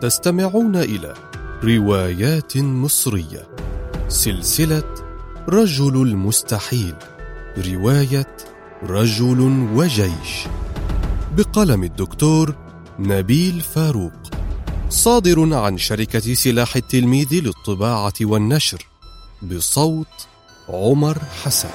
تستمعون إلى روايات مصرية، سلسلة رجل المستحيل، رواية رجل وجيش، بقلم الدكتور نبيل فاروق، صادر عن شركة سلاح التلميذ للطباعة والنشر، بصوت عمر حسن.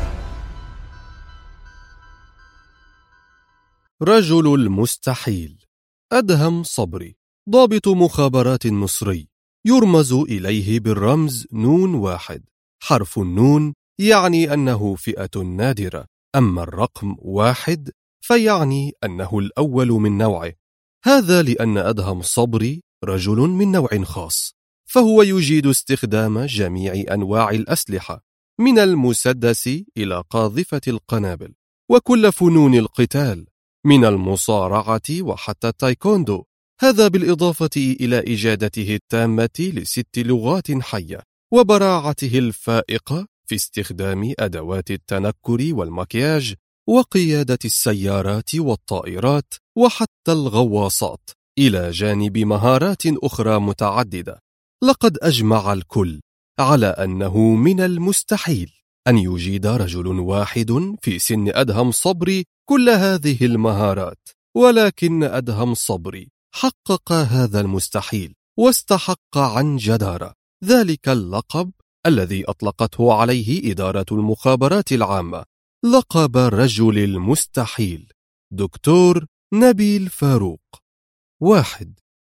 رجل المستحيل. أدهم صبري، ضابط مخابرات مصري، يرمز إليه بالرمز نون واحد. حرف النون يعني أنه فئة نادرة، أما الرقم واحد فيعني أنه الأول من نوعه. هذا لأن أدهم صبري رجل من نوع خاص، فهو يجيد استخدام جميع أنواع الأسلحة، من المسدس إلى قاذفة القنابل، وكل فنون القتال، من المصارعة وحتى التايكوندو. هذا بالإضافة إلى إجادته التامة ل6 لغات حية، وبراعته الفائقة في استخدام أدوات التنكر والمكياج، وقيادة السيارات والطائرات وحتى الغواصات، إلى جانب مهارات أخرى متعددة. لقد أجمع الكل على أنه من المستحيل أن يجيد رجل واحد في سن أدهم صبري كل هذه المهارات، ولكن أدهم صبري حقق هذا المستحيل، واستحق عن جدارة ذلك اللقب الذي أطلقته عليه إدارة المخابرات العامة، لقب رجل المستحيل. دكتور نبيل فاروق. 1.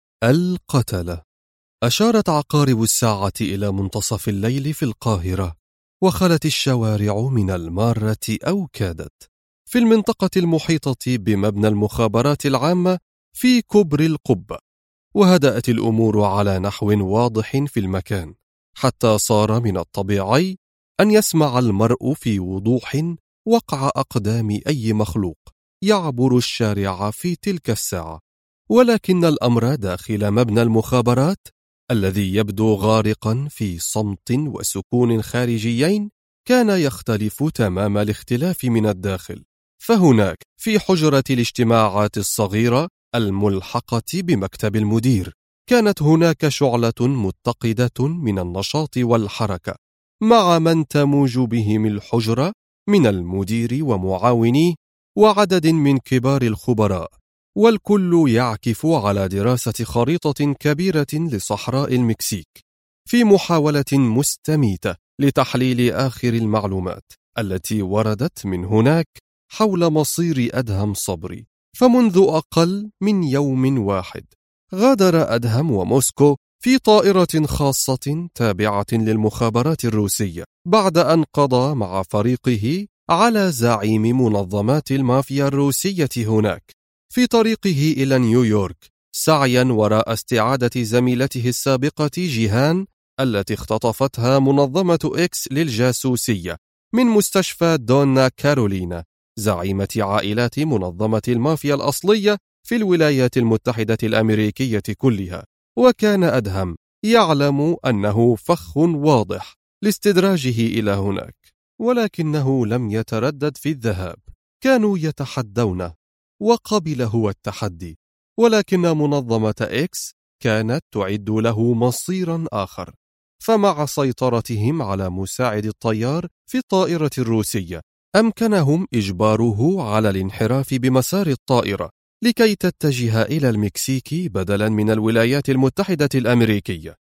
القتلة. أشارت عقارب الساعة إلى منتصف الليل في القاهرة، وخلت الشوارع من المارة أو كادت. في المنطقة المحيطة بمبنى المخابرات العامة في كبر القبة، وهدأت الأمور على نحو واضح في المكان، حتى صار من الطبيعي أن يسمع المرء في وضوح وقع أقدام أي مخلوق يعبر الشارع في تلك الساعة. ولكن الأمر داخل مبنى المخابرات الذي يبدو غارقا في صمت وسكون خارجيين كان يختلف تمام الاختلاف من الداخل. فهناك في حجرة الاجتماعات الصغيرة الملحقة بمكتب المدير كانت هناك شعلة متقدة من النشاط والحركة، مع من تموج بهم الحجرة من المدير ومعاونيه وعدد من كبار الخبراء، والكل يعكف على دراسة خريطة كبيرة لصحراء المكسيك، في محاولة مستميتة لتحليل آخر المعلومات التي وردت من هناك حول مصير أدهم صبري. فمنذ أقل من يوم واحد غادر أدهم وموسكو في طائرة خاصة تابعة للمخابرات الروسية، بعد أن قضى مع فريقه على زعيم منظمات المافيا الروسية هناك، في طريقه إلى نيويورك، سعيا وراء استعادة زميلته السابقة جيهان التي اختطفتها منظمة إكس للجاسوسية من مستشفى دونا كارولينا، زعيمة عائلات منظمة المافيا الأصلية في الولايات المتحدة الأمريكية كلها. وكان أدهم يعلم أنه فخ واضح لاستدراجه إلى هناك، ولكنه لم يتردد في الذهاب. كانوا يتحدونه وقبل هو التحدي، ولكن منظمة إكس كانت تعد له مصيرا آخر. فمع سيطرتهم على مساعد الطيار في الطائرة الروسية أمكنهم إجباره على الانحراف بمسار الطائرة لكي تتجه إلى المكسيك بدلا من الولايات المتحدة الأمريكية.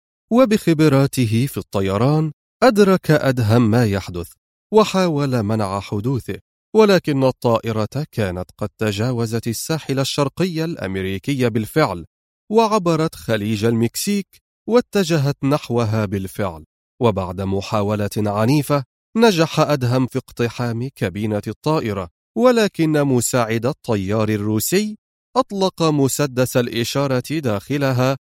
وبخبراته في الطيران أدرك أدهم ما يحدث وحاول منع حدوثه، ولكن الطائرة كانت قد تجاوزت الساحل الشرقي الأمريكي بالفعل، وعبرت خليج المكسيك واتجهت نحوها بالفعل. وبعد محاولة عنيفة نجح أدهم في اقتحام كابينة الطائرة، ولكن مساعد الطيار الروسي أطلق مسدس الإشارة داخلها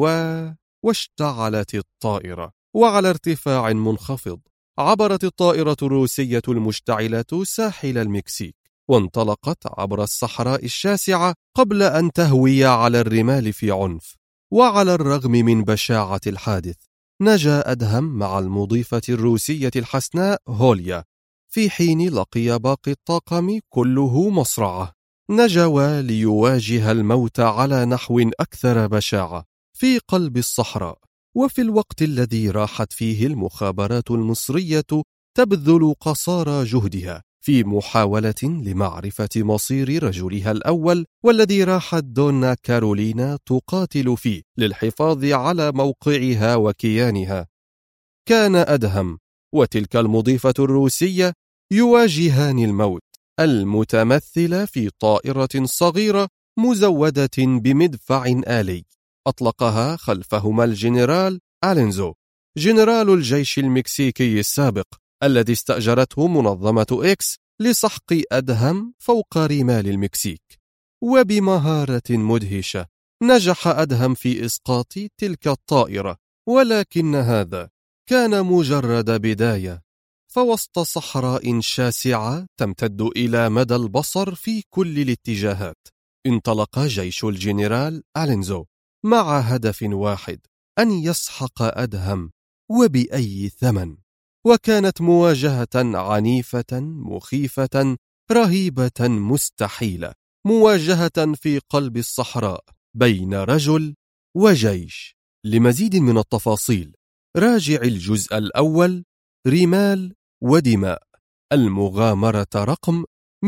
واشتعلت الطائرة. وعلى ارتفاع منخفض عبرت الطائرة الروسية المشتعلة ساحل المكسيك، وانطلقت عبر الصحراء الشاسعة قبل أن تهوي على الرمال في عنف. وعلى الرغم من بشاعة الحادث نجا أدهم مع المضيفة الروسية الحسناء هوليا، في حين لقي باقي الطاقم كله مصرعة. نجوا ليواجه الموت على نحو أكثر بشاعة، في قلب الصحراء، وفي الوقت الذي راحت فيه المخابرات المصرية تبذل قصارى جهدها في محاولة لمعرفة مصير رجلها الأول، والذي راحت دونا كارولينا تقاتل فيه للحفاظ على موقعها وكيانها، كان أدهم وتلك المضيفة الروسية يواجهان الموت المتمثل في طائرة صغيرة مزودة بمدفع آلي أطلقها خلفهما الجنرال ألينزو، جنرال الجيش المكسيكي السابق، الذي استأجرته منظمة إكس لسحق أدهم فوق رمال المكسيك. وبمهارة مدهشة نجح أدهم في إسقاط تلك الطائرة، ولكن هذا كان مجرد بداية، فوسط صحراء شاسعة تمتد إلى مدى البصر في كل الاتجاهات انطلق جيش الجنرال ألينزو مع هدف واحد: أن يسحق أدهم وبأي ثمن. وكانت مواجهة عنيفة مخيفة رهيبة مستحيلة، مواجهة في قلب الصحراء بين رجل وجيش. لمزيد من التفاصيل راجع الجزء الأول رمال ودماء، المغامرة رقم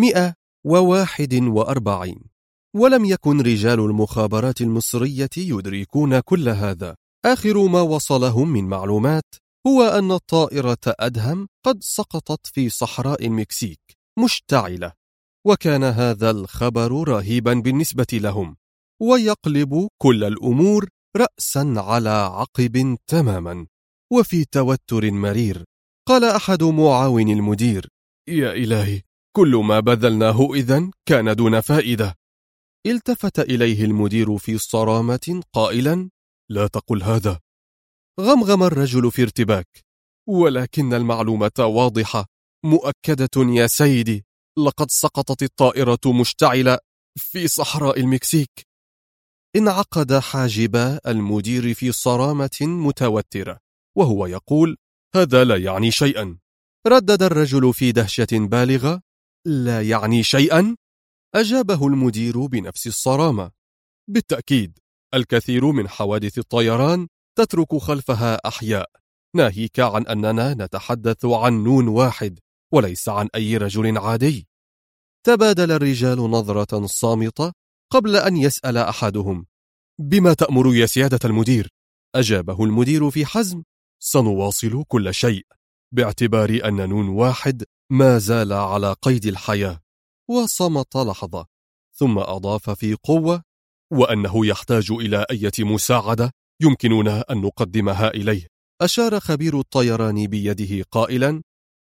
141. ولم يكن رجال المخابرات المصرية يدركون كل هذا. آخر ما وصلهم من معلومات هو أن طائرة أدهم قد سقطت في صحراء المكسيك مشتعلة، وكان هذا الخبر رهيبا بالنسبة لهم ويقلب كل الأمور رأسا على عقب تماما. وفي توتر مرير قال أحد معاون المدير: يا إلهي، كل ما بذلناه إذن كان دون فائدة. التفت إليه المدير في صرامة قائلا: لا تقل هذا. غمغم الرجل في ارتباك: ولكن المعلومة واضحة مؤكدة يا سيدي، لقد سقطت الطائرة مشتعلة في صحراء المكسيك. انعقد حاجبا المدير في صرامة متوترة وهو يقول: هذا لا يعني شيئا. ردد الرجل في دهشة بالغة: لا يعني شيئا؟ أجابه المدير بنفس الصرامة: بالتأكيد، الكثير من حوادث الطيران تترك خلفها أحياء، ناهيك عن أننا نتحدث عن نون واحد وليس عن أي رجل عادي. تبادل الرجال نظرة صامتة قبل أن يسأل أحدهم: بما تأمر يا سيادة المدير؟ أجابه المدير في حزم: سنواصل كل شيء باعتبار أن نون واحد ما زال على قيد الحياة. وصمت لحظة ثم أضاف في قوة: وأنه يحتاج إلى أي مساعدة يمكننا أن نقدمها إليه. أشار خبير الطيران بيده قائلا: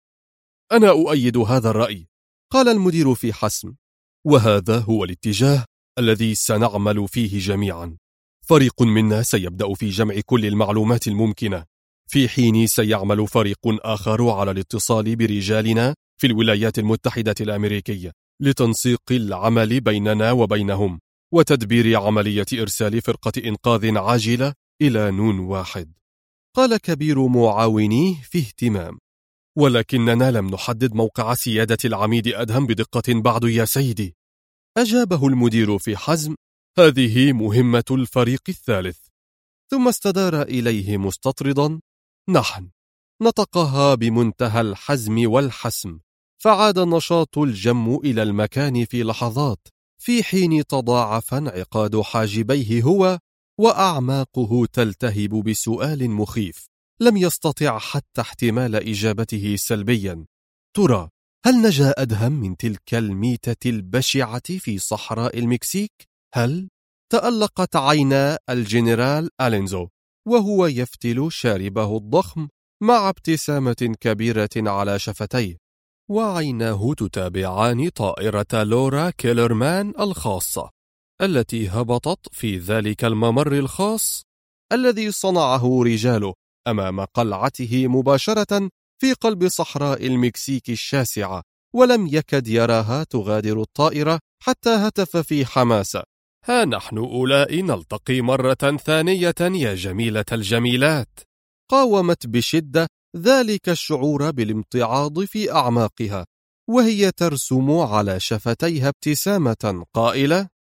أنا أؤيد هذا الرأي. قال المدير في حسم: وهذا هو الاتجاه الذي سنعمل فيه جميعا. فريق منا سيبدأ في جمع كل المعلومات الممكنة، في حين سيعمل فريق آخر على الاتصال برجالنا في الولايات المتحدة الأمريكية لتنسيق العمل بيننا وبينهم وتدبير عملية إرسال فرقة إنقاذ عاجلة إلى نون واحد. قال كبير معاونيه في اهتمام: ولكننا لم نحدد موقع سيادة العميد أدهم بدقة بعد يا سيدي. أجابه المدير في حزم: هذه مهمة الفريق الثالث. ثم استدار إليه مستطردا: نحن. نطقها بمنتهى الحزم والحسم، فعاد النشاط الجم إلى المكان في لحظات، في حين تضاعف انعقاد حاجبيه هو وأعماقه تلتهب بسؤال مخيف لم يستطع حتى احتمال إجابته سلبيا: ترى هل نجا أدهم من تلك الميتة البشعة في صحراء المكسيك؟ هل؟ تألقت عينا الجنرال ألينزو وهو يفتل شاربه الضخم مع ابتسامة كبيرة على شفتيه، وعيناه تتابعان طائرة لورا كيلرمان الخاصة التي هبطت في ذلك الممر الخاص الذي صنعه رجاله أمام قلعته مباشرة في قلب صحراء المكسيك الشاسعة، ولم يكد يراها تغادر الطائرة حتى هتف في حماسة: ها نحن أولئك نلتقي مرة ثانية يا جميلة الجميلات. قاومت بشدة ذلك الشعور بالامتعاض في أعماقها، وهي ترسم على شفتيها ابتسامة قائلة: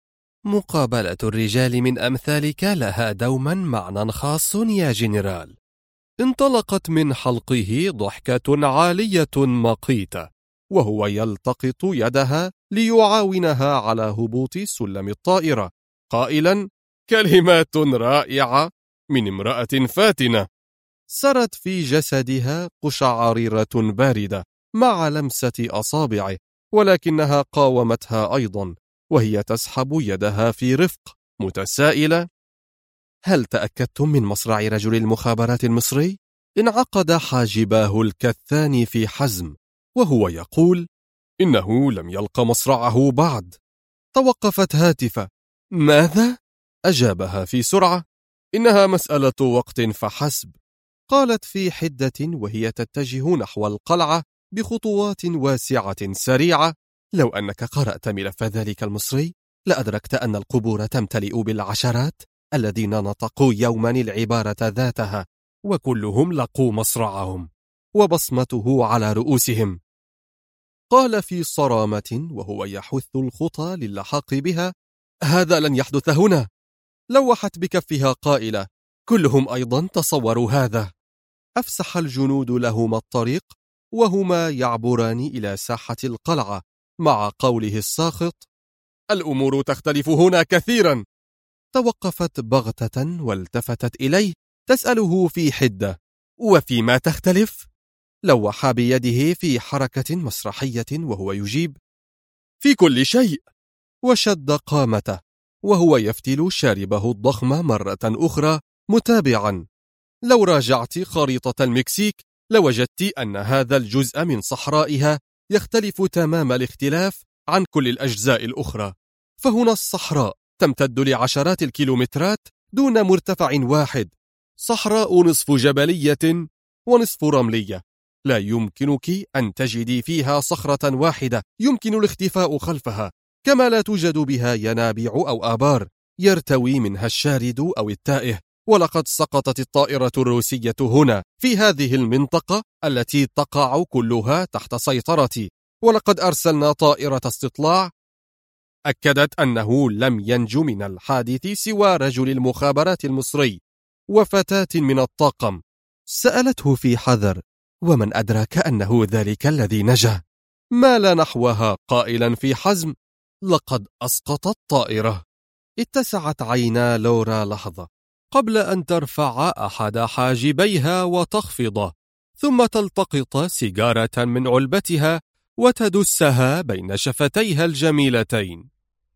مقابلة الرجال من أمثالك لها دوما معنى خاص يا جنرال. انطلقت من حلقه ضحكة عالية مقيتة وهو يلتقط يدها ليعاونها على هبوط سلم الطائرة قائلا: كلمات رائعة من امرأة فاتنة. سرت في جسدها قشعريرة باردة مع لمسة أصابعه، ولكنها قاومتها أيضا وهي تسحب يدها في رفق متسائلة: هل تأكدتم من مصرع رجل المخابرات المصري؟ انعقد حاجباه الكثان في حزم وهو يقول: إنه لم يلق مصرعه بعد. توقفت هاتفة: ماذا؟ أجابها في سرعة: إنها مسألة وقت فحسب. قالت في حدة وهي تتجه نحو القلعة بخطوات واسعة سريعة: لو أنك قرأت ملف ذلك المصري لأدركت أن القبور تمتلئ بالعشرات الذين نطقوا يوما العبارة ذاتها، وكلهم لقوا مصرعهم وبصمته على رؤوسهم. قال في صرامة وهو يحث الخطى للحاق بها: هذا لن يحدث هنا. لوحت بكفها قائلة: كلهم أيضا تصوروا هذا. أفسح الجنود لهما الطريق وهما يعبران إلى ساحة القلعة مع قوله الساخط: الأمور تختلف هنا كثيرا. توقفت بغتة والتفتت إليه تسأله في حدة: وفيما تختلف؟ لوح بيده في حركة مسرحية وهو يجيب: في كل شيء. وشد قامته وهو يفتل شاربه الضخم مرة أخرى متابعا: لو راجعت خريطة المكسيك لوجدت أن هذا الجزء من صحرائها يختلف تمام الاختلاف عن كل الأجزاء الأخرى، فهنا الصحراء تمتد لعشرات الكيلومترات دون مرتفع واحد، صحراء نصف جبلية ونصف رملية، لا يمكنك أن تجدي فيها صخرة واحدة يمكن الاختفاء خلفها، كما لا توجد بها ينابيع أو آبار يرتوي منها الشارد أو التائه. ولقد سقطت الطائرة الروسية هنا في هذه المنطقة التي تقع كلها تحت سيطرتي، ولقد أرسلنا طائرة استطلاع أكدت أنه لم ينج من الحادث سوى رجل المخابرات المصري وفتاة من الطاقم. سألته في حذر: ومن أدراك أنه ذلك الذي نجا؟ مال نحوها قائلا في حزم: لقد أسقط الطائرة. اتسعت عينا لورا لحظة قبل أن ترفع أحد حاجبيها وتخفضه، ثم تلتقط سيجارة من علبتها وتدسها بين شفتيها الجميلتين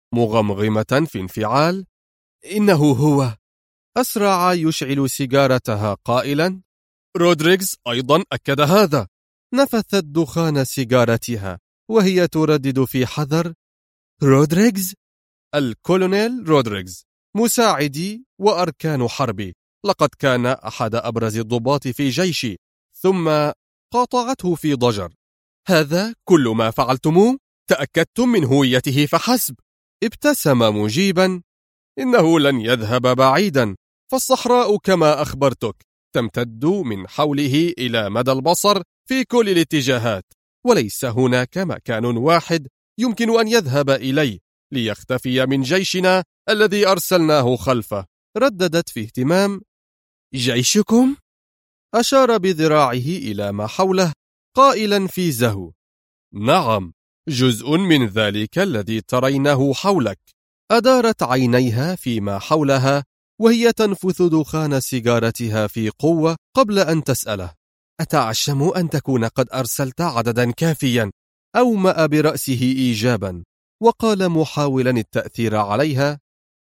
مغمغمة في انفعال: إنه هو. أسرع يشعل سيجارتها قائلا: رودريغز أيضا أكد هذا. نفثت دخان سيجارتها وهي تردد في حذر: رودريغز؟ الكولونيل رودريغز، مساعدي وأركان حربي، لقد كان أحد أبرز الضباط في جيشي. ثم قاطعته في ضجر: هذا كل ما فعلتموه؟ تأكدتم من هويته فحسب. ابتسم مجيبا: إنه لن يذهب بعيدا، فالصحراء كما أخبرتك تمتد من حوله إلى مدى البصر في كل الاتجاهات، وليس هناك مكان واحد يمكن أن يذهب إليه ليختفي من جيشنا الذي أرسلناه خلفه. رددت في اهتمام: جيشكم؟ أشار بذراعه إلى ما حوله قائلا في زهو: نعم، جزء من ذلك الذي ترينه حولك. أدارت عينيها فيما حولها وهي تنفث دخان سيجارتها في قوة قبل أن تسأله: أتعشم أن تكون قد أرسلت عددا كافيا؟ أومأ برأسه إيجابا وقال محاولا التأثير عليها: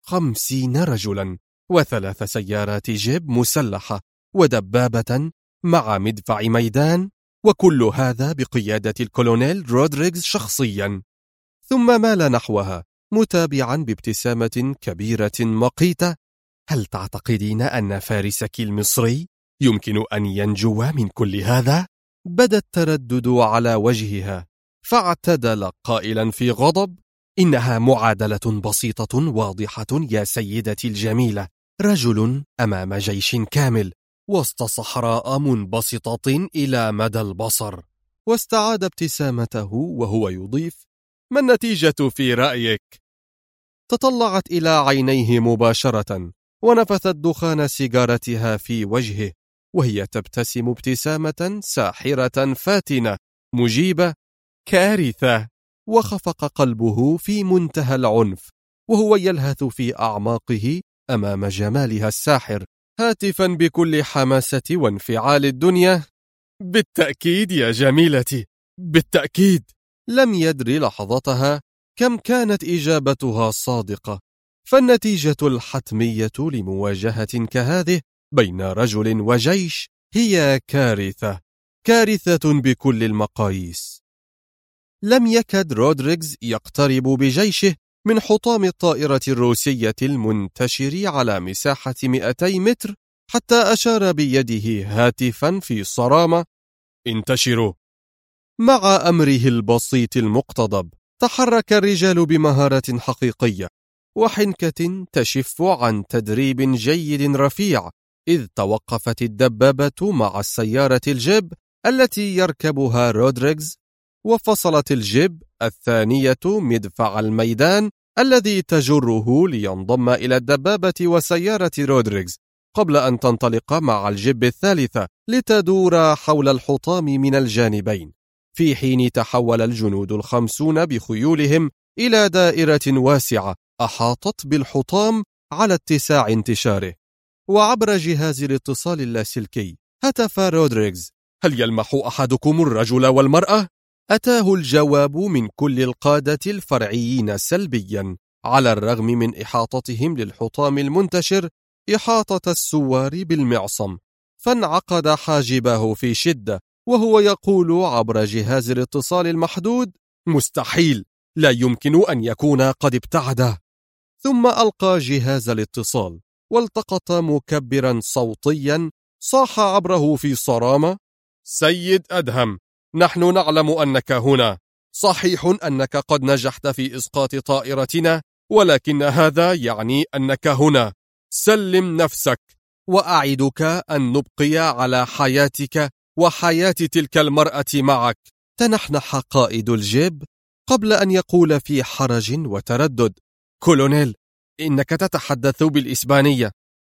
50 رجلا و3 سيارات جيب مسلحة ودبابة مع مدفع ميدان، وكل هذا بقيادة الكولونيل رودريغز شخصيا. ثم مال نحوها متابعا بابتسامة كبيرة مقيتة: هل تعتقدين أن فارسك المصري يمكن أن ينجو من كل هذا؟ بدا التردد على وجهها فاعتدل قائلا في غضب: إنها معادلة بسيطة واضحة يا سيدتي الجميلة، رجل أمام جيش كامل وسط صحراء منبسطة إلى مدى البصر. واستعاد ابتسامته وهو يضيف: ما النتيجة في رأيك؟ تطلعت إلى عينيه مباشرة ونفثت دخان سيجارتها في وجهه وهي تبتسم ابتسامة ساحرة فاتنة مجيبة: كارثة. وخفق قلبه في منتهى العنف وهو يلهث في أعماقه أمام جمالها الساحر، هاتفا بكل حماسة وانفعال الدنيا: بالتأكيد يا جميلتي، بالتأكيد. لم يدر لحظتها كم كانت إجابتها صادقة، فالنتيجة الحتمية لمواجهة كهذه بين رجل وجيش هي كارثة، كارثة بكل المقاييس. لم يكد رودريغز يقترب بجيشه من حطام الطائرة الروسية المنتشر على مساحة 200 متر حتى أشار بيده هاتفا في صرامة: انتشروا. مع أمره البسيط المقتضب تحرك الرجال بمهارة حقيقية وحنكة تشف عن تدريب جيد رفيع، إذ توقفت الدبابة مع السيارة الجيب التي يركبها رودريغز، وفصلت الجيب الثانية مدفع الميدان الذي تجره لينضم إلى الدبابة وسيارة رودريغز قبل أن تنطلق مع الجيب الثالثة لتدور حول الحطام من الجانبين، في حين تحول الجنود 50 بخيولهم إلى دائرة واسعة أحاطت بالحطام على اتساع انتشاره. وعبر جهاز الاتصال اللاسلكي هتف رودريغز: هل يلمح أحدكم الرجل والمرأة؟ أتاه الجواب من كل القادة الفرعيين سلبيا، على الرغم من إحاطتهم للحطام المنتشر إحاطة السوار بالمعصم، فانعقد حاجبه في شدة وهو يقول عبر جهاز الاتصال المحدود: مستحيل، لا يمكن أن يكون قد ابتعد. ثم ألقى جهاز الاتصال والتقط مكبرا صوتيا صاح عبره في صرامة: سيد أدهم، نحن نعلم أنك هنا، صحيح أنك قد نجحت في إسقاط طائرتنا، ولكن هذا يعني أنك هنا، سلم نفسك، وأعدك أن نبقي على حياتك وحياة تلك المرأة معك. تنحنح قائد الجيب قبل أن يقول في حرج وتردد: كولونيل، إنك تتحدث بالإسبانية.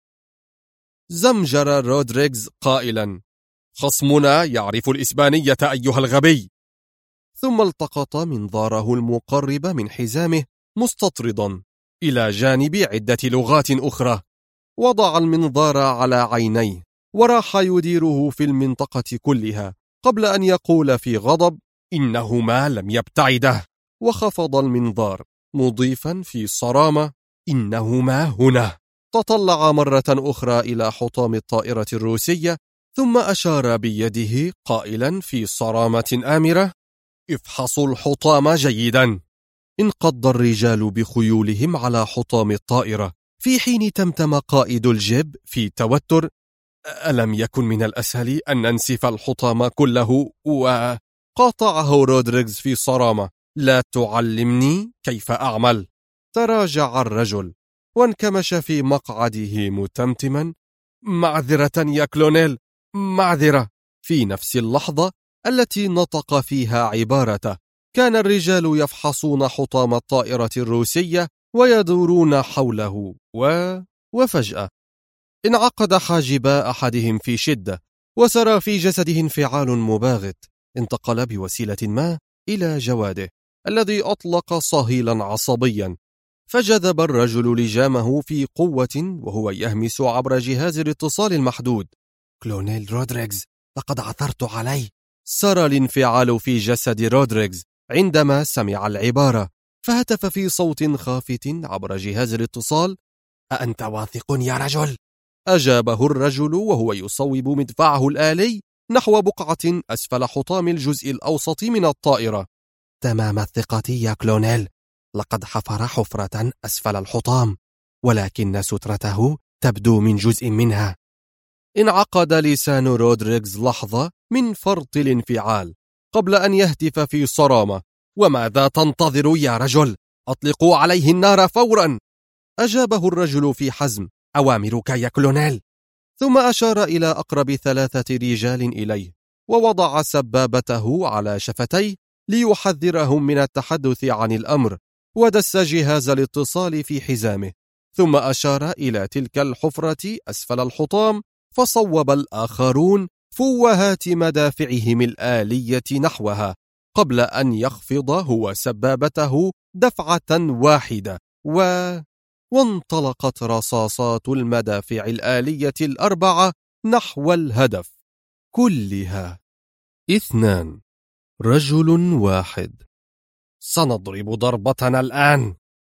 زمجر رودريغز قائلا: خصمنا يعرف الإسبانية أيها الغبي. ثم التقط منظاره المقرب من حزامه مستطردا إلى جانب عدة لغات أخرى، وضع المنظار على عينيه وراح يديره في المنطقة كلها قبل أن يقول في غضب: إنهما لم يبتعدا. وخفض المنظار مضيفا في صرامة: إنهما هنا. تطلع مرة أخرى إلى حطام الطائرة الروسية ثم أشار بيده قائلا في صرامة آمرة: افحصوا الحطام جيدا. انقض الرجال بخيولهم على حطام الطائرة، في حين تمتم قائد الجيب في توتر: ألم يكن من الأسهل أن ننسف الحطام كله؟ وقاطعه رودريغز في صرامة: لا تعلمني كيف أعمل. تراجع الرجل وانكمش في مقعده متمتما: معذرة يا كلونيل، معذرة. في نفس اللحظة التي نطق فيها عبارته كان الرجال يفحصون حطام الطائرة الروسية ويدورون حوله وفجأة انعقد حاجبا أحدهم في شدة وسرى في جسده انفعال مباغت انتقل بوسيلة ما إلى جواده الذي أطلق صهيلا عصبيا، فجذب الرجل لجامه في قوة وهو يهمس عبر جهاز الاتصال المحدود: كلونيل رودريغز، لقد عثرت عليه. سرى الانفعال في جسد رودريغز عندما سمع العبارة، فهتف في صوت خافت عبر جهاز الاتصال: أأنت واثق يا رجل؟ أجابه الرجل وهو يصوب مدفعه الآلي نحو بقعة أسفل حطام الجزء الأوسط من الطائرة: تمام الثقة يا كلونيل، لقد حفر حفرة أسفل الحطام، ولكن سترته تبدو من جزء منها. انعقد لسان رودريغز لحظة من فرط الانفعال قبل أن يهتف في صرامة: وماذا تنتظر يا رجل؟ أطلقوا عليه النار فورا. أجابه الرجل في حزم: أوامرك يا كلونيل. ثم أشار إلى أقرب 3 رجال إليه ووضع سبابته على شفتيه ليحذرهم من التحدث عن الأمر، ودس جهاز الاتصال في حزامه، ثم أشار إلى تلك الحفرة أسفل الحطام، فصوب الآخرون فوهات مدافعهم الآلية نحوها قبل أن يخفض هو سبابته دفعة واحدة وانطلقت رصاصات المدافع الآلية الأربعة نحو الهدف كلها. 2. رجل واحد. سنضرب ضربتنا الآن.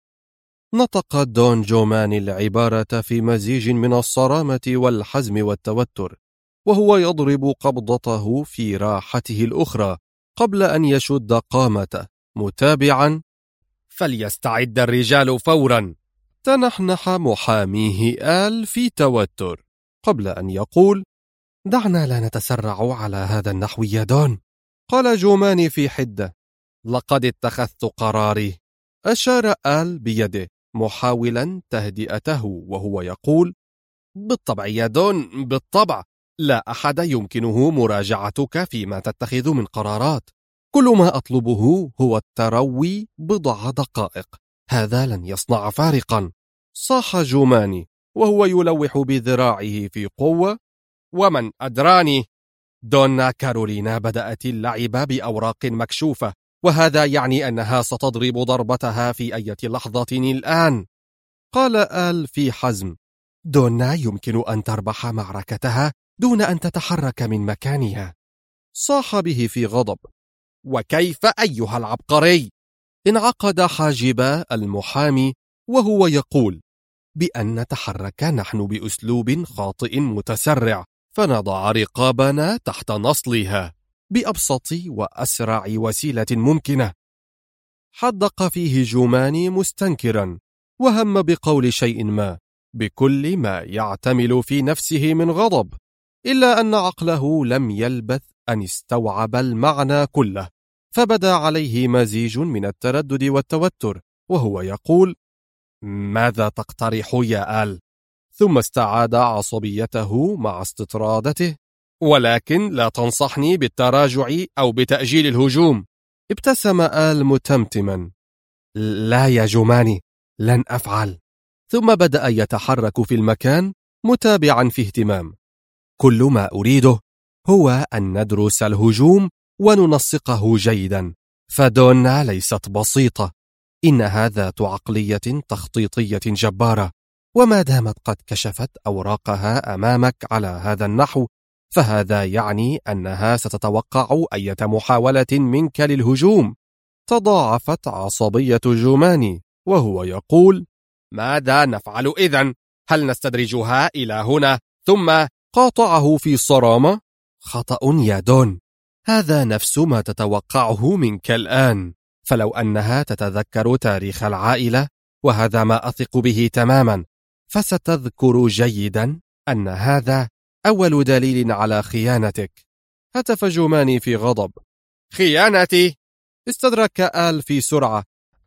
نطق دون جوماني العبارة في مزيج من الصرامة والحزم والتوتر، وهو يضرب قبضته في راحته الأخرى قبل أن يشد قامته متابعا: فليستعد الرجال فورا. تنحنح محاميه آل في توتر قبل أن يقول: دعنا لا نتسرع على هذا النحو يا دون. قال جوماني في حدة: لقد اتخذت قراري. أشار آل بيده محاولا تهدئته وهو يقول: بالطبع يا دون، بالطبع، لا أحد يمكنه مراجعتك فيما تتخذ من قرارات. كل ما أطلبه هو التروي بضع دقائق، هذا لن يصنع فارقا. صاح جوماني وهو يلوح بذراعه في قوة: ومن أدراني؟ دونا كارولينا بدأت اللعب بأوراق مكشوفة، وهذا يعني أنها ستضرب ضربتها في أي لحظة الآن. قال آل في حزم: دونا يمكن أن تربح معركتها دون أن تتحرك من مكانها. صاح به في غضب: وكيف أيها العبقري؟ انعقد حاجبا المحامي وهو يقول: بأن نتحرك نحن بأسلوب خاطئ متسرع، فنضع رقابنا تحت نصلها بأبسط وأسرع وسيلة ممكنة. حدق فيه جوماني مستنكرا، وهم بقول شيء ما بكل ما يعتمل في نفسه من غضب، إلا أن عقله لم يلبث أن استوعب المعنى كله، فبدا عليه مزيج من التردد والتوتر وهو يقول: ماذا تقترح يا آل؟ ثم استعاد عصبيته مع استطرادته: ولكن لا تنصحني بالتراجع أو بتأجيل الهجوم. ابتسم آل متمتما: لا يا جوماني، لن أفعل. ثم بدأ يتحرك في المكان متابعا في اهتمام: كل ما أريده هو أن ندرس الهجوم وننسقه جيدا، فدونا ليست بسيطة، إنها ذات عقلية تخطيطية جبارة، وما دامت قد كشفت أوراقها أمامك على هذا النحو، فهذا يعني أنها ستتوقع أي محاولة منك للهجوم. تضاعفت عصبية جوماني وهو يقول: ماذا نفعل إذن؟ هل نستدرجها إلى هنا ثم؟ قاطعه في صرامة: خطأ يا دون، هذا نفس ما تتوقعه منك الآن، فلو أنها تتذكر تاريخ العائلة، وهذا ما أثق به تماما، فستذكر جيدا أن هذا أول دليل على خيانتك. هتف جوماني في غضب: خيانتي؟ استدرك آل في سرعة: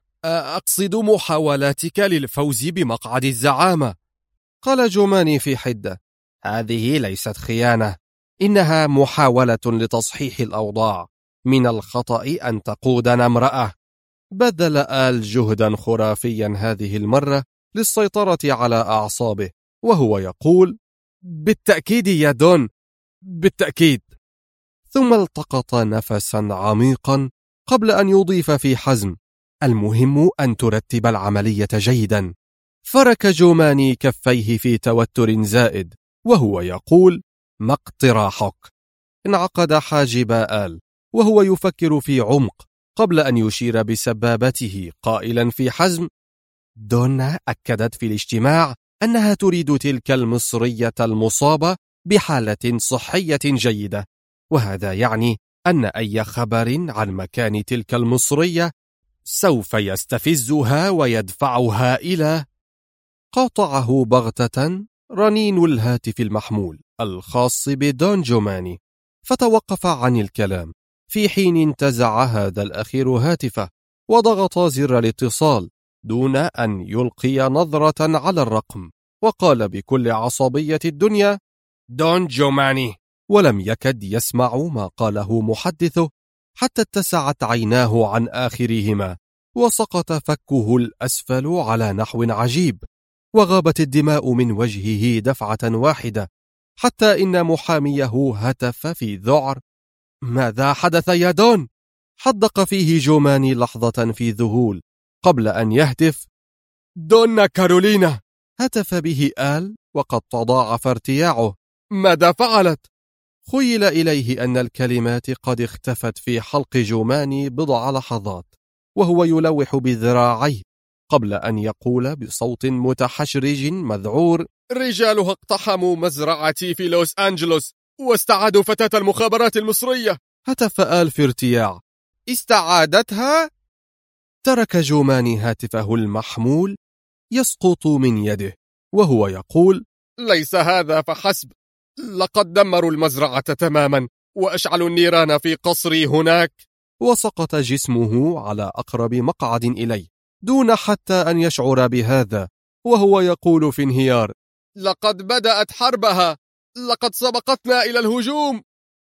أقصد محاولاتك للفوز بمقعد الزعامة. قال جوماني في حدة: هذه ليست خيانة، إنها محاولة لتصحيح الأوضاع. من الخطأ أن تقودنا امرأة. بذل آل جهدا خرافيا هذه المرة للسيطرة على أعصابه وهو يقول: بالتأكيد يا دون، بالتأكيد. ثم التقط نفسا عميقا قبل أن يضيف في حزم: المهم أن ترتب العملية جيدا. فرك جوماني كفيه في توتر زائد وهو يقول: ما اقتراحك؟ انعقد حاجب آل وهو يفكر في عمق قبل أن يشير بسبابته قائلا في حزم: دونا أكدت في الاجتماع أنها تريد تلك المصرية المصابة بحالة صحية جيدة، وهذا يعني أن أي خبر عن مكان تلك المصرية سوف يستفزها ويدفعها إلى. قاطعه بغتة رنين الهاتف المحمول الخاص بدون جوماني، فتوقف عن الكلام في حين انتزع هذا الأخير هاتفه وضغط زر الاتصال دون أن يلقي نظرة على الرقم، وقال بكل عصبية الدنيا: دون جوماني. ولم يكد يسمع ما قاله محدثه حتى اتسعت عيناه عن آخرهما، وسقط فكه الأسفل على نحو عجيب، وغابت الدماء من وجهه دفعة واحدة، حتى إن محاميه هتف في ذعر: ماذا حدث يا دون؟ حدق فيه جوماني لحظة في ذهول قبل أن يهتف: دونا كارولينا! هتف به آل وقد تضاعف ارتياعه: ماذا فعلت؟ خيل إليه أن الكلمات قد اختفت في حلق جوماني بضع لحظات، وهو يلوح بذراعيه قبل أن يقول بصوت متحشرج مذعور: رجالها اقتحموا مزرعتي في لوس أنجلوس واستعادوا فتاة المخابرات المصرية. هتف آل في ارتياع: استعادتها؟ ترك جوماني هاتفه المحمول يسقط من يده وهو يقول: ليس هذا فحسب، لقد دمروا المزرعة تماما وأشعلوا النيران في قصري هناك. وسقط جسمه على أقرب مقعد إليه دون حتى أن يشعر بهذا، وهو يقول في انهيار: لقد بدأت حربها، لقد سبقتنا إلى الهجوم.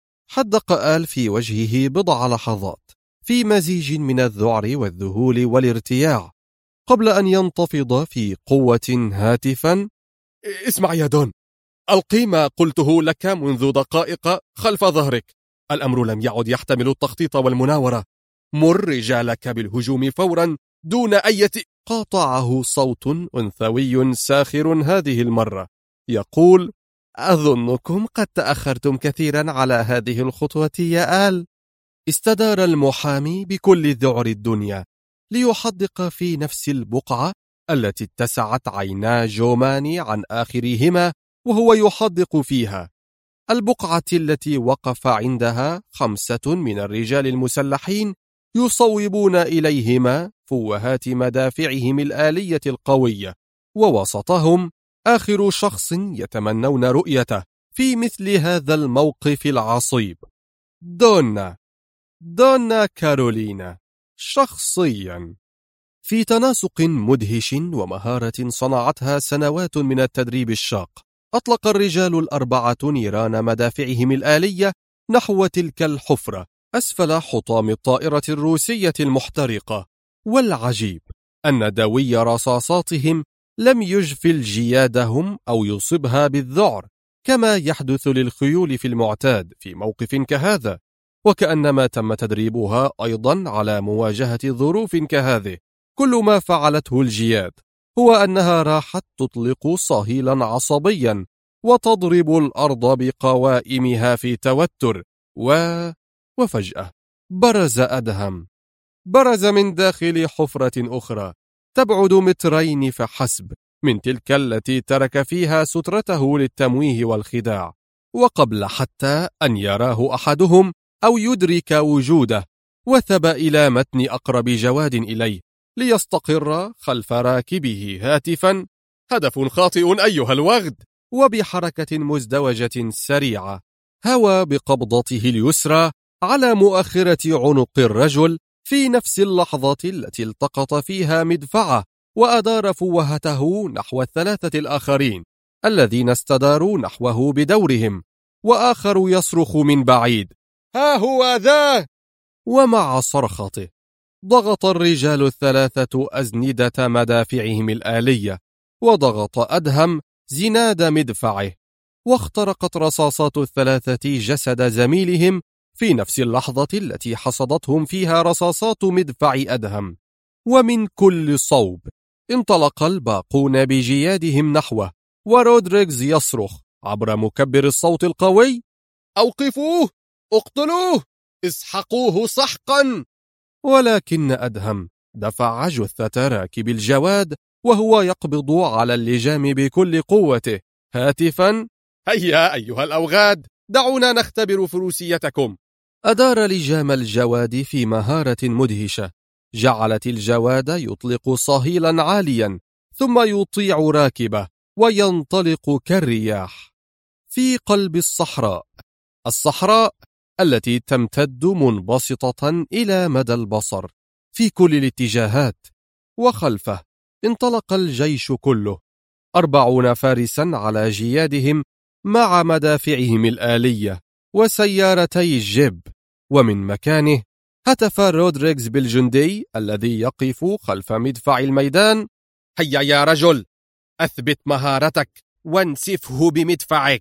حدق آل في وجهه بضع لحظات في مزيج من الذعر والذهول والارتياع، قبل أن ينتفض في قوة هاتفا: اسمع يا دون، ألقي ما قلته لك منذ دقائق خلف ظهرك. الأمر لم يعد يحتمل التخطيط والمناورة. مر رجالك بالهجوم فورا دون أي قاطعه صوت أنثوي ساخر هذه المرة يقول: أظنكم قد تأخرتم كثيرا على هذه الخطوة يا آل. استدار المحامي بكل ذعر الدنيا ليحدق في نفس البقعة التي اتسعت عينا جوماني عن آخرهما وهو يحدق فيها، البقعة التي وقف عندها 5 من الرجال المسلحين يصوبون إليهما فوهات مدافعهم الآلية القوية، ووسطهم آخر شخص يتمنون رؤيته في مثل هذا الموقف العصيب: دونا كارولينا شخصيا. في تناسق مدهش ومهارة صنعتها سنوات من التدريب الشاق، أطلق الرجال ال4 نيران مدافعهم الآلية نحو تلك الحفرة أسفل حطام الطائرة الروسية المحترقة. والعجيب أن دوي رصاصاتهم لم يجفل جيادهم أو يصبها بالذعر كما يحدث للخيول في المعتاد في موقف كهذا، وكأنما تم تدريبها أيضا على مواجهة ظروف كهذه. كل ما فعلته الجياد هو أنها راحت تطلق صهيلا عصبيا وتضرب الأرض بقوائمها في توتر وفجأة برز أدهم، برز من داخل حفرة أخرى تبعد 2 متر فحسب من تلك التي ترك فيها سترته للتمويه والخداع، وقبل حتى أن يراه أحدهم أو يدرك وجوده وثب إلى متن أقرب جواد إليه ليستقر خلف راكبه هاتفا: هدف خاطئ أيها الوغد. وبحركة مزدوجة سريعة هوى بقبضته اليسرى على مؤخرة عنق الرجل في نفس اللحظة التي التقط فيها مدفعه، وأدار فوهته نحو ال3 الآخرين الذين استداروا نحوه بدورهم، وآخر يصرخ من بعيد: ها هو ذا! ومع صرخته ضغط الرجال ال3 أزندة مدافعهم الآلية، وضغط أدهم زناد مدفعه، واخترقت رصاصات ال3 جسد زميلهم في نفس اللحظة التي حصدتهم فيها رصاصات مدفع أدهم. ومن كل صوب انطلق الباقون بجيادهم نحوه، ورودريغز يصرخ عبر مكبر الصوت القوي: أوقفوه! اقتلوه! اسحقوه سحقا! ولكن أدهم دفع جثة راكب الجواد وهو يقبض على اللجام بكل قوته هاتفا: هيا أيها الأوغاد، دعونا نختبر فروسيتكم. أدار لجام الجواد في مهارة مدهشة جعلت الجواد يطلق صهيلا عاليا ثم يطيع راكبه وينطلق كالرياح في قلب الصحراء التي تمتد منبسطة إلى مدى البصر في كل الاتجاهات. وخلفه انطلق الجيش كله 40 فارسا على جيادهم مع مدافعهم الآلية وسيارتي الجيب، ومن مكانه هتف رودريغز بالجندي الذي يقف خلف مدفع الميدان: هيا يا رجل، أثبت مهارتك وانسفه بمدفعك.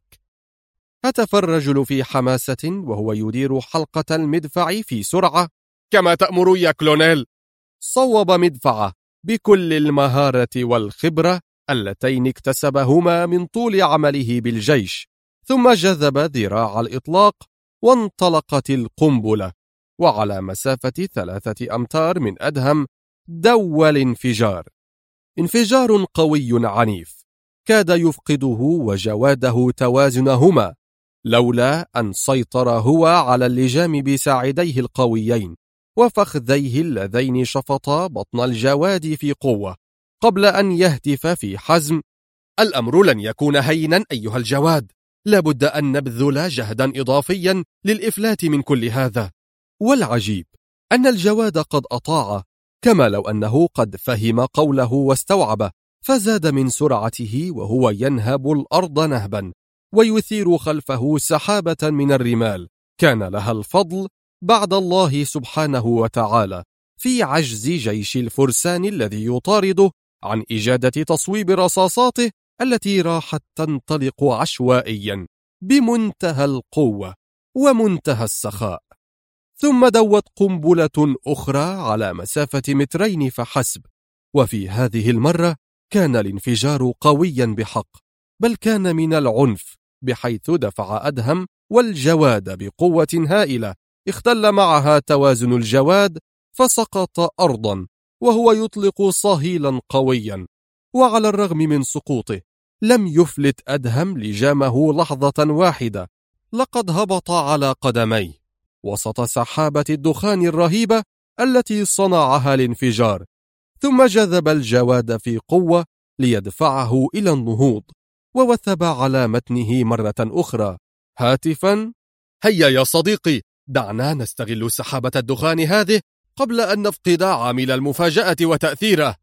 هتف الرجل في حماسة وهو يدير حلقة المدفع في سرعة: كما تأمر يا كلونيل. صوب مدفعه بكل المهارة والخبرة اللتين اكتسبهما من طول عمله بالجيش، ثم جذب ذراع الإطلاق وانطلقت القنبلة، وعلى مسافة 3 أمتار من أدهم دوى الانفجار. انفجار قوي عنيف كاد يفقده وجواده توازنهما، لولا أن سيطر هو على اللجام بساعديه القويين وفخذيه اللذين شفطا بطن الجواد في قوة، قبل أن يهتف في حزم: الأمر لن يكون هينا أيها الجواد، لابد أن نبذل جهدا إضافيا للإفلات من كل هذا. والعجيب أن الجواد قد أطاع، كما لو أنه قد فهم قوله واستوعبه، فزاد من سرعته وهو ينهب الأرض نهبا ويثير خلفه سحابة من الرمال كان لها الفضل بعد الله سبحانه وتعالى في عجز جيش الفرسان الذي يطارده عن إجادة تصويب رصاصاته التي راحت تنطلق عشوائيا بمنتهى القوة ومنتهى السخاء. ثم دوت قنبلة أخرى على مسافة 2 متر فحسب، وفي هذه المرة كان الانفجار قويا بحق، بل كان من العنف، بحيث دفع أدهم والجواد بقوة هائلة اختل معها توازن الجواد فسقط أرضا وهو يطلق صهيلا قويا. وعلى الرغم من سقوطه لم يفلت أدهم لجامه لحظة واحدة، لقد هبط على قدميه وسط سحابة الدخان الرهيبة التي صنعها الانفجار، ثم جذب الجواد في قوة ليدفعه إلى النهوض، ووثب على متنه مرة أخرى هاتفا: هيا يا صديقي، دعنا نستغل سحابة الدخان هذه قبل أن نفقد عامل المفاجأة وتأثيره.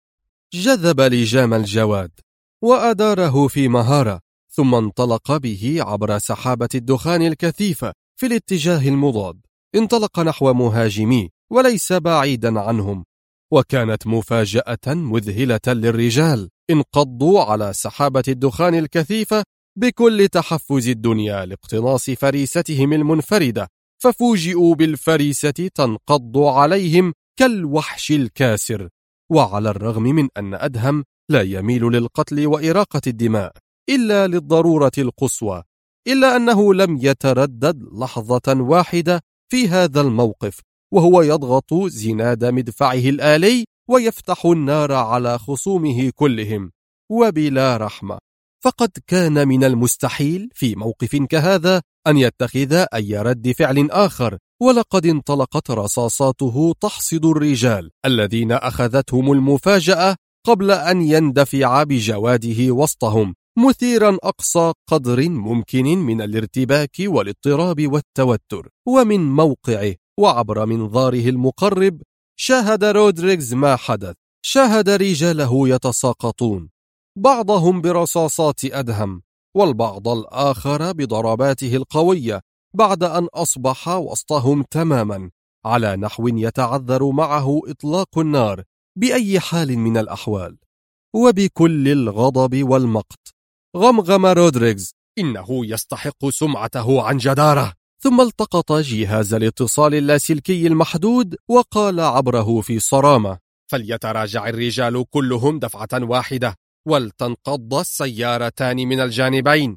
جذب لجام الجواد وأداره في مهارة، ثم انطلق به عبر سحابة الدخان الكثيفة في الاتجاه المضاد. انطلق نحو مهاجميه وليس بعيدا عنهم، وكانت مفاجأة مذهلة للرجال. انقضوا على سحابة الدخان الكثيفة بكل تحفز الدنيا لاقتناص فريستهم المنفردة، ففوجئوا بالفريسة تنقض عليهم كالوحش الكاسر. وعلى الرغم من أن أدهم لا يميل للقتل وإراقة الدماء إلا للضرورة القصوى، إلا أنه لم يتردد لحظة واحدة في هذا الموقف، وهو يضغط زناد مدفعه الآلي ويفتح النار على خصومه كلهم وبلا رحمة. فقد كان من المستحيل في موقف كهذا أن يتخذ أي رد فعل آخر، ولقد انطلقت رصاصاته تحصد الرجال الذين أخذتهم المفاجأة قبل أن يندفع بجواده وسطهم، مثيرا أقصى قدر ممكن من الارتباك والاضطراب والتوتر. ومن موقعه وعبر منظاره المقرب شاهد رودريغز ما حدث. شاهد رجاله يتساقطون، بعضهم برصاصات أدهم والبعض الآخر بضرباته القوية، بعد أن أصبح وسطهم تماما على نحو يتعذر معه إطلاق النار بأي حال من الأحوال. وبكل الغضب والمقت غمغم رودريغز: إنه يستحق سمعته عن جدارة. ثم التقط جهاز الاتصال اللاسلكي المحدود وقال عبره في صرامة: فليتراجع الرجال كلهم دفعة واحدة، ولتنقض السيارتان من الجانبين.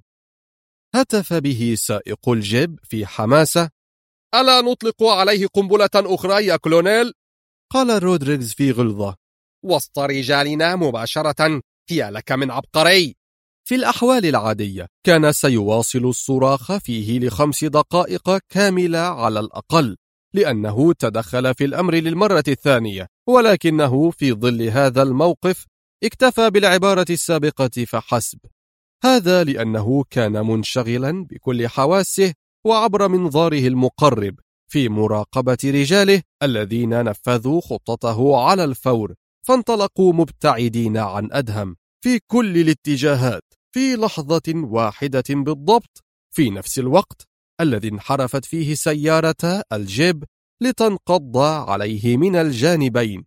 هتف به سائق الجيب في حماسة: ألا نطلق عليه قنبلة أخرى يا كلونيل؟ قال رودريغز في غلظة: وسط رجالنا مباشرة، هي لك من عبقري. في الأحوال العادية كان سيواصل الصراخ فيه ل5 دقائق كاملة على الأقل، لأنه تدخل في الأمر للمرة الثانية، ولكنه في ظل هذا الموقف اكتفى بالعبارة السابقة فحسب. هذا لأنه كان منشغلا بكل حواسه وعبر منظاره المقرب في مراقبة رجاله الذين نفذوا خطته على الفور، فانطلقوا مبتعدين عن أدهم في كل الاتجاهات في لحظة واحدة بالضبط، في نفس الوقت الذي انحرفت فيه سيارة الجيب لتنقض عليه من الجانبين،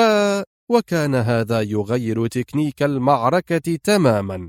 وكان هذا يغير تكنيك المعركة تماما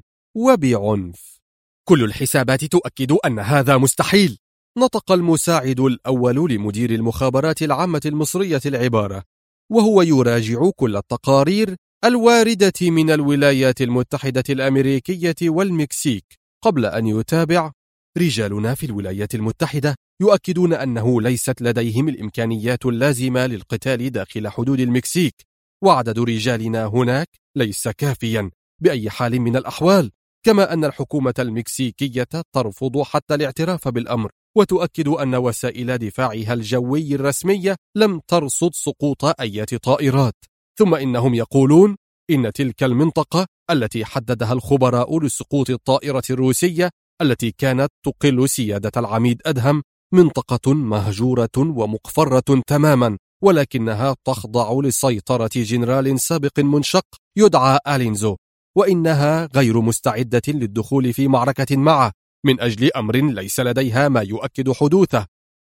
وبعنف. كل الحسابات تؤكد أن هذا مستحيل. نطق المساعد الأول لمدير المخابرات العامة المصرية العبارة وهو يراجع كل التقارير الواردة من الولايات المتحدة الأمريكية والمكسيك قبل أن يتابع: رجالنا في الولايات المتحدة يؤكدون أنه ليست لديهم الإمكانيات اللازمة للقتال داخل حدود المكسيك، وعدد رجالنا هناك ليس كافيا بأي حال من الأحوال، كما أن الحكومة المكسيكية ترفض حتى الاعتراف بالأمر، وتؤكد أن وسائل دفاعها الجوي الرسمية لم ترصد سقوط أي طائرات. ثم إنهم يقولون إن تلك المنطقة التي حددها الخبراء لسقوط الطائرة الروسية التي كانت تقل سيادة العميد أدهم منطقة مهجورة ومقفرة تماما، ولكنها تخضع لسيطرة جنرال سابق منشق يدعى ألينزو، وإنها غير مستعدة للدخول في معركة معه من أجل أمر ليس لديها ما يؤكد حدوثه.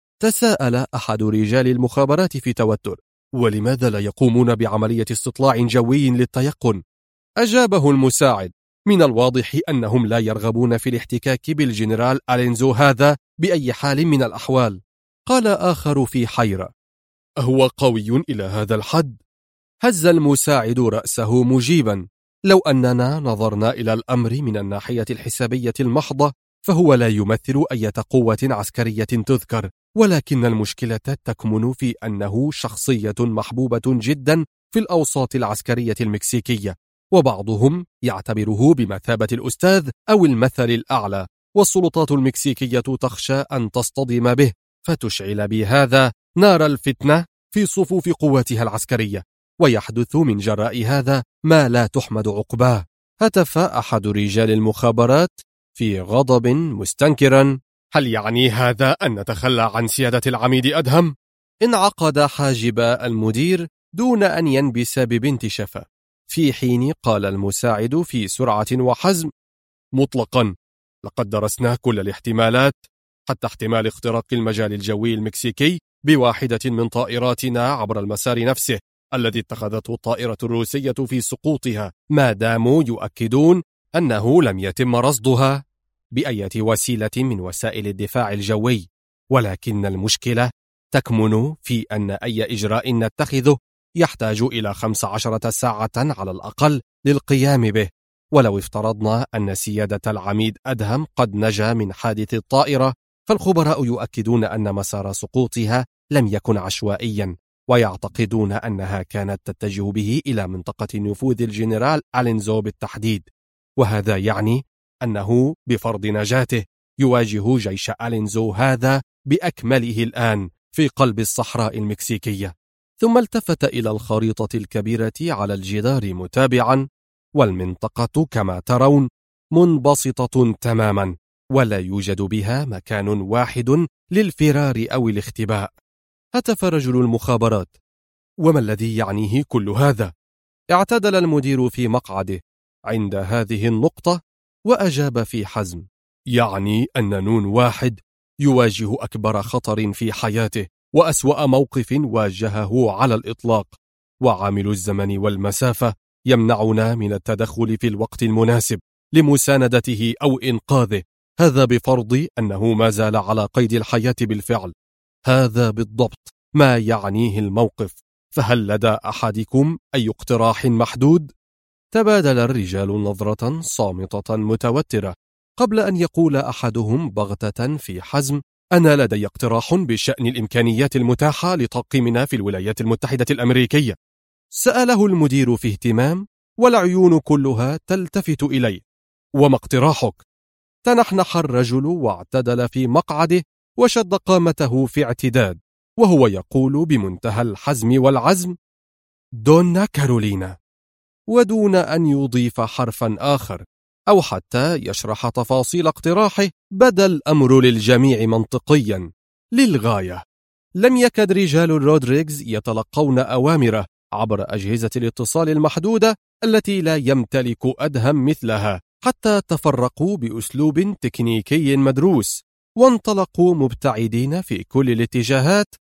تساءل أحد رجال المخابرات في توتر: ولماذا لا يقومون بعملية استطلاع جوي للتيقن؟ أجابه المساعد: من الواضح أنهم لا يرغبون في الاحتكاك بالجنرال ألينزو هذا بأي حال من الأحوال. قال آخر في حيرة: أهو قوي إلى هذا الحد؟ هز المساعد رأسه مجيبا: لو أننا نظرنا إلى الأمر من الناحية الحسابية المحضة فهو لا يمثل أي قوة عسكرية تذكر، ولكن المشكلة تكمن في أنه شخصية محبوبة جدا في الأوساط العسكرية المكسيكية، وبعضهم يعتبره بمثابة الأستاذ أو المثل الأعلى، والسلطات المكسيكية تخشى أن تصطدم به فتشعل بهذا نار الفتنة في صفوف قواتها العسكرية، ويحدث من جراء هذا ما لا تحمد عقباه. هتف أحد رجال المخابرات في غضب مستنكرا: هل يعني هذا أن نتخلى عن سيادة العميد أدهم؟ انعقد حاجب المدير دون أن ينبس ببنت شفا، في حين قال المساعد في سرعة وحزم: مطلقا، لقد درسنا كل الاحتمالات حتى احتمال اختراق المجال الجوي المكسيكي بواحدة من طائراتنا عبر المسار نفسه الذي اتخذته الطائرة الروسية في سقوطها، ما داموا يؤكدون أنه لم يتم رصدها بأية وسيلة من وسائل الدفاع الجوي. ولكن المشكلة تكمن في أن أي إجراء نتخذه يحتاج إلى 15 ساعة على الأقل للقيام به، ولو افترضنا أن سيادة العميد أدهم قد نجا من حادث الطائرة، فالخبراء يؤكدون أن مسار سقوطها لم يكن عشوائيا، ويعتقدون أنها كانت تتجه به إلى منطقة نفوذ الجنرال ألينزو بالتحديد، وهذا يعني أنه بفرض نجاته يواجه جيش ألينزو هذا بأكمله الآن في قلب الصحراء المكسيكية. ثم التفت إلى الخريطة الكبيرة على الجدار متابعا: والمنطقة كما ترون منبسطة تماما، ولا يوجد بها مكان واحد للفرار أو الاختباء. هتف رجل المخابرات: وما الذي يعنيه كل هذا؟ اعتدل المدير في مقعده عند هذه النقطة وأجاب في حزم: يعني أن نون واحد يواجه أكبر خطر في حياته وأسوأ موقف واجهه على الإطلاق، وعامل الزمن والمسافة يمنعنا من التدخل في الوقت المناسب لمساندته أو إنقاذه، هذا بفرض أنه ما زال على قيد الحياة بالفعل. هذا بالضبط ما يعنيه الموقف، فهل لدى أحدكم أي اقتراح محدود؟ تبادل الرجال نظرة صامتة متوترة قبل أن يقول أحدهم بغتة في حزم: أنا لدي اقتراح بشأن الإمكانيات المتاحة لتقييمنا في الولايات المتحدة الأمريكية. سأله المدير في اهتمام والعيون كلها تلتفت إليه: وما اقتراحك؟ تنحنح الرجل واعتدل في مقعده وشد قامته في اعتداد وهو يقول بمنتهى الحزم والعزم: دونا كارولينا، ودون أن يضيف حرفا آخر أو حتى يشرح تفاصيل اقتراحه بدا الأمر للجميع منطقيا للغاية. لم يكد رجال رودريغز يتلقون أوامره عبر أجهزة الاتصال المحدودة التي لا يمتلك أدهم مثلها، حتى تفرقوا بأسلوب تكنيكي مدروس وانطلقوا مبتعدين في كل الاتجاهات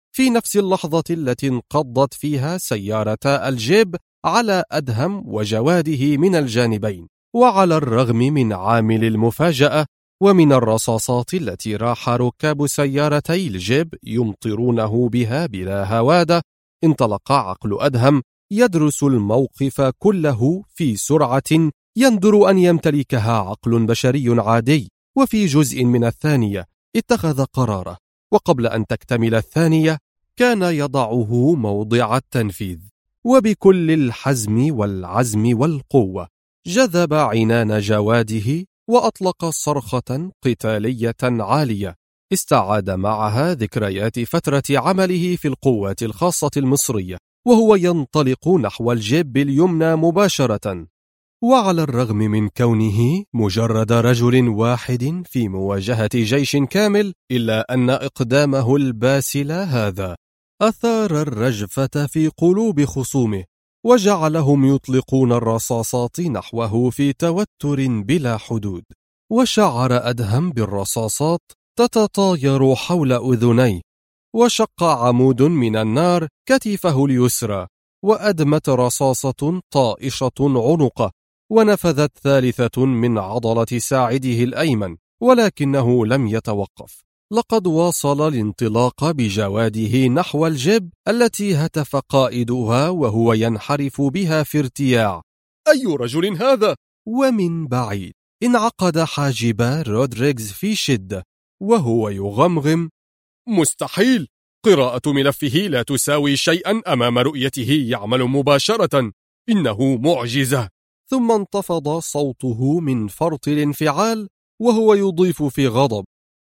في نفس اللحظة التي انقضت فيها سيارتا الجيب على أدهم وجواده من الجانبين. وعلى الرغم من عامل المفاجأة ومن الرصاصات التي راح ركاب سيارتي الجيب يمطرونه بها بلا هوادة، انطلق عقل أدهم يدرس الموقف كله في سرعة يندر أن يمتلكها عقل بشري عادي. وفي جزء من الثانية اتخذ قراره، وقبل أن تكتمل الثانية كان يضعه موضع التنفيذ. وبكل الحزم والعزم والقوة جذب عنان جواده وأطلق صرخة قتالية عالية استعاد معها ذكريات فترة عمله في القوات الخاصة المصرية، وهو ينطلق نحو الجيب اليمنى مباشرة. وعلى الرغم من كونه مجرد رجل واحد في مواجهة جيش كامل، إلا أن إقدامه الباسل هذا أثار الرجفة في قلوب خصومه، وجعلهم يطلقون الرصاصات نحوه في توتر بلا حدود. وشعر أدهم بالرصاصات تتطاير حول أذنيه، وشق عمود من النار كتفه اليسرى، وأدمت رصاصة طائشة عنقه، ونفذت ثالثة من عضلة ساعده الأيمن، ولكنه لم يتوقف. لقد واصل الانطلاق بجواده نحو الجيب التي هتف قائدها وهو ينحرف بها في ارتياع: أي رجل هذا؟ ومن بعيد انعقد حاجب رودريغز في شدة وهو يغمغم: مستحيل، قراءة ملفه لا تساوي شيئا أمام رؤيته يعمل مباشرة، إنه معجزة. ثم انتفض صوته من فرط الانفعال وهو يضيف في غضب: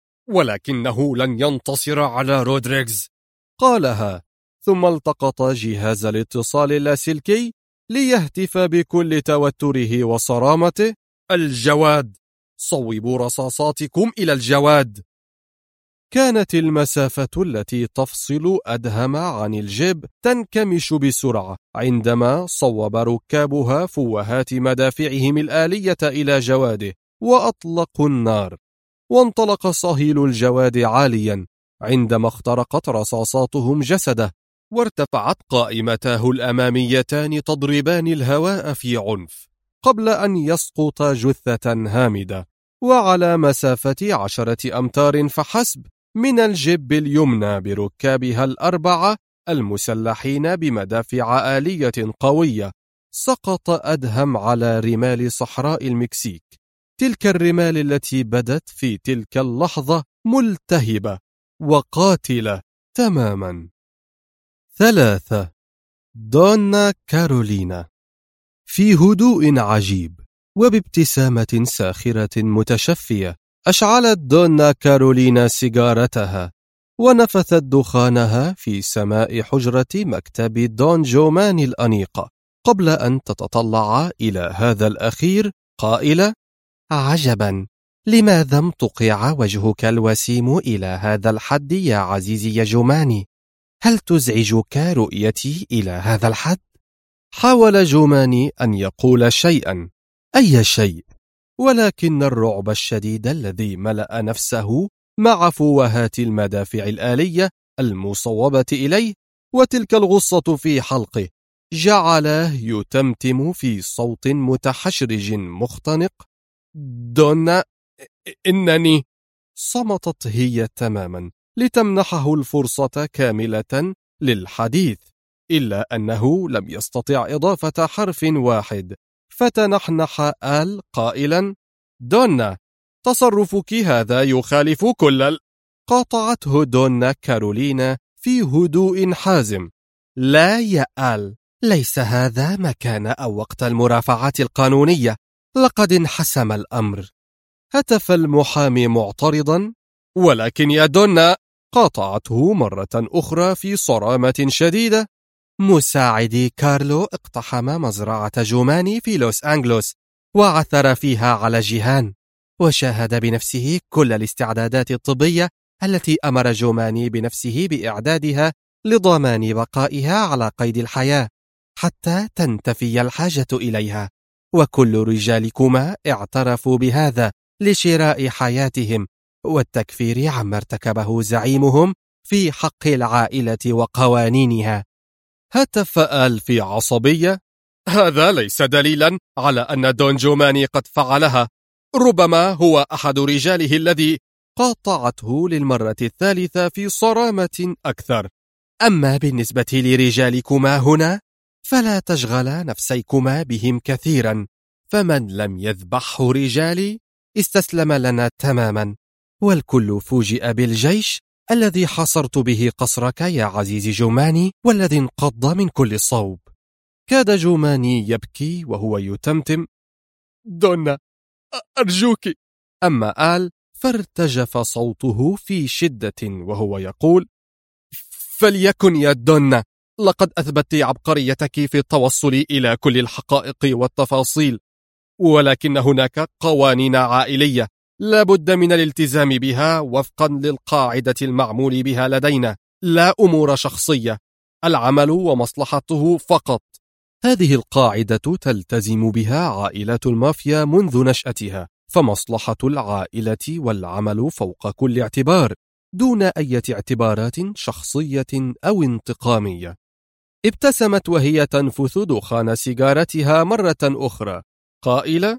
ولكنه لن ينتصر على رودريغز، قالها، ثم التقط جهاز الاتصال اللاسلكي ليهتف بكل توتره وصرامته: الجواد، صوبوا رصاصاتكم إلى الجواد. كانت المسافة التي تفصل أدهم عن الجيب تنكمش بسرعة عندما صوب ركابها فوهات مدافعهم الآلية إلى جواده وأطلقوا النار. وانطلق صهيل الجواد عاليا عندما اخترقت رصاصاتهم جسده، وارتفعت قائمتاه الأماميتان تضربان الهواء في عنف قبل أن يسقط جثة هامدة، وعلى مسافة 10 أمتار فحسب من الجيب اليمنى بركابها الأربعة المسلحين بمدافع آلية قوية. سقط أدهم على رمال صحراء المكسيك، تلك الرمال التي بدت في تلك اللحظة ملتهبة وقاتلة تماما. 3. دونا كارولينا. في هدوء عجيب وبابتسامة ساخرة متشفية أشعلت دونا كارولينا سيجارتها ونفثت دخانها في سماء حجرة مكتب دون جوماني الأنيقة قبل أن تتطلع إلى هذا الأخير قائلة: عجبا، لماذا امتقع وجهك الوسيم إلى هذا الحد يا عزيزي يا جوماني؟ هل تزعجك رؤيتي إلى هذا الحد؟ حاول جوماني أن يقول شيئا، أي شيء، ولكن الرعب الشديد الذي ملأ نفسه مع فوهات المدافع الآلية المصوبة إليه وتلك الغصة في حلقه جعله يتمتم في صوت متحشرج مختنق: دونا، إنني. صمتت هي تماما لتمنحه الفرصة كاملة للحديث، إلا أنه لم يستطع إضافة حرف واحد، فتنحنح آل قائلا: دونا، تصرفك هذا يخالف كل قاطعته دونا كارولينا في هدوء حازم: لا يا آل، ليس هذا مكان أو وقت المرافعات القانونية، لقد انحسم الأمر. هتف المحامي معترضا: ولكن يا دونا، قاطعته مرة أخرى في صرامة شديدة: مساعدي كارلو اقتحم مزرعة جوماني في لوس أنجلوس وعثر فيها على جيهان، وشاهد بنفسه كل الاستعدادات الطبية التي أمر جوماني بنفسه بإعدادها لضمان بقائها على قيد الحياة حتى تنتفي الحاجة إليها، وكل رجالكما اعترفوا بهذا لشراء حياتهم والتكفير عما ارتكبه زعيمهم في حق العائلة وقوانينها. هتف آل في عصبية: هذا ليس دليلا على أن دون جوماني قد فعلها، ربما هو أحد رجاله الذي قاطعته للمرة الثالثة في صرامة أكثر. أما بالنسبة لرجالكما هنا فلا تشغل نفسيكما بهم كثيرا، فمن لم يذبحه رجالي استسلم لنا تماما، والكل فوجئ بالجيش الذي حصرت به قصرك يا عزيزي جوماني، والذي انقض من كل صوب. كاد جوماني يبكي وهو يتمتم: دونا أرجوك. أما آل فارتجف صوته في شدة وهو يقول: فليكن يا دونا، لقد أثبتت عبقريتك في التوصل إلى كل الحقائق والتفاصيل، ولكن هناك قوانين عائلية لا بد من الالتزام بها وفقا للقاعدة المعمول بها لدينا، لا أمور شخصية، العمل ومصلحته فقط. هذه القاعدة تلتزم بها عائلات المافيا منذ نشأتها، فمصلحة العائلة والعمل فوق كل اعتبار، دون أي اعتبارات شخصية أو انتقامية. ابتسمت وهي تنفث دخان سيجارتها مرة أخرى قائلة: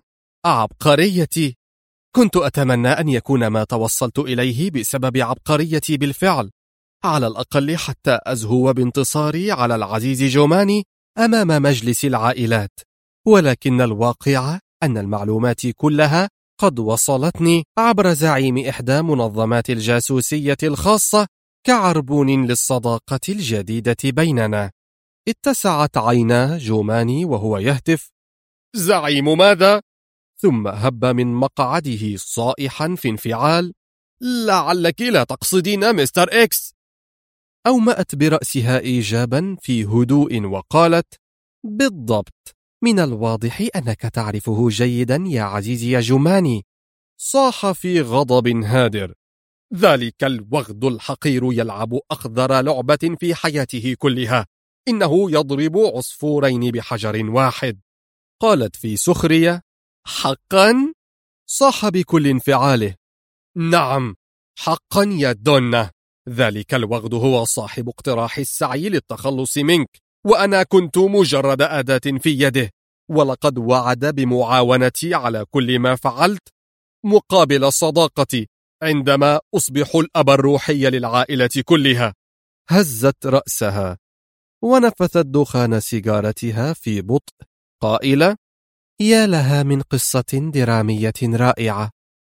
عبقريتي، كنت أتمنى أن يكون ما توصلت إليه بسبب عبقريتي بالفعل، على الأقل حتى أزهو بانتصاري على العزيز جوماني أمام مجلس العائلات. ولكن الواقع أن المعلومات كلها قد وصلتني عبر زعيم إحدى منظمات الجاسوسية الخاصة كعربون للصداقة الجديدة بيننا. اتسعت عينا جوماني وهو يهتف: زعيم ماذا؟ ثم هب من مقعده صائحا في انفعال: لعلك لا تقصدين مستر إكس. أومأت برأسها إيجابا في هدوء وقالت: بالضبط، من الواضح أنك تعرفه جيدا يا عزيزي يا جوماني. صاح في غضب هادر: ذلك الوغد الحقير يلعب أخضر لعبة في حياته كلها، إنه يضرب عصفورين بحجر واحد. قالت في سخرية: حقا؟ صاح بكل انفعاله: نعم، حقا يا دونا، ذلك الوغد هو صاحب اقتراح السعي للتخلص منك، وأنا كنت مجرد أداة في يده، ولقد وعد بمعاونتي على كل ما فعلت مقابل صداقتي عندما أصبح الأب الروحي للعائلة كلها. هزت رأسها ونفثت دخان سيجارتها في بطء قائلة: يا لها من قصة درامية رائعة،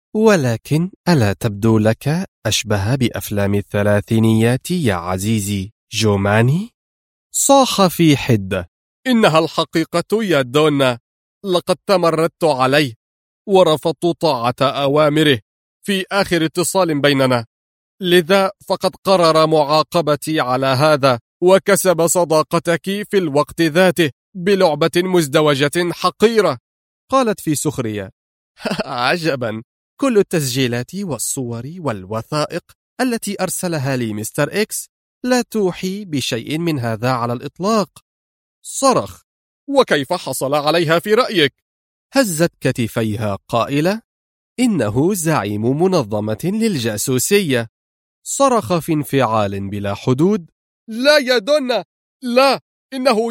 ولكن ألا تبدو لك أشبه بأفلام الثلاثينيات يا عزيزي جوماني؟ صاح في حدة: إنها الحقيقة يا دونا، لقد تمردت عليه ورفضت طاعة أوامره في آخر اتصال بيننا، لذا فقد قرر معاقبتي على هذا، وكسب صداقتك في الوقت ذاته بلعبة مزدوجة حقيرة. قالت في سخرية: عجبا، كل التسجيلات والصور والوثائق التي أرسلها لي مستر إكس لا توحي بشيء من هذا على الإطلاق. صرخ: وكيف حصل عليها في رأيك؟ هزت كتفيها قائلة: إنه زعيم منظمة للجاسوسية. صرخ في انفعال بلا حدود: لا يا دونا، لا، إنه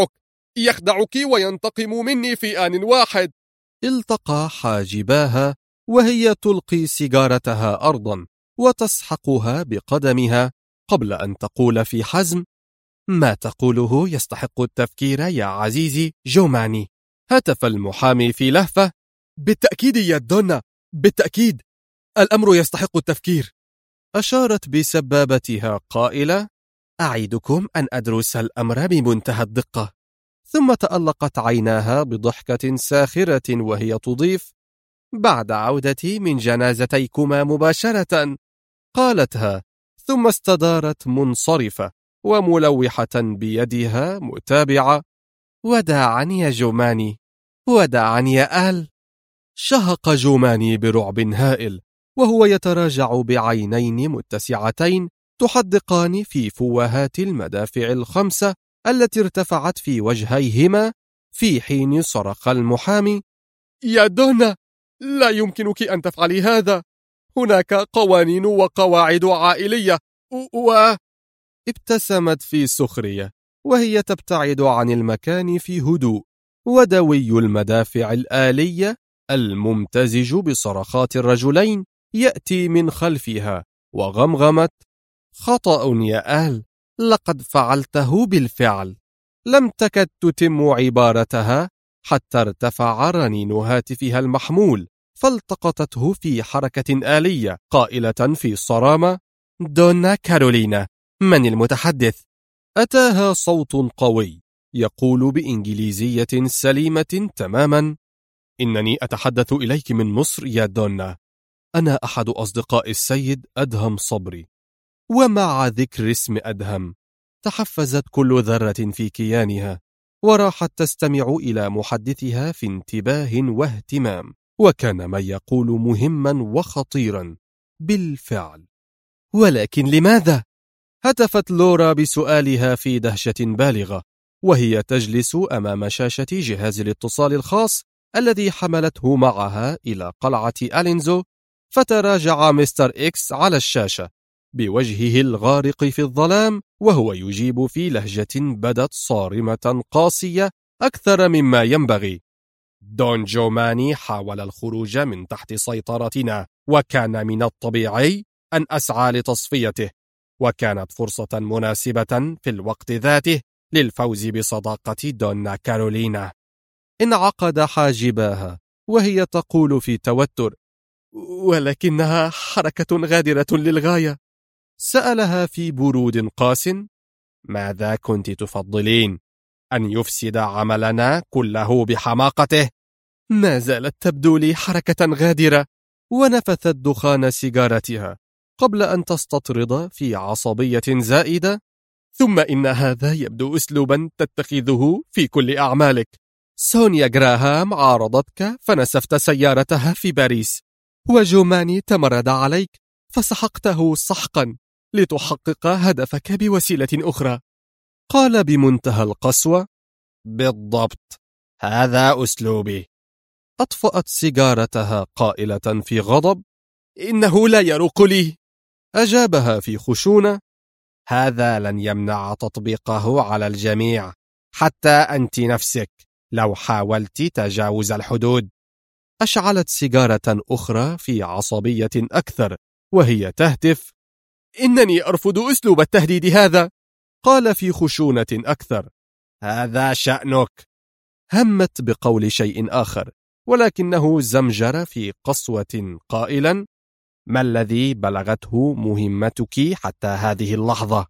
يخدعك وينتقم مني في آن واحد. التقى حاجباها وهي تلقي سيجارتها أرضا وتسحقها بقدمها قبل أن تقول في حزم: ما تقوله يستحق التفكير يا عزيزي جوماني. هتف المحامي في لهفة: بالتأكيد يا دونا، بالتأكيد، الأمر يستحق التفكير. أشارت بسبابتها قائلة: أعيدكم أن أدرس الأمر بمنتهى الدقة. ثم تألقت عيناها بضحكة ساخرة وهي تضيف: بعد عودتي من جنازتيكما مباشرة. قالتها ثم استدارت منصرفة وملوحة بيدها متابعة: وداعا يا جوماني، وداعا يا آل. شهق جوماني برعب هائل وهو يتراجع بعينين متسعتين تحدقان في فوهات المدافع الخمسة التي ارتفعت في وجهيهما، في حين صرخ المحامي: يا دونا، لا يمكنك أن تفعلي هذا، هناك قوانين وقواعد عائلية ابتسمت في سخرية وهي تبتعد عن المكان في هدوء، ودوي المدافع الآلية الممتزج بصرخات الرجلين يأتي من خلفها، وغمغمت: خطأ يا آل، لقد فعلته بالفعل. لم تكد تتم عبارتها حتى ارتفع رنين هاتفها المحمول، فالتقطته في حركة آلية قائلة في صرامة: دونا كارولينا، من المتحدث؟ أتاها صوت قوي يقول بإنجليزية سليمة تماما: إنني أتحدث إليك من مصر يا دونا، أنا أحد أصدقاء السيد أدهم صبري. ومع ذكر اسم أدهم تحفزت كل ذرة في كيانها، وراحت تستمع إلى محدثها في انتباه واهتمام، وكان ما يقول مهما وخطيرا بالفعل. ولكن لماذا؟ هتفت لورا بسؤالها في دهشة بالغة، وهي تجلس أمام شاشة جهاز الاتصال الخاص الذي حملته معها إلى قلعة ألينزو. فتراجع مستر إكس على الشاشة بوجهه الغارق في الظلام، وهو يجيب في لهجة بدت صارمة قاسية أكثر مما ينبغي: دون جوماني حاول الخروج من تحت سيطرتنا، وكان من الطبيعي أن أسعى لتصفيته، وكانت فرصة مناسبة في الوقت ذاته للفوز بصداقة دونا كارولينا. انعقد حاجباها وهي تقول في توتر: ولكنها حركة غادرة للغاية. سألها في برود قاس: ماذا كنت تفضلين؟ أن يفسد عملنا كله بحماقته؟ ما زالت تبدو لي حركة غادرة. ونفثت دخان سيجارتها قبل أن تستطرد في عصبية زائدة: ثم إن هذا يبدو أسلوبا تتخذه في كل أعمالك. سونيا جراهام عارضتك فنسفت سيارتها في باريس، وجوماني تمرد عليك فسحقته سحقا لتحقق هدفك بوسيلة أخرى. قال بمنتهى القسوة: بالضبط، هذا أسلوبي. أطفأت سيجارتها قائلة في غضب: إنه لا يروق لي. أجابها في خشونة: هذا لن يمنع تطبيقه على الجميع، حتى أنت نفسك لو حاولت تجاوز الحدود. أشعلت سيجارة أخرى في عصبية أكثر وهي تهتف: إنني أرفض أسلوب التهديد هذا. قال في خشونة أكثر: هذا شأنك. همت بقول شيء آخر، ولكنه زمجر في قسوة قائلا: ما الذي بلغته مهمتك حتى هذه اللحظة؟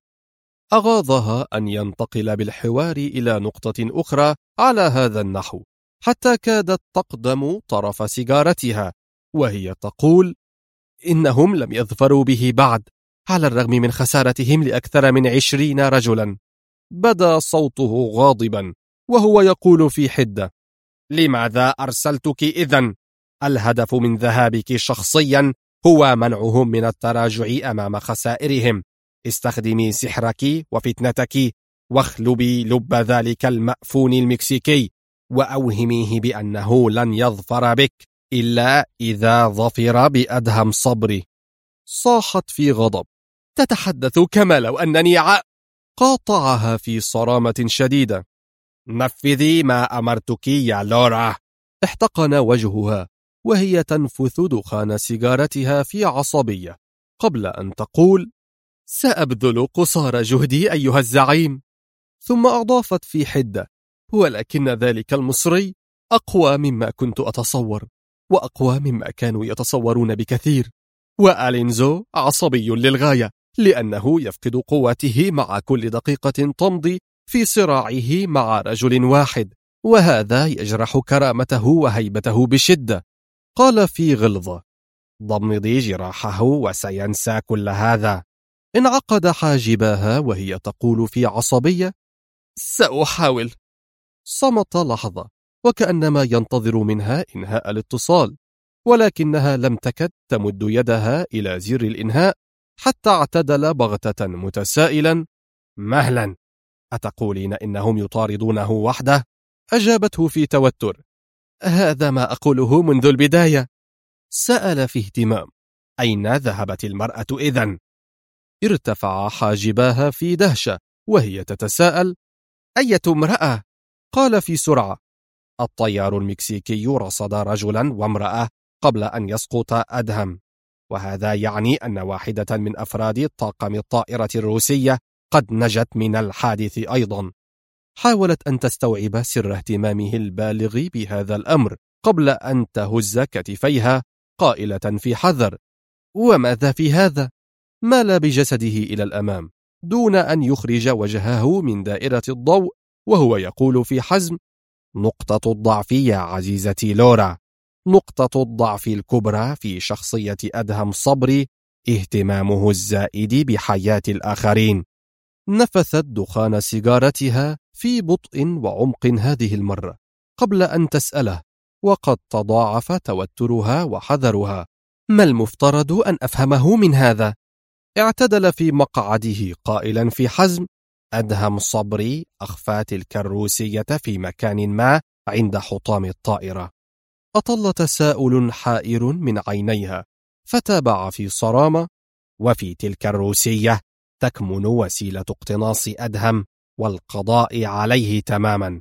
أغاضها أن ينتقل بالحوار إلى نقطة أخرى على هذا النحو، حتى كادت تقدم طرف سيجارتها وهي تقول: إنهم لم يظفروا به بعد، على الرغم من خسارتهم لأكثر من 20 رجلا. بدا صوته غاضبا وهو يقول في حدة: لماذا أرسلتك إذن؟ الهدف من ذهابك شخصيا هو منعهم من التراجع أمام خسائرهم. استخدمي سحرك وفتنتك، واخلبي لب ذلك المأفون المكسيكي، وأوهميه بأنه لن يظفر بك إلا إذا ظفر بأدهم صبري. صاحت في غضب: تتحدث كما لو أنني قاطعها في صرامة شديدة: نفذي ما أمرتك يا لورا. احتقن وجهها وهي تنفث دخان سيجارتها في عصبية قبل أن تقول: سأبذل قصارى جهدي أيها الزعيم. ثم أضافت في حدة: ولكن ذلك المصري أقوى مما كنت أتصور، وأقوى مما كانوا يتصورون بكثير. وألينزو عصبي للغاية، لأنه يفقد قوته مع كل دقيقة تمضي في صراعه مع رجل واحد، وهذا يجرح كرامته وهيبته بشدة. قال في غلظة: ضمدي جراحه وسينسى كل هذا. انعقد حاجباها وهي تقول في عصبية: سأحاول. صمت لحظة وكأنما ينتظر منها إنهاء الاتصال، ولكنها لم تكد تمد يدها إلى زر الإنهاء حتى اعتدل بغتة متسائلا: مهلا، أتقولين إنهم يطاردونه وحده؟ أجابته في توتر: هذا ما أقوله منذ البداية. سأل في اهتمام: أين ذهبت المرأة إذن؟ ارتفع حاجباها في دهشة وهي تتساءل: أية امرأة؟ قال في سرعة. الطيار المكسيكي رصد رجلا وامرأة قبل أن يسقط أدهم، وهذا يعني أن واحدة من أفراد طاقم الطائرة الروسية قد نجت من الحادث أيضا. حاولت أن تستوعب سر اهتمامه البالغ بهذا الأمر قبل أن تهز كتفيها قائلة في حذر: وماذا في هذا؟ مال بجسده إلى الأمام دون أن يخرج وجهه من دائرة الضوء وهو يقول في حزم: نقطة الضعف يا عزيزتي لورا، نقطة الضعف الكبرى في شخصية أدهم صبري اهتمامه الزائد بحياة الآخرين. نفثت دخان سيجارتها في بطء وعمق هذه المرة قبل أن تسأله، وقد تضاعف توترها وحذرها. ما المفترض أن أفهمه من هذا؟ اعتدل في مقعده قائلا في حزم: أدهم صبري أخفى تلك الروسية في مكان ما عند حطام الطائرة. أطل تساؤل حائر من عينيها، فتابع في صرامة: وفي تلك الروسية تكمن وسيلة اقتناص أدهم والقضاء عليه تماما.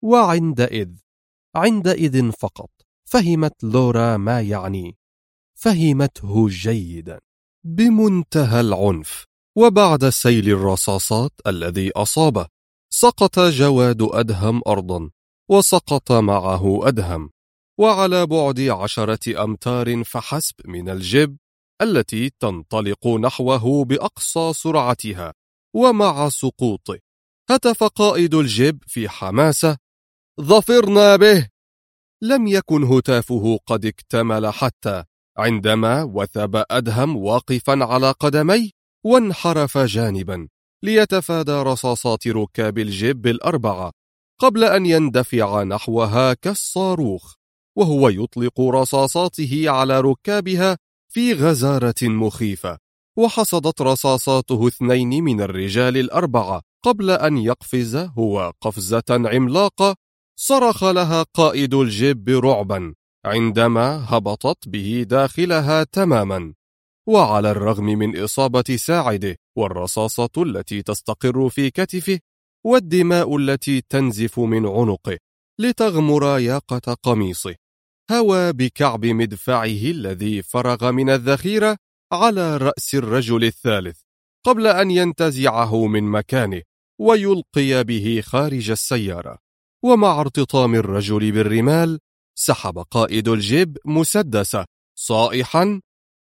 عندئذ فقط فهمت لورا ما يعني. فهمته جيدا بمنتهى العنف. وبعد سيل الرصاصات الذي أصابه، سقط جواد أدهم أرضا، وسقط معه أدهم، وعلى بعد 10 أمتار فحسب من الجب التي تنطلق نحوه بأقصى سرعتها. ومع سقوطه هتف قائد الجب في حماسة: ظفرنا به! لم يكن هتافه قد اكتمل حتى عندما وثب أدهم واقفا على قدميه وانحرف جانبا ليتفادى رصاصات ركاب الجب الأربعة قبل أن يندفع نحوها كالصاروخ، وهو يطلق رصاصاته على ركابها في غزارة مخيفة. وحصدت رصاصاته 2 من الرجال الأربعة قبل أن يقفز هو قفزة عملاقة صرخ لها قائد الجب رعبا عندما هبطت به داخلها تماما. وعلى الرغم من إصابة ساعده والرصاصة التي تستقر في كتفه والدماء التي تنزف من عنقه لتغمر ياقة قميصه، هوى بكعب مدفعه الذي فرغ من الذخيرة على رأس الرجل الثالث قبل أن ينتزعه من مكانه ويلقي به خارج السيارة. ومع ارتطام الرجل بالرمال سحب قائد الجيب مسدسه صائحا: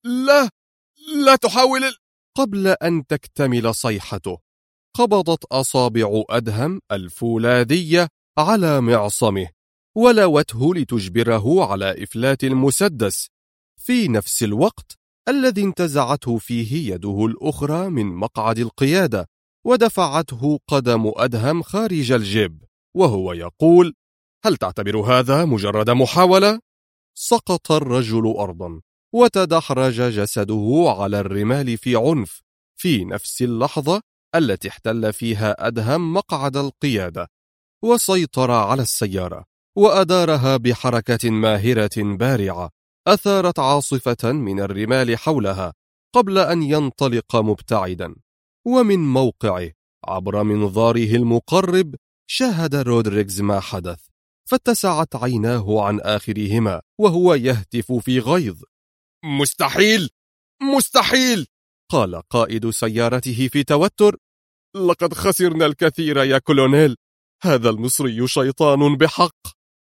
لا تحاول. قبل أن تكتمل صيحته قبضت أصابع أدهم الفولاذية على معصمه ولوته لتجبره على إفلات المسدس في نفس الوقت الذي انتزعته فيه يده الأخرى من مقعد القيادة ودفعته قدم أدهم خارج الجيب وهو يقول: هل تعتبر هذا مجرد محاولة؟ سقط الرجل أرضا وتدحرج جسده على الرمال في عنف في نفس اللحظة التي احتل فيها أدهم مقعد القيادة وسيطر على السيارة وأدارها بحركة ماهرة بارعة أثارت عاصفة من الرمال حولها قبل أن ينطلق مبتعدا. ومن موقعه عبر منظاره المقرب شاهد رودريغز ما حدث، فاتسعت عيناه عن آخرهما وهو يهتف في غيظ: مستحيل! مستحيل! قال قائد سيارته في توتر: لقد خسرنا الكثير يا كولونيل، هذا المصري شيطان بحق.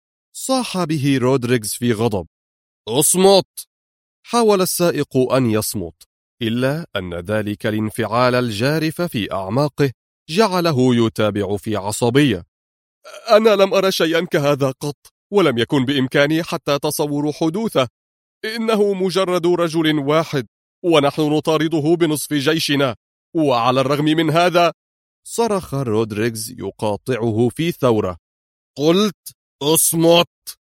صاح به رودريغز في غضب: اصمت! حاول السائق أن يصمت، إلا أن ذلك الانفعال الجارف في أعماقه جعله يتابع في عصبية: أنا لم أرى شيئا كهذا قط، ولم يكن بإمكاني حتى تصور حدوثه. إنه مجرد رجل واحد ونحن نطارده بنصف جيشنا، وعلى الرغم من هذا. صرخ رودريغز يقاطعه في ثورة: قلت اصمت!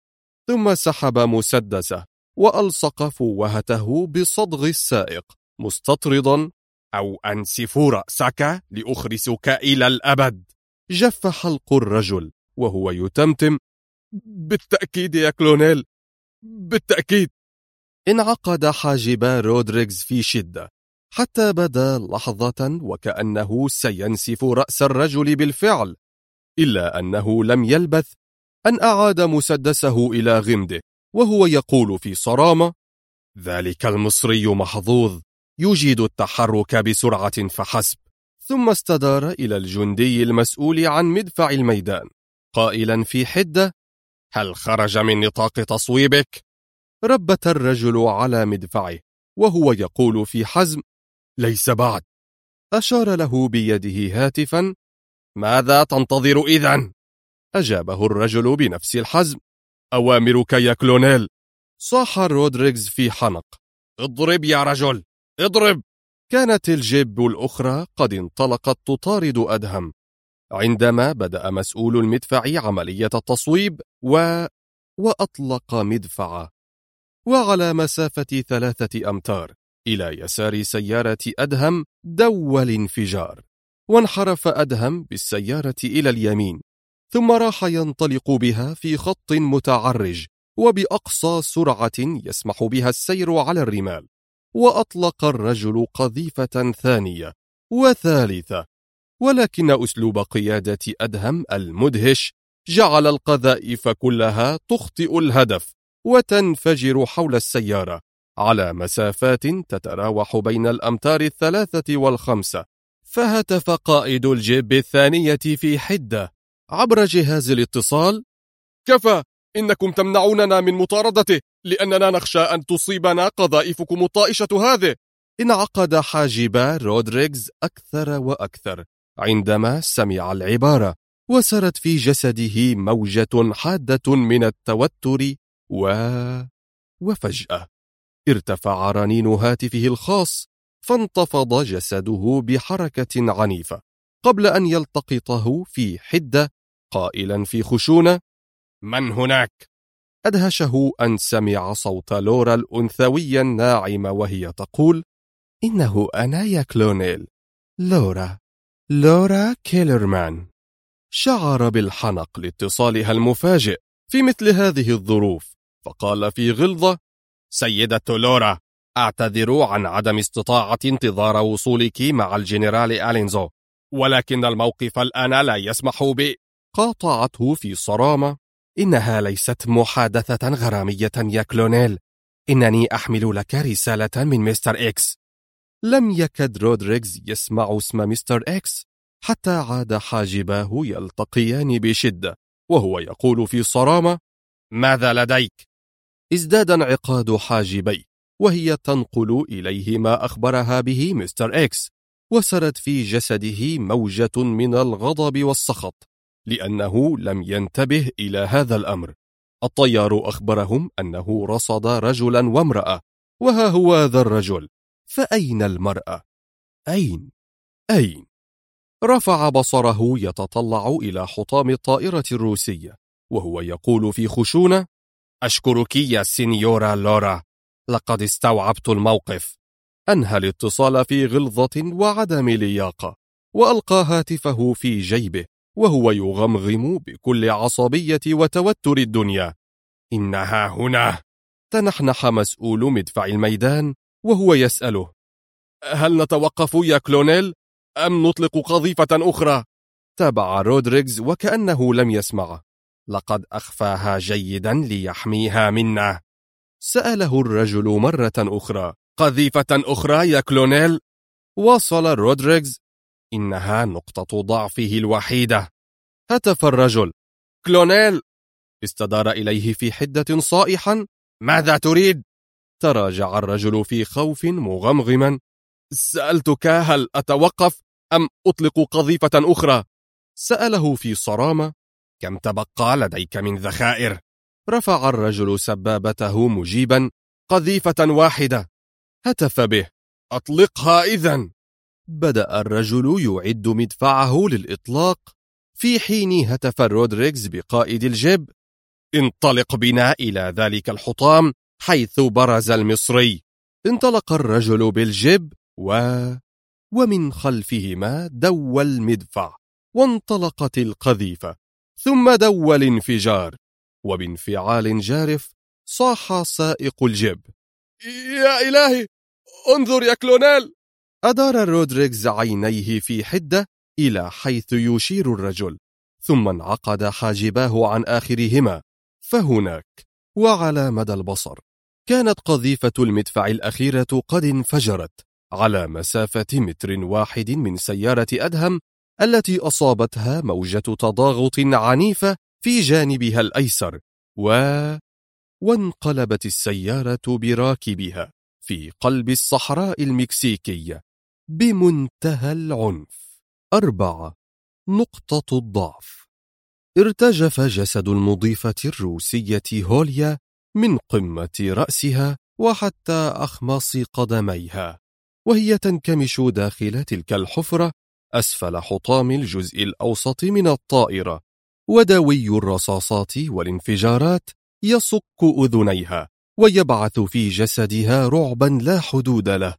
ثم سحب مسدسه وألصق فوهته بصدغ السائق مستطردا: أو أنسف رأسك لأخرسك إلى الأبد. جف حلق الرجل وهو يتمتم: بالتأكيد يا كولونيل، بالتأكيد. انعقد حاجبا رودريغز في شدة حتى بدا لحظة وكأنه سينسف رأس الرجل بالفعل، إلا أنه لم يلبث أن أعاد مسدسه إلى غمده وهو يقول في صرامة: ذلك المصري محظوظ، يجيد التحرك بسرعة فحسب. ثم استدار إلى الجندي المسؤول عن مدفع الميدان قائلا في حدة: هل خرج من نطاق تصويبك؟ ربت الرجل على مدفعه وهو يقول في حزم: ليس بعد. أشار له بيده هاتفا: ماذا تنتظر إذن؟ أجابه الرجل بنفس الحزم: أوامرك يا كلونيل. صاح رودريغز في حنق: اضرب يا رجل، اضرب! كانت الجيب الأخرى قد انطلقت تطارد أدهم عندما بدأ مسؤول المدفع عملية التصويب وأطلق مدفعه، وعلى مسافة 3 أمتار إلى يسار سيارة أدهم دوى الانفجار، وانحرف أدهم بالسيارة إلى اليمين، ثم راح ينطلق بها في خط متعرج وبأقصى سرعة يسمح بها السير على الرمال. وأطلق الرجل قذيفة ثانية وثالثة، ولكن أسلوب قيادة أدهم المدهش جعل القذائف كلها تخطئ الهدف وتنفجر حول السيارة على مسافات تتراوح بين الأمتار 3 و5. فهتف قائد الجيب الثانية في حدة عبر جهاز الاتصال: كفى، إنكم تمنعوننا من مطاردته لأننا نخشى أن تصيبنا قذائفكم الطائشة هذه. انعقد حاجب رودريغز أكثر وأكثر عندما سمع العبارة، وسرت في جسده موجة حادة من التوتر وفجأة ارتفع رنين هاتفه الخاص، فانتفض جسده بحركة عنيفة قبل أن يلتقطه في حدة قائلا في خشونة: من هناك؟ أدهشه أن سمع صوت لورا الأنثوية الناعمة وهي تقول: إنه أنا يا كلونيل، لورا كيلرمان. شعر بالحنق لاتصالها المفاجئ في مثل هذه الظروف، فقال في غلظة: سيدة لورا، أعتذر عن عدم استطاعة انتظار وصولك مع الجنرال ألينزو، ولكن الموقف الآن لا يسمح قاطعته في صرامة: إنها ليست محادثة غرامية يا كلونيل، إنني أحمل لك رسالة من مستر إكس. لم يكد رودريغز يسمع اسم مستر إكس حتى عاد حاجباه يلتقيان بشدة وهو يقول في صرامة: ماذا لديك؟ ازداد انعقاد حاجبيه وهي تنقل إليه ما أخبرها به مستر إكس، وسرت في جسده موجة من الغضب والسخط لأنه لم ينتبه إلى هذا الأمر. الطيار أخبرهم أنه رصد رجلا وامرأة، وها هو ذا الرجل، فأين المرأة؟ أين؟ رفع بصره يتطلع إلى حطام الطائرة الروسية وهو يقول في خشونة: أشكرك يا سينيورا لورا، لقد استوعبت الموقف. أنهى الاتصال في غلظة وعدم لياقة، وألقى هاتفه في جيبه وهو يغمغم بكل عصبية وتوتر الدنيا: إنها هنا. تنحنح مسؤول مدفع الميدان وهو يسأله: هل نتوقف يا كلونيل أم نطلق قذيفة أخرى؟ تابع رودريغز وكأنه لم يسمع: لقد أخفاها جيدا ليحميها منا. سأله الرجل مرة أخرى: قذيفة أخرى يا كلونيل؟ واصل رودريغز: إنها نقطة ضعفه الوحيدة. هتف الرجل: كلونيل! استدار إليه في حدة صائحا: ماذا تريد؟ تراجع الرجل في خوف مغمغما: سألتك هل أتوقف أم أطلق قذيفة أخرى؟ سأله في صرامة: كم تبقى لديك من ذخائر؟ رفع الرجل سبابته مجيبا: قذيفة واحدة. هتف به: أطلقها إذن. بدأ الرجل يعد مدفعه للإطلاق، في حين هتف رودريغز بقائد الجيب: انطلق بنا إلى ذلك الحطام حيث برز المصري. انطلق الرجل بالجيب ومن خلفهما دوى المدفع، وانطلقت القذيفة، ثم دوى الانفجار، وبانفعال جارف صاح سائق الجيب: يا إلهي، انظر يا كلونيل، أدار رودريغز عينيه في حدة إلى حيث يشير الرجل، ثم انعقد حاجباه عن آخرهما، فهناك وعلى مدى البصر كانت قذيفة المدفع الأخيرة قد انفجرت على مسافة 1 متر من سيارة أدهم التي أصابتها موجة تضاغط عنيفة في جانبها الأيسر، وانقلبت السيارة براكبها في قلب الصحراء المكسيكية بمنتهى العنف. 4. نقطة الضعف. ارتجف جسد المضيفة الروسية هوليا من قمة رأسها وحتى أخماص قدميها، وهي تنكمش داخل تلك الحفرة أسفل حطام الجزء الأوسط من الطائرة، ودوي الرصاصات والانفجارات يصك أذنيها ويبعث في جسدها رعبا لا حدود له،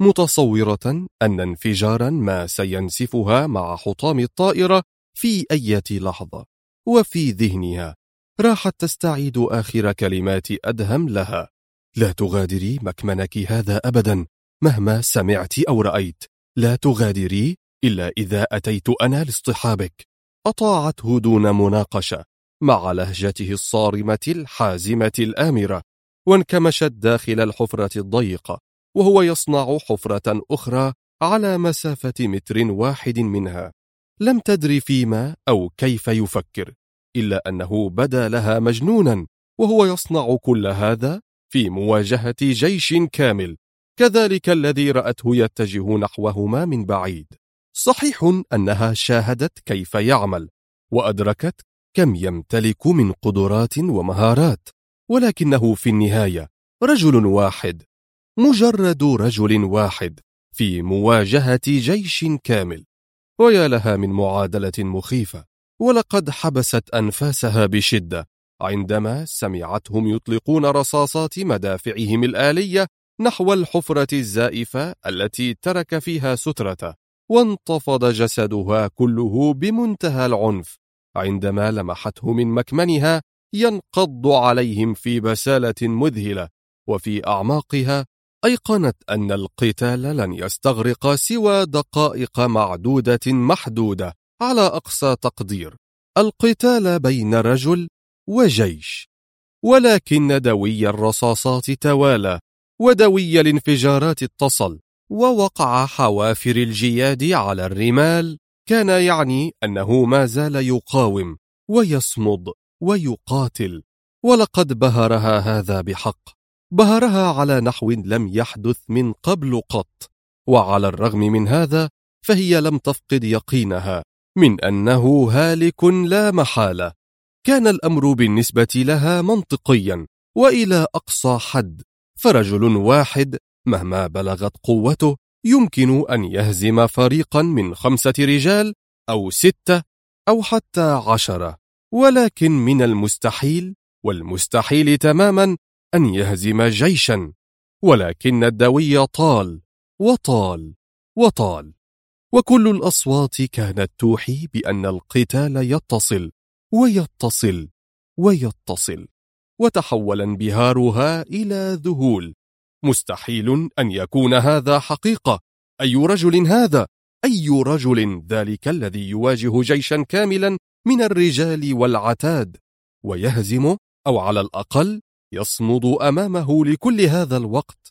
متصورة أن انفجارا ما سينسفها مع حطام الطائرة في أي لحظة. وفي ذهنها راحت تستعيد آخر كلمات أدهم لها: لا تغادري مكمنك هذا أبدا مهما سمعت أو رأيت، لا تغادري إلا إذا أتيت أنا لاصطحابك. أطاعته دون مناقشة مع لهجته الصارمة الحازمة الآمرة، وانكمشت داخل الحفرة الضيقة، وهو يصنع حفرة أخرى على مسافة 1 متر منها. لم تدري فيما أو كيف يفكر، إلا أنه بدا لها مجنونا وهو يصنع كل هذا في مواجهة جيش كامل، كذلك الذي رأته يتجه نحوهما من بعيد. صحيح أنها شاهدت كيف يعمل وأدركت كم يمتلك من قدرات ومهارات، ولكنه في النهاية رجل واحد، مجرد رجل واحد في مواجهة جيش كامل. ويا لها من معادلة مخيفة، ولقد حبست أنفاسها بشدة عندما سمعتهم يطلقون رصاصات مدافعهم الآلية نحو الحفرة الزائفة التي ترك فيها سترته، وانتفض جسدها كله بمنتهى العنف عندما لمحته من مكمنها ينقض عليهم في بسالة مذهلة، وفي أعماقها أيقنت أن القتال لن يستغرق سوى دقائق معدودة محدودة على أقصى تقدير، القتال بين رجل وجيش. ولكن دوي الرصاصات توالى، ودوي الانفجارات اتصل، ووقع حوافر الجياد على الرمال كان يعني أنه ما زال يقاوم ويصمد ويقاتل. ولقد بهرها هذا بحق، بهرها على نحو لم يحدث من قبل قط، وعلى الرغم من هذا فهي لم تفقد يقينها من أنه هالك لا محالة. كان الأمر بالنسبة لها منطقيا وإلى أقصى حد، فرجل واحد مهما بلغت قوته يمكن أن يهزم فريقا من 5 رجال أو 6 أو حتى 10، ولكن من المستحيل والمستحيل تماما أن يهزم جيشا. ولكن الدوي طال وطال وطال، وكل الأصوات كانت توحي بأن القتال يتصل ويتصل ويتصل، وتحول انبهارها إلى ذهول. مستحيل أن يكون هذا حقيقة. أي رجل هذا؟ أي رجل ذلك الذي يواجه جيشا كاملا من الرجال والعتاد ويهزم، أو على الأقل يصمد أمامه لكل هذا الوقت؟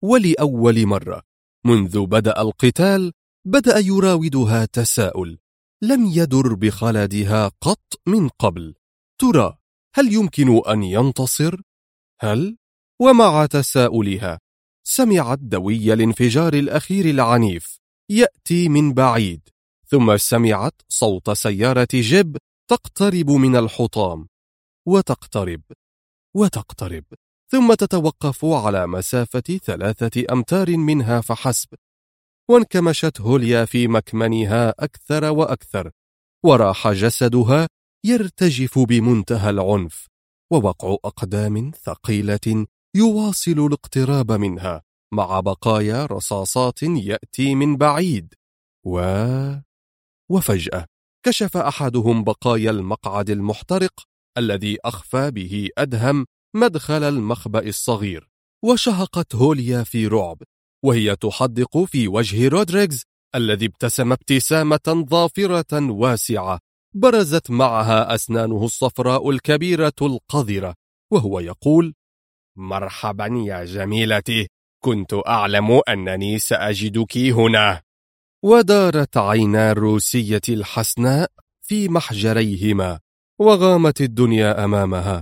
ولأول مرة منذ بدأ القتال بدأ يراودها تساؤل لم يدر بخلدها قط من قبل. ترى هل يمكن أن ينتصر؟ هل؟ ومع تساؤلها سمعت دوي الانفجار الأخير العنيف يأتي من بعيد، ثم سمعت صوت سيارة جيب تقترب من الحطام، وتقترب وتقترب، ثم تتوقف على مسافة 3 أمتار منها فحسب. وانكمشت هوليا في مكمنها أكثر وأكثر، وراح جسدها يرتجف بمنتهى العنف، ووقع أقدام ثقيلة يواصل الاقتراب منها مع بقايا رصاصات يأتي من بعيد. وفجأة كشف أحدهم بقايا المقعد المحترق الذي أخفى به أدهم مدخل المخبأ الصغير، وشهقت هوليا في رعب وهي تحدق في وجه رودريغز الذي ابتسم ابتسامة ظافرة واسعة برزت معها أسنانه الصفراء الكبيرة القذرة، وهو يقول: مرحبا يا جميلتي، كنت أعلم أنني سأجدك هنا. ودارت عينا الروسية الحسناء في محجريهما، وغامت الدنيا أمامها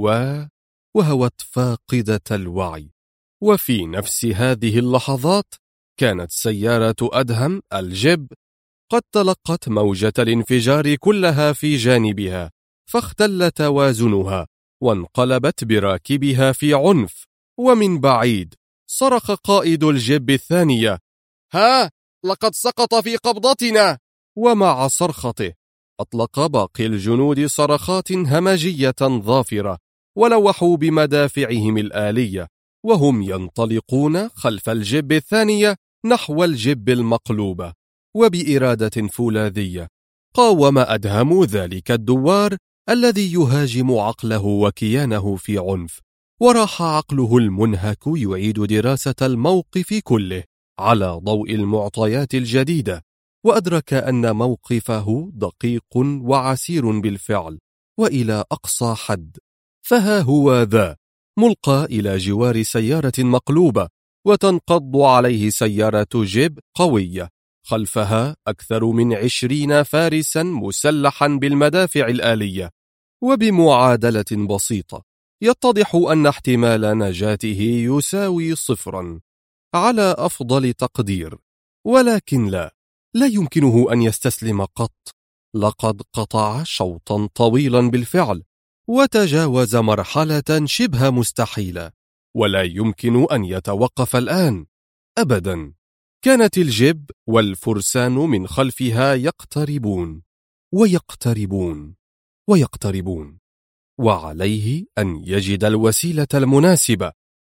وهوت فاقدة الوعي. وفي نفس هذه اللحظات كانت سيارة أدهم الجيب قد تلقت موجة الانفجار كلها في جانبها، فاختل توازنها وانقلبت براكبها في عنف. ومن بعيد صرخ قائد الجيب الثانية: ها، لقد سقط في قبضتنا. ومع صرخته أطلق باقي الجنود صرخات همجية ظافرة، ولوحوا بمدافعهم الآلية، وهم ينطلقون خلف الجيب الثانية نحو الجيب المقلوبة. وبإرادة فولاذية قاوم أدهم ذلك الدوار الذي يهاجم عقله وكيانه في عنف، وراح عقله المنهك يعيد دراسة الموقف كله على ضوء المعطيات الجديدة، وأدرك أن موقفه دقيق وعسير بالفعل وإلى أقصى حد. فها هو ذا ملقى إلى جوار سيارة مقلوبة، وتنقض عليه سيارة جيب قوية، خلفها أكثر من 20 فارسا مسلحا بالمدافع الآلية. وبمعادلة بسيطة يتضح أن احتمال نجاته يساوي 0 على أفضل تقدير، ولكن لا يمكنه أن يستسلم قط. لقد قطع شوطا طويلا بالفعل، وتجاوز مرحلة شبه مستحيلة، ولا يمكن أن يتوقف الآن أبدا. كانت الجيب والفرسان من خلفها يقتربون ويقتربون ويقتربون، وعليه أن يجد الوسيلة المناسبة.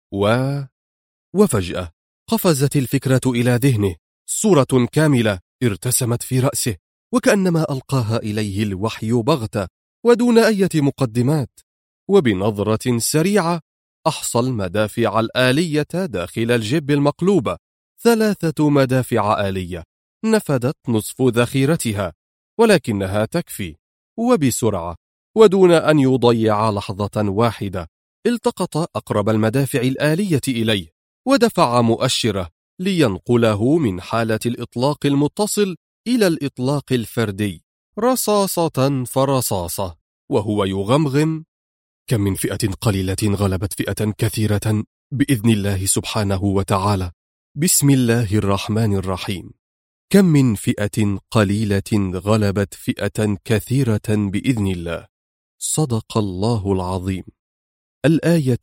وفجأة قفزت الفكرة إلى ذهنه، صورة كاملة ارتسمت في رأسه، وكأنما ألقاها إليه الوحي بغتة ودون أي مقدمات. وبنظرة سريعة أحصى المدافع الآلية داخل الجيب المقلوبة، 3 مدافع آلية نفدت نصف ذخيرتها، ولكنها تكفي. وبسرعة ودون أن يضيع لحظة واحدة التقط أقرب المدافع الآلية إليه، ودفع مؤشره لينقله من حالة الإطلاق المتصل إلى الإطلاق الفردي، رصاصة فرصاصة، وهو يغمغم: كم من فئة قليلة غلبت فئة كثيرة بإذن الله سبحانه وتعالى. بسم الله الرحمن الرحيم. كم من فئة قليلة غلبت فئة كثيرة بإذن الله. صدق الله العظيم. الآية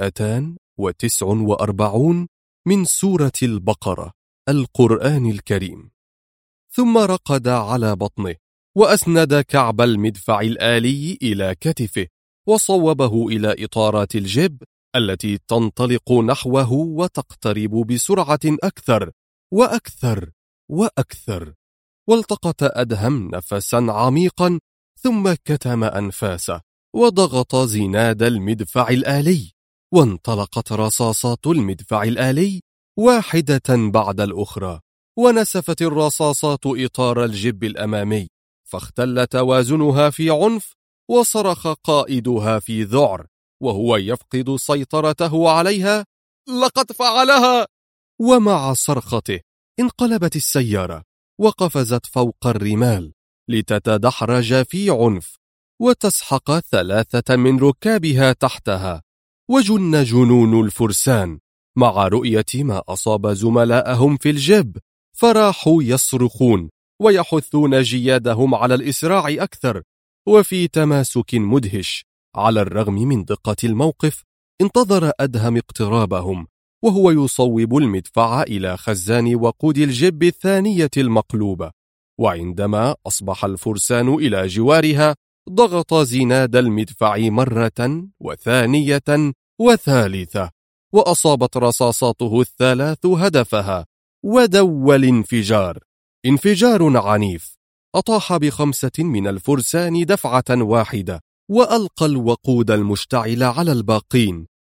249 من سورة البقرة، القرآن الكريم. ثم رقد على بطنه، وأسند كعب المدفع الآلي إلى كتفه، وصوبه إلى إطارات الجيب التي تنطلق نحوه وتقترب بسرعة أكثر وأكثر وأكثر. والتقط أدهم نفسا عميقا، ثم كتم أنفاسه وضغط زناد المدفع الآلي، وانطلقت رصاصات المدفع الآلي واحدة بعد الأخرى، ونسفت الرصاصات إطار الجيب الأمامي، فاختل توازنها في عنف، وصرخ قائدها في ذعر وهو يفقد سيطرته عليها: لقد فعلها! ومع صرخته انقلبت السيارة وقفزت فوق الرمال لتتدحرج في عنف، وتسحق 3 من ركابها تحتها. وجن جنون الفرسان مع رؤية ما أصاب زملائهم في الجيب، فراحوا يصرخون ويحثون جيادهم على الإسراع أكثر. وفي تماسك مدهش على الرغم من دقة الموقف، انتظر أدهم اقترابهم وهو يصوب المدفع إلى خزان وقود الجيب الثانية المقلوبة. وعندما أصبح الفرسان إلى جوارها، ضغط زناد المدفع مرة وثانية وثالثة، وأصابت رصاصاته ال3 هدفها، ودوى الانفجار. انفجار عنيف أطاح ب5 من الفرسان دفعة واحدة، وألقى الوقود المشتعل على الباقين.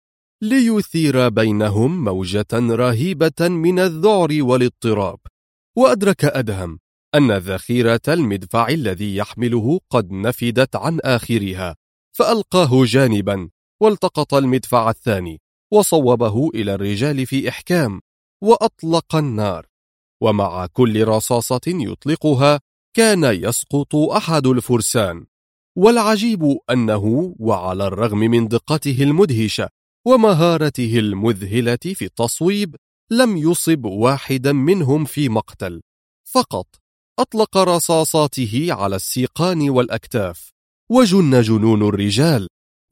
ليثير بينهم موجة رهيبة من الذعر والاضطراب. وأدرك أدهم أن ذخيرة المدفع الذي يحمله قد نفدت عن آخرها، فألقاه جانبا والتقط المدفع الثاني وصوبه إلى الرجال في إحكام، وأطلق النار. ومع كل رصاصة يطلقها كان يسقط أحد الفرسان. والعجيب أنه وعلى الرغم من دقته المدهشة ومهارته المذهلة في التصويب لم يصب واحدا منهم في مقتل، فقط أطلق رصاصاته على السيقان والأكتاف وجن جنون الرجال.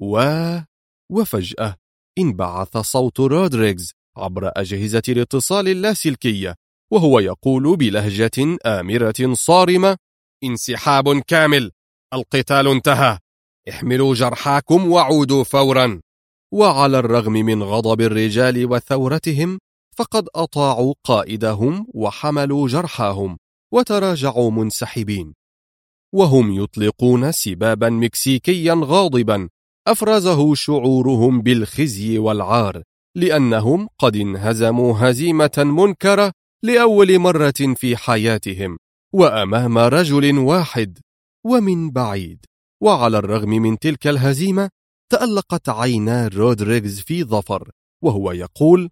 وفجأة انبعث صوت رودريغز عبر أجهزة الاتصال اللاسلكية وهو يقول بلهجة آمرة صارمة: انسحاب كامل، القتال انتهى، احملوا جرحاكم وعودوا فورا. وعلى الرغم من غضب الرجال وثورتهم فقد أطاعوا قائدهم وحملوا جرحاهم وتراجعوا منسحبين، وهم يطلقون سبابا مكسيكيا غاضبا أفرزه شعورهم بالخزي والعار، لأنهم قد انهزموا هزيمة منكرة لأول مرة في حياتهم وأمام رجل واحد ومن بعيد. وعلى الرغم من تلك الهزيمة تألقت عينا رودريغز في ظفر وهو يقول: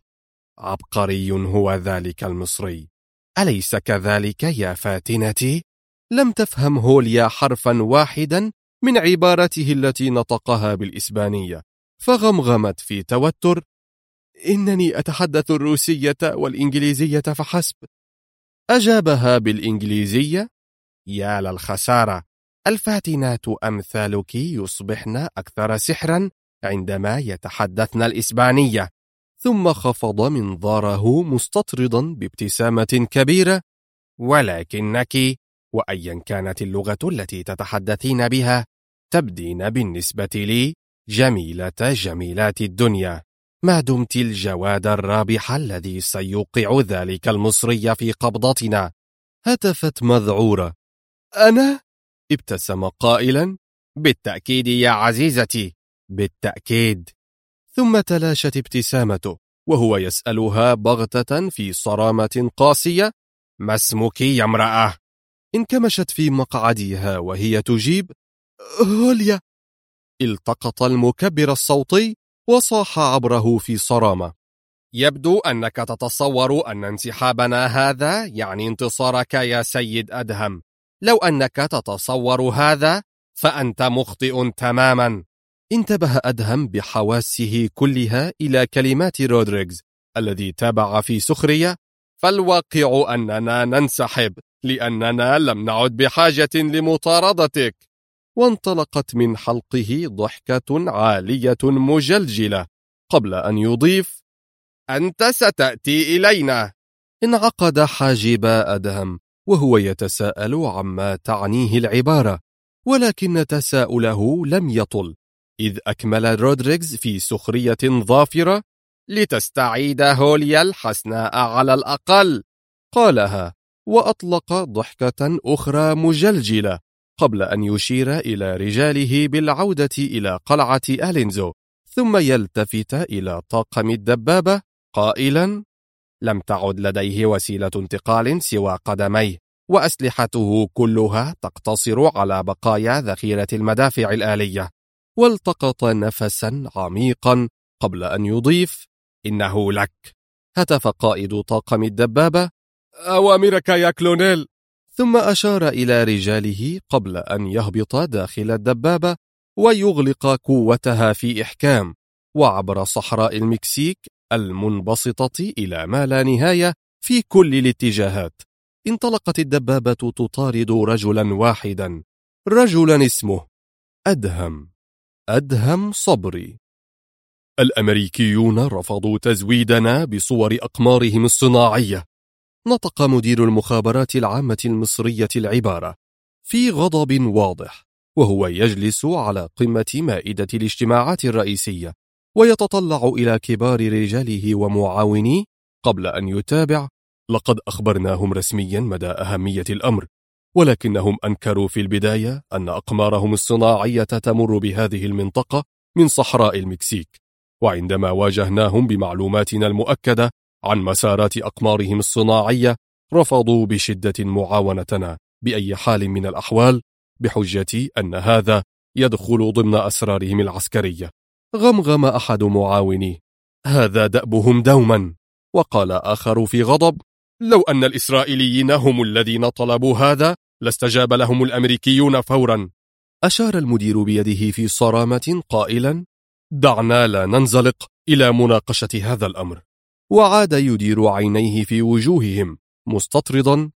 عبقري هو ذلك المصري، أليس كذلك يا فاتنتي؟ لم تفهم هوليا حرفا واحدا من عبارته التي نطقها بالإسبانية، فغمغمت في توتر: إنني أتحدث الروسية والإنجليزية فحسب. أجابها بالإنجليزية: يا للخسارة، الفاتنات أمثالك يصبحن أكثر سحرا عندما يتحدثن الإسبانية. ثم خفض منظاره مستطردا بابتسامة كبيرة: ولكنك وأيا كانت اللغة التي تتحدثين بها تبدين بالنسبة لي جميلة جميلات الدنيا، ما دمت الجواد الرابح الذي سيوقع ذلك المصري في قبضتنا. هتفت مذعورة: أنا؟ ابتسم قائلا: بالتأكيد يا عزيزتي، بالتأكيد. ثم تلاشت ابتسامته وهو يسألها بغتة في صرامة قاسية: ما اسمك يا امرأة؟ انكمشت في مقعدها وهي تجيب: هوليا. التقط المكبر الصوتي وصاح عبره في صرامة: يبدو أنك تتصور أن انسحابنا هذا يعني انتصارك يا سيد أدهم. لو أنك تتصور هذا فأنت مخطئ تماما. انتبه أدهم بحواسه كلها إلى كلمات رودريغز الذي تابع في سخرية: فالواقع أننا ننسحب لأننا لم نعد بحاجة لمطاردتك. وانطلقت من حلقه ضحكة عالية مجلجلة قبل أن يضيف: أنت ستأتي إلينا. انعقد حاجب أدهم وهو يتساءل عما تعنيه العبارة، ولكن تساؤله لم يطل، إذ أكمل رودريغز في سخرية ظافرة: لتستعيد هوليا الحسناء على الأقل، قالها وأطلق ضحكة أخرى مجلجلة قبل أن يشير إلى رجاله بالعودة إلى قلعة ألينزو، ثم يلتفت إلى طاقم الدبابة قائلا: لم تعد لديه وسيلة انتقال سوى قدميه، وأسلحته كلها تقتصر على بقايا ذخيرة المدافع الآلية. والتقط نفسا عميقا قبل أن يضيف: إنه لك. هتف قائد طاقم الدبابة: أوامرك يا كلونيل. ثم أشار إلى رجاله قبل أن يهبط داخل الدبابة ويغلق قوتها في إحكام. وعبر صحراء المكسيك المنبسطة إلى ما لا نهاية في كل الاتجاهات انطلقت الدبابة تطارد رجلا واحدا، رجلا اسمه أدهم صبري. الأمريكيون رفضوا تزويدنا بصور أقمارهم الصناعية. نطق مدير المخابرات العامة المصرية العبارة في غضب واضح وهو يجلس على قمة مائدة الاجتماعات الرئيسية ويتطلع إلى كبار رجاله ومعاونيه قبل أن يتابع: لقد أخبرناهم رسميا مدى أهمية الأمر، ولكنهم أنكروا في البداية أن أقمارهم الصناعية تمر بهذه المنطقة من صحراء المكسيك، وعندما واجهناهم بمعلوماتنا المؤكدة عن مسارات أقمارهم الصناعية رفضوا بشدة معاونتنا بأي حال من الأحوال بحجة أن هذا يدخل ضمن أسرارهم العسكرية. غمغم أحد معاونيه: هذا دأبهم دوما. وقال آخر في غضب: لو أن الإسرائيليين هم الذين طلبوا هذا لاستجاب لهم الأمريكيون فورا. أشار المدير بيده في صرامة قائلا: دعنا لا ننزلق إلى مناقشة هذا الأمر. وعاد يدير عينيه في وجوههم مستطردا: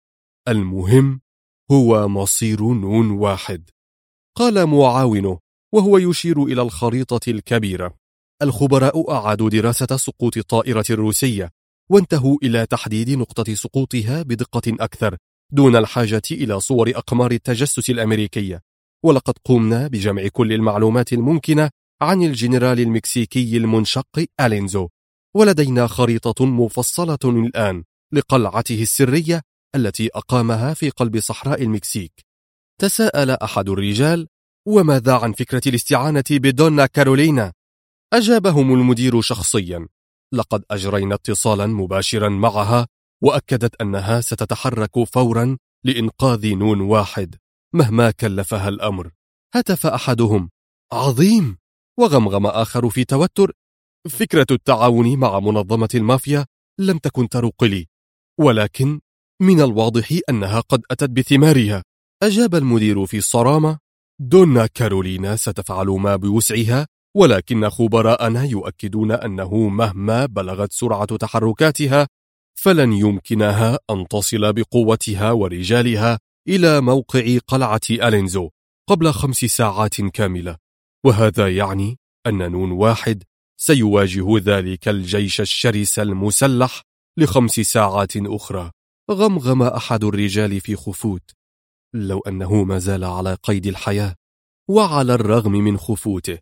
المهم هو مصير نون واحد. قال معاونه وهو يشير إلى الخريطة الكبيرة: الخبراء أعادوا دراسة سقوط الطائرة الروسية وانتهوا إلى تحديد نقطة سقوطها بدقة أكثر دون الحاجة إلى صور أقمار التجسس الأمريكية. ولقد قمنا بجمع كل المعلومات الممكنة عن الجنرال المكسيكي المنشق ألينزو، ولدينا خريطة مفصلة الآن لقلعته السرية التي أقامها في قلب صحراء المكسيك. تساءل أحد الرجال: وماذا عن فكرة الاستعانة بدونا كارولينا؟ أجابهم المدير شخصيا: لقد أجرينا اتصالا مباشرا معها وأكدت أنها ستتحرك فورا لإنقاذ نون واحد مهما كلفها الأمر. هتف أحدهم: عظيم. وغمغم آخر في توتر: فكرة التعاون مع منظمة المافيا لم تكن تروق لي، ولكن من الواضح أنها قد أتت بثمارها. أجاب المدير في صرامة: دونا كارولينا ستفعل ما بوسعها، ولكن خبراءنا يؤكدون أنه مهما بلغت سرعة تحركاتها فلن يمكنها أن تصل بقوتها ورجالها إلى موقع قلعة ألينزو قبل 5 ساعات كاملة، وهذا يعني أن نون واحد سيواجه ذلك الجيش الشرس المسلح ل5 ساعات أخرى. غمغم أحد الرجال في خفوت: لو أنه ما زال على قيد الحياة. وعلى الرغم من خفوته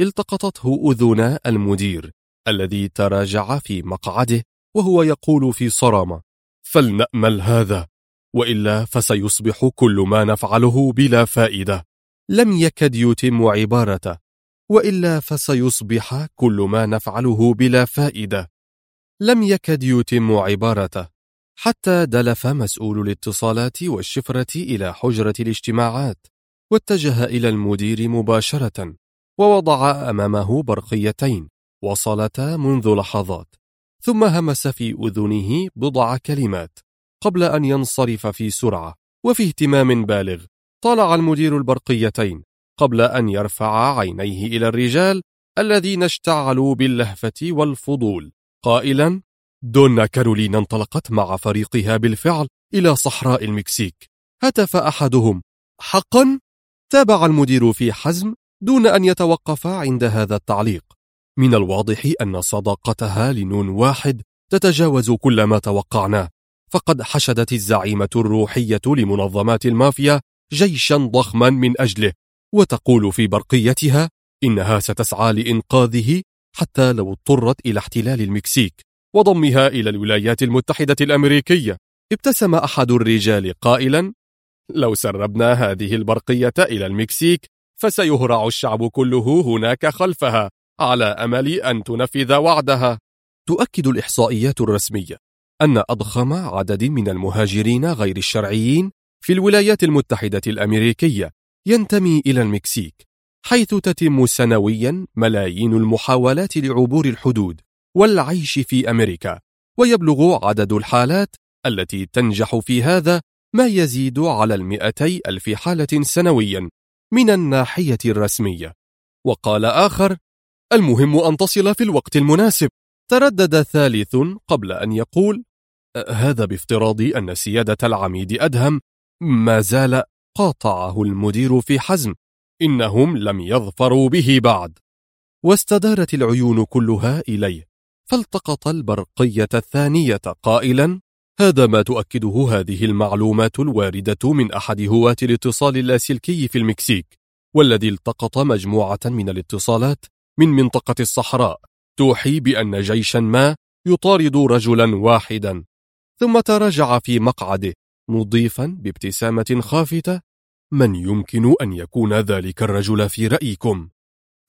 التقطته أذنا المدير الذي تراجع في مقعده وهو يقول في صرامة: فلنأمل هذا، وإلا فسيصبح كل ما نفعله بلا فائدة. لم يكد يتم عبارته: وإلا فسيصبح كل ما نفعله بلا فائدة. لم يكد يتم عبارته حتى دلف مسؤول الاتصالات والشفرة إلى حجرة الاجتماعات واتجه إلى المدير مباشرة ووضع أمامه برقيتين وصلتا منذ لحظات، ثم همس في أذنه بضع كلمات قبل أن ينصرف في سرعة وفي اهتمام بالغ. طالع المدير البرقيتين قبل أن يرفع عينيه إلى الرجال الذين اشتعلوا باللهفة والفضول قائلا: دونا كارولينا انطلقت مع فريقها بالفعل إلى صحراء المكسيك. هتف أحدهم: حقا؟ تابع المدير في حزم دون أن يتوقف عند هذا التعليق. من الواضح أن صداقتها لنون واحد تتجاوز كل ما توقعناه، فقد حشدت الزعيمة الروحية لمنظمات المافيا جيشا ضخما من أجله، وتقول في برقيتها إنها ستسعى لإنقاذه حتى لو اضطرت إلى احتلال المكسيك وضمها إلى الولايات المتحدة الأمريكية. ابتسم أحد الرجال قائلا: لو سربنا هذه البرقية إلى المكسيك فسيهرع الشعب كله هناك خلفها على أمل أن تنفذ وعدها. تؤكد الإحصائيات الرسمية أن أضخم عدد من المهاجرين غير الشرعيين في الولايات المتحدة الأمريكية ينتمي إلى المكسيك، حيث تتم سنويا ملايين المحاولات لعبور الحدود والعيش في أمريكا، ويبلغ عدد الحالات التي تنجح في هذا ما يزيد على 200,000 حالة سنويا من الناحية الرسمية. وقال آخر: المهم أن تصل في الوقت المناسب. تردد ثالث قبل أن يقول: هذا بافتراض أن سيادة العميد أدهم ما زال. قاطعه المدير في حزم: إنهم لم يظفروا به بعد. واستدارت العيون كلها إليه، فالتقط البرقية الثانية قائلا: هذا ما تؤكده هذه المعلومات الواردة من أحد هواة الاتصال اللاسلكي في المكسيك، والذي التقط مجموعة من الاتصالات من منطقة الصحراء توحي بأن جيشا ما يطارد رجلا واحدا. ثم تراجع في مقعده مضيفا بابتسامة خافتة: من يمكن أن يكون ذلك الرجل في رأيكم؟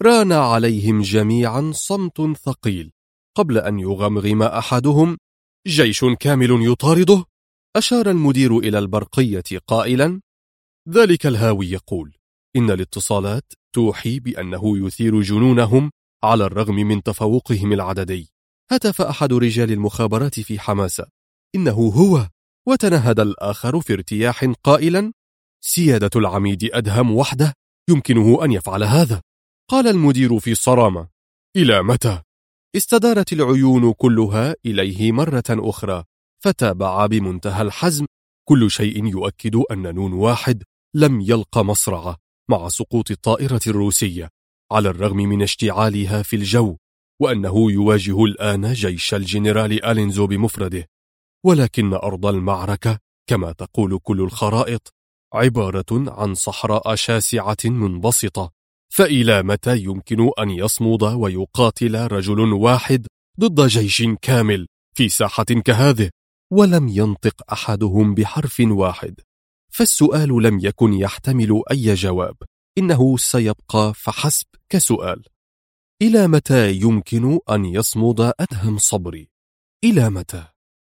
ران عليهم جميعا صمت ثقيل قبل أن يغمغم أحدهم: جيش كامل يطارده؟ أشار المدير إلى البرقية قائلا: ذلك الهاوي يقول إن الاتصالات توحي بأنه يثير جنونهم على الرغم من تفوقهم العددي. هتف أحد رجال المخابرات في حماسة: إنه هو. وتنهد الآخر في ارتياح قائلا: سيادة العميد أدهم وحده يمكنه أن يفعل هذا. قال المدير في صرامة: إلى متى؟ استدارت العيون كلها إليه مرة أخرى، فتابع بمنتهى الحزم: كل شيء يؤكد أن نون واحد لم يلق مصرعه مع سقوط الطائرة الروسية على الرغم من اشتعالها في الجو، وأنه يواجه الآن جيش الجنرال ألينزو بمفرده. ولكن أرض المعركة كما تقول كل الخرائط عبارة عن صحراء شاسعة منبسطة، فإلى متى يمكن أن يصمد ويقاتل رجل واحد ضد جيش كامل في ساحة كهذه؟ ولم ينطق أحدهم بحرف واحد، فالسؤال لم يكن يحتمل أي جواب، إنه سيبقى فحسب كسؤال. إلى متى يمكن أن يصمد أدهم صبري؟ إلى متى؟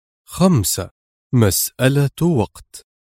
5. مسألة وقت.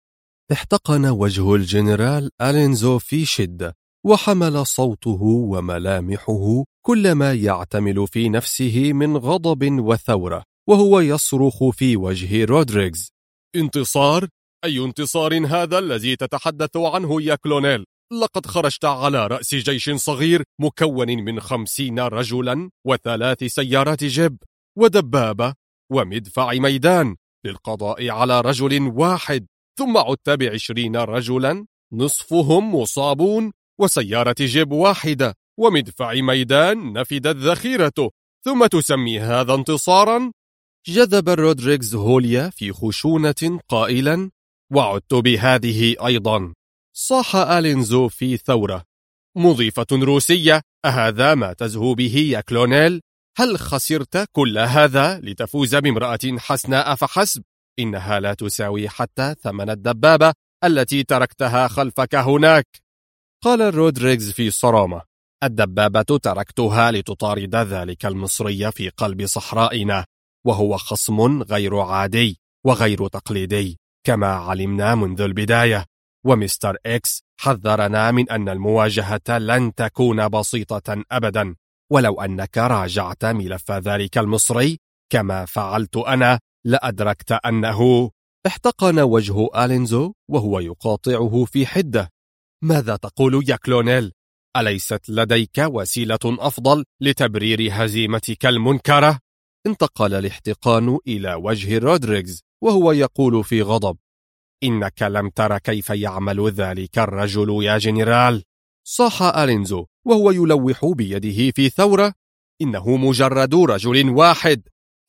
احتقن وجه الجنرال ألينزو في شدة، وحمل صوته وملامحه كل ما يعتمل في نفسه من غضب وثورة، وهو يصرخ في وجه رودريغز: انتصار؟ أي انتصار هذا الذي تتحدث عنه يا كلونيل؟ لقد خرجت على رأس جيش صغير مكون من 50 رجلا و3 سيارات جيب ودبابة ومدفع ميدان للقضاء على رجل واحد، ثم عدت ب20 رجلا نصفهم مصابون وسيارة جيب واحدة ومدفع ميدان نفدت ذخيرته، ثم تسمي هذا انتصارا؟ جذب رودريغز هوليا في خشونة قائلا: وعدت بهذه أيضا. صاح ألينزو في ثورة: مضيفة روسية، أهذا ما تزهو به يا كلونيل؟ هل خسرت كل هذا لتفوز بامرأة حسناء فحسب؟ إنها لا تساوي حتى ثمن الدبابة التي تركتها خلفك هناك. قال رودريغز في صرامة: الدبابة تركتها لتطارد ذلك المصري في قلب صحرائنا، وهو خصم غير عادي وغير تقليدي كما علمنا منذ البداية، ومستر إكس حذرنا من أن المواجهة لن تكون بسيطة أبدا، ولو أنك راجعت ملف ذلك المصري كما فعلت أنا لأدركت أنه. احتقن وجه ألينزو وهو يقاطعه في حدة: ماذا تقول يا كلونيل؟ أليست لديك وسيلة أفضل لتبرير هزيمتك المنكرة؟ انتقل الاحتقان إلى وجه رودريغز وهو يقول في غضب: إنك لم تر كيف يعمل ذلك الرجل يا جنرال. صاح ألينزو وهو يلوح بيده في ثورة: إنه مجرد رجل واحد.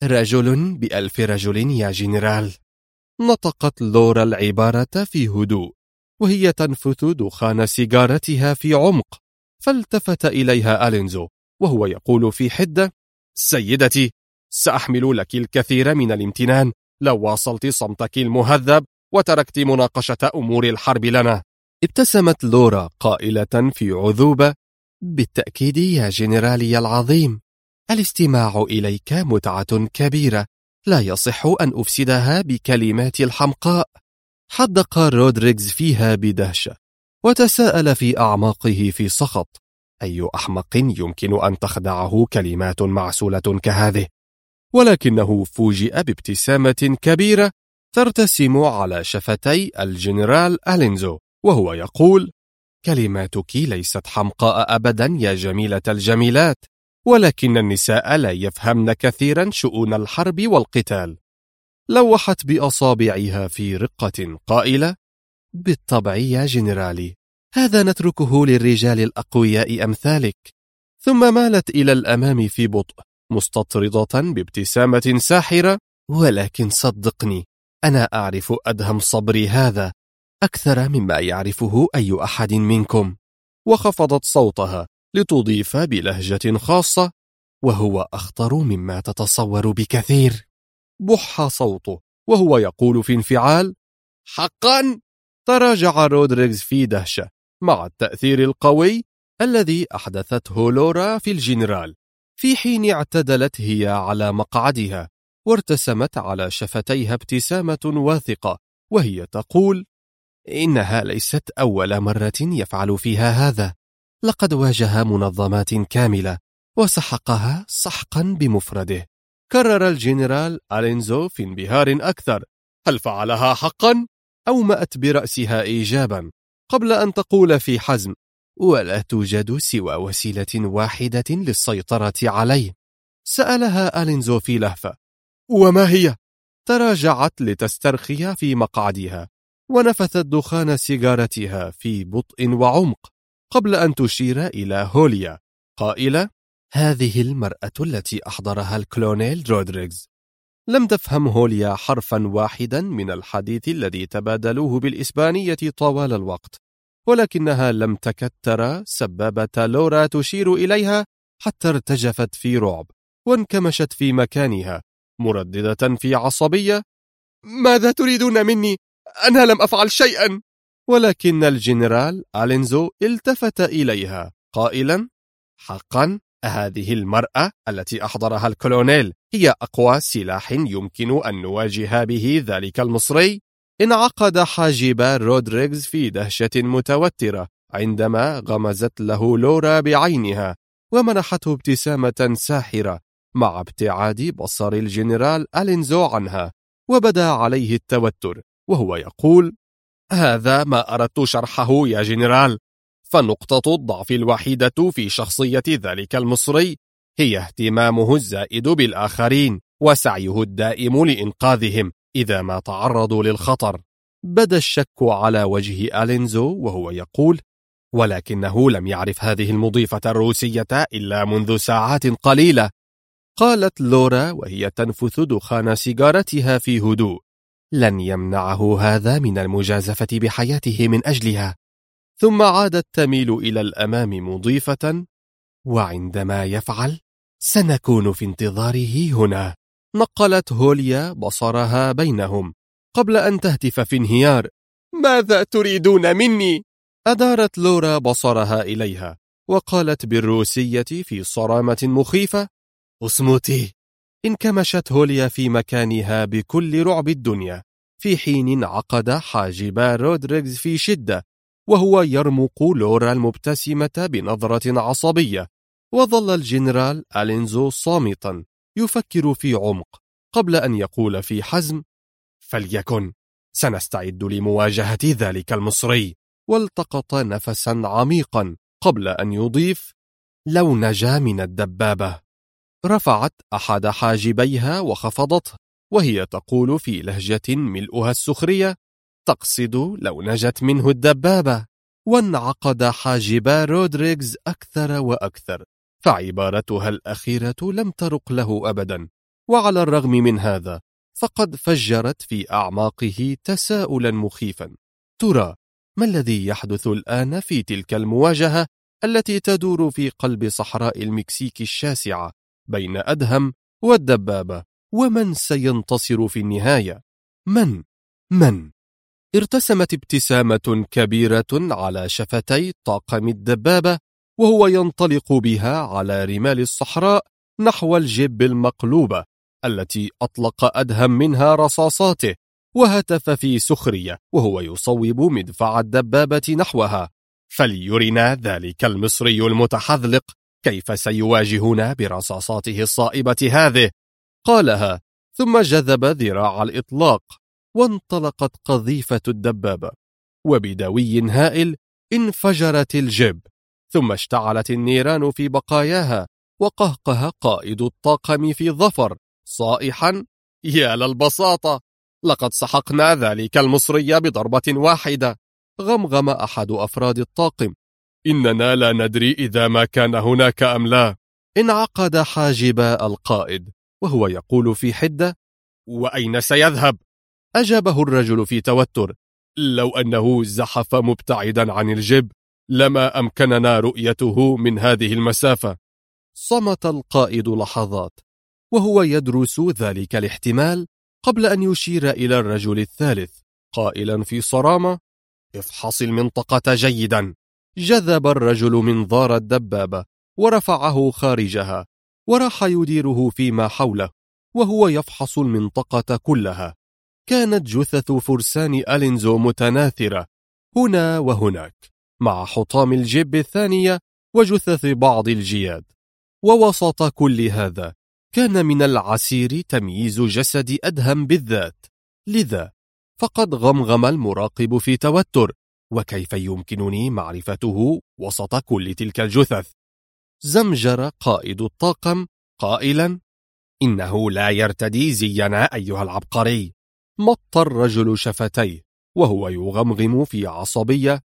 رجل ب1000 رجل يا جنرال. نطقت لورا العبارة في هدوء وهي تنفث دخان سيجارتها في عمق، فالتفت إليها ألينزو وهو يقول في حدة: سيدتي، سأحمل لك الكثير من الامتنان لو واصلت صمتك المهذب وتركت مناقشة أمور الحرب لنا. ابتسمت لورا قائلة في عذوبة: بالتأكيد يا جنرالي العظيم، الاستماع إليك متعة كبيرة لا يصح أن أفسدها بكلمات الحمقاء. حدق رودريغز فيها بدهشة وتساءل في أعماقه في سخط: أي أحمق يمكن أن تخدعه كلمات معسولة كهذه؟ ولكنه فوجئ بابتسامة كبيرة ترتسم على شفتي الجنرال ألينزو وهو يقول: كلماتك ليست حمقاء أبدا يا جميلة الجميلات، ولكن النساء لا يفهمن كثيرا شؤون الحرب والقتال. لوحت بأصابعها في رقة قائلة: بالطبع يا جنرالي، هذا نتركه للرجال الأقوياء أمثالك. ثم مالت إلى الأمام في بطء مستطردة بابتسامة ساحرة: ولكن صدقني، أنا أعرف أدهم صبري هذا أكثر مما يعرفه أي أحد منكم. وخفضت صوتها لتضيف بلهجة خاصة: وهو أخطر مما تتصور بكثير. بح صوته وهو يقول في انفعال: حقا؟ تراجع رودريغز في دهشة مع التأثير القوي الذي أحدثته لورا في الجنرال، في حين اعتدلت هي على مقعدها وارتسمت على شفتيها ابتسامة واثقة وهي تقول: إنها ليست أول مرة يفعل فيها هذا، لقد واجه منظمات كاملة وسحقها سحقا بمفرده. كرر الجنرال ألينزو في انبهار أكثر: هل فعلها حقا؟ أومأت برأسها إيجابا قبل أن تقول في حزم: ولا توجد سوى وسيلة واحدة للسيطرة عليه. سألها ألينزو في لهفة: وما هي؟ تراجعت لتسترخي في مقعدها ونفثت دخان سيجارتها في بطء وعمق قبل أن تشير إلى هوليا قائلة: هذه المرأة التي أحضرها الكولونيل رودريغز. لم تفهم هوليا حرفا واحدا من الحديث الذي تبادلوه بالإسبانية طوال الوقت، ولكنها لم تكد ترى سبابة لورا تشير إليها حتى ارتجفت في رعب وانكمشت في مكانها مرددة في عصبية: ماذا تريدون مني؟ أنا لم أفعل شيئا. ولكن الجنرال ألينزو التفت إليها قائلا: حقا هذه المرأة التي أحضرها الكولونيل هي أقوى سلاح يمكن أن نواجه به ذلك المصري؟ انعقد حاجب رودريغز في دهشة متوترة عندما غمزت له لورا بعينها ومنحته ابتسامة ساحرة مع ابتعاد بصر الجنرال ألينزو عنها، وبدا عليه التوتر وهو يقول: هذا ما أردت شرحه يا جنرال، فنقطة الضعف الوحيدة في شخصية ذلك المصري هي اهتمامه الزائد بالآخرين وسعيه الدائم لإنقاذهم إذا ما تعرضوا للخطر. بدا الشك على وجه ألينزو وهو يقول: ولكنه لم يعرف هذه المضيفة الروسية إلا منذ ساعات قليلة. قالت لورا وهي تنفث دخان سيجارتها في هدوء: لن يمنعه هذا من المجازفة بحياته من أجلها. ثم عادت تميل إلى الأمام مضيفة: وعندما يفعل سنكون في انتظاره هنا. نقلت هوليا بصرها بينهم قبل أن تهتف في انهيار: ماذا تريدون مني؟ أدارت لورا بصرها إليها وقالت بالروسية في صرامة مخيفة: اصمتي. انكمشت هوليا في مكانها بكل رعب الدنيا، في حين انعقد حاجب رودريغز في شدة وهو يرمق لورا المبتسمة بنظرة عصبية. وظل الجنرال ألينزو صامتا يفكر في عمق قبل أن يقول في حزم: فليكن، سنستعد لمواجهة ذلك المصري. والتقط نفسا عميقا قبل أن يضيف: لو نجا من الدبابة. رفعت أحد حاجبيها وخفضته وهي تقول في لهجة ملؤها السخرية: تقصد لو نجت منه الدبابة. وانعقد حاجب رودريغز أكثر وأكثر، فعبارتها الأخيرة لم ترق له أبدا. وعلى الرغم من هذا فقد فجرت في أعماقه تساؤلا مخيفا: ترى ما الذي يحدث الآن في تلك المواجهة التي تدور في قلب صحراء المكسيك الشاسعة بين أدهم والدبابة؟ ومن سينتصر في النهاية؟ من؟ ارتسمت ابتسامة كبيرة على شفتي طاقم الدبابة وهو ينطلق بها على رمال الصحراء نحو الجب المقلوبة التي أطلق أدهم منها رصاصاته، وهتف في سخرية وهو يصوب مدفع الدبابة نحوها: فليرنا ذلك المصري المتحذلق كيف سيواجهنا برصاصاته الصائبة هذه. قالها ثم جذب ذراع الإطلاق وانطلقت قذيفة الدبابة، وبدوي هائل انفجرت الجب، ثم اشتعلت النيران في بقاياها، وقهقه قائد الطاقم في ظفر صائحا: يا للبساطة، لقد سحقنا ذلك المصري بضربة واحدة. غمغم أحد أفراد الطاقم: إننا لا ندري إذا ما كان هناك أم لا. انعقد حاجب القائد وهو يقول في حدة: وأين سيذهب؟ أجابه الرجل في توتر: لو أنه زحف مبتعدا عن الجب لما أمكننا رؤيته من هذه المسافة. صمت القائد لحظات وهو يدرس ذلك الاحتمال قبل أن يشير إلى الرجل الثالث قائلا في صرامة: افحص المنطقة جيدا، جذب الرجل منظار الدبابة ورفعه خارجها، وراح يديره فيما حوله وهو يفحص المنطقة كلها. كانت جثث فرسان ألينزو متناثرة هنا وهناك، مع حطام الجيب الثانية وجثث بعض الجياد. ووسط كل هذا كان من العسير تمييز جسد أدهم بالذات، لذا فقد غمغم المراقب في توتر: وكيف يمكنني معرفته وسط كل تلك الجثث؟ زمجر قائد الطاقم قائلا: إنه لا يرتدي زينا أيها العبقري. مط الرجل شفتيه وهو يغمغم في عصبية: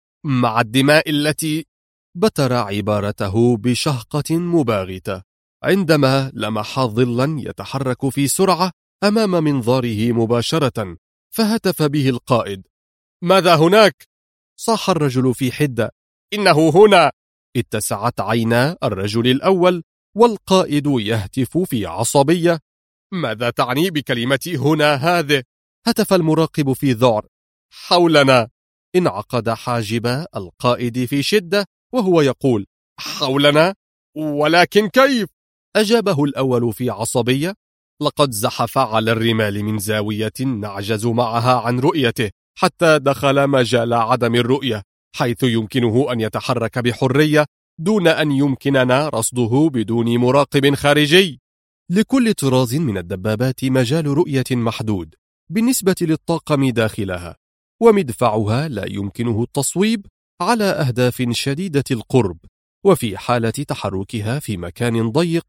مع الدماء التي... بتر عبارته بشهقة مباغتة عندما لمح ظلا يتحرك في سرعة أمام منظاره مباشرة، فهتف به القائد: ماذا هناك؟ صاح الرجل في حدة: إنه هنا. اتسعت عينا الرجل الأول والقائد يهتف في عصبية: ماذا تعني بكلمة هنا هذه؟ هتف المراقب في ذعر: حولنا. انعقد حاجب القائد في شدة وهو يقول: حولنا؟ ولكن كيف؟ أجابه الأول في عصبية: لقد زحف على الرمال من زاوية نعجز معها عن رؤيته حتى دخل مجال عدم الرؤية، حيث يمكنه أن يتحرك بحرية دون أن يمكننا رصده بدون مراقب خارجي. لكل طراز من الدبابات مجال رؤية محدود بالنسبة للطاقم داخلها، ومدفعها لا يمكنه التصويب على أهداف شديدة القرب، وفي حالة تحركها في مكان ضيق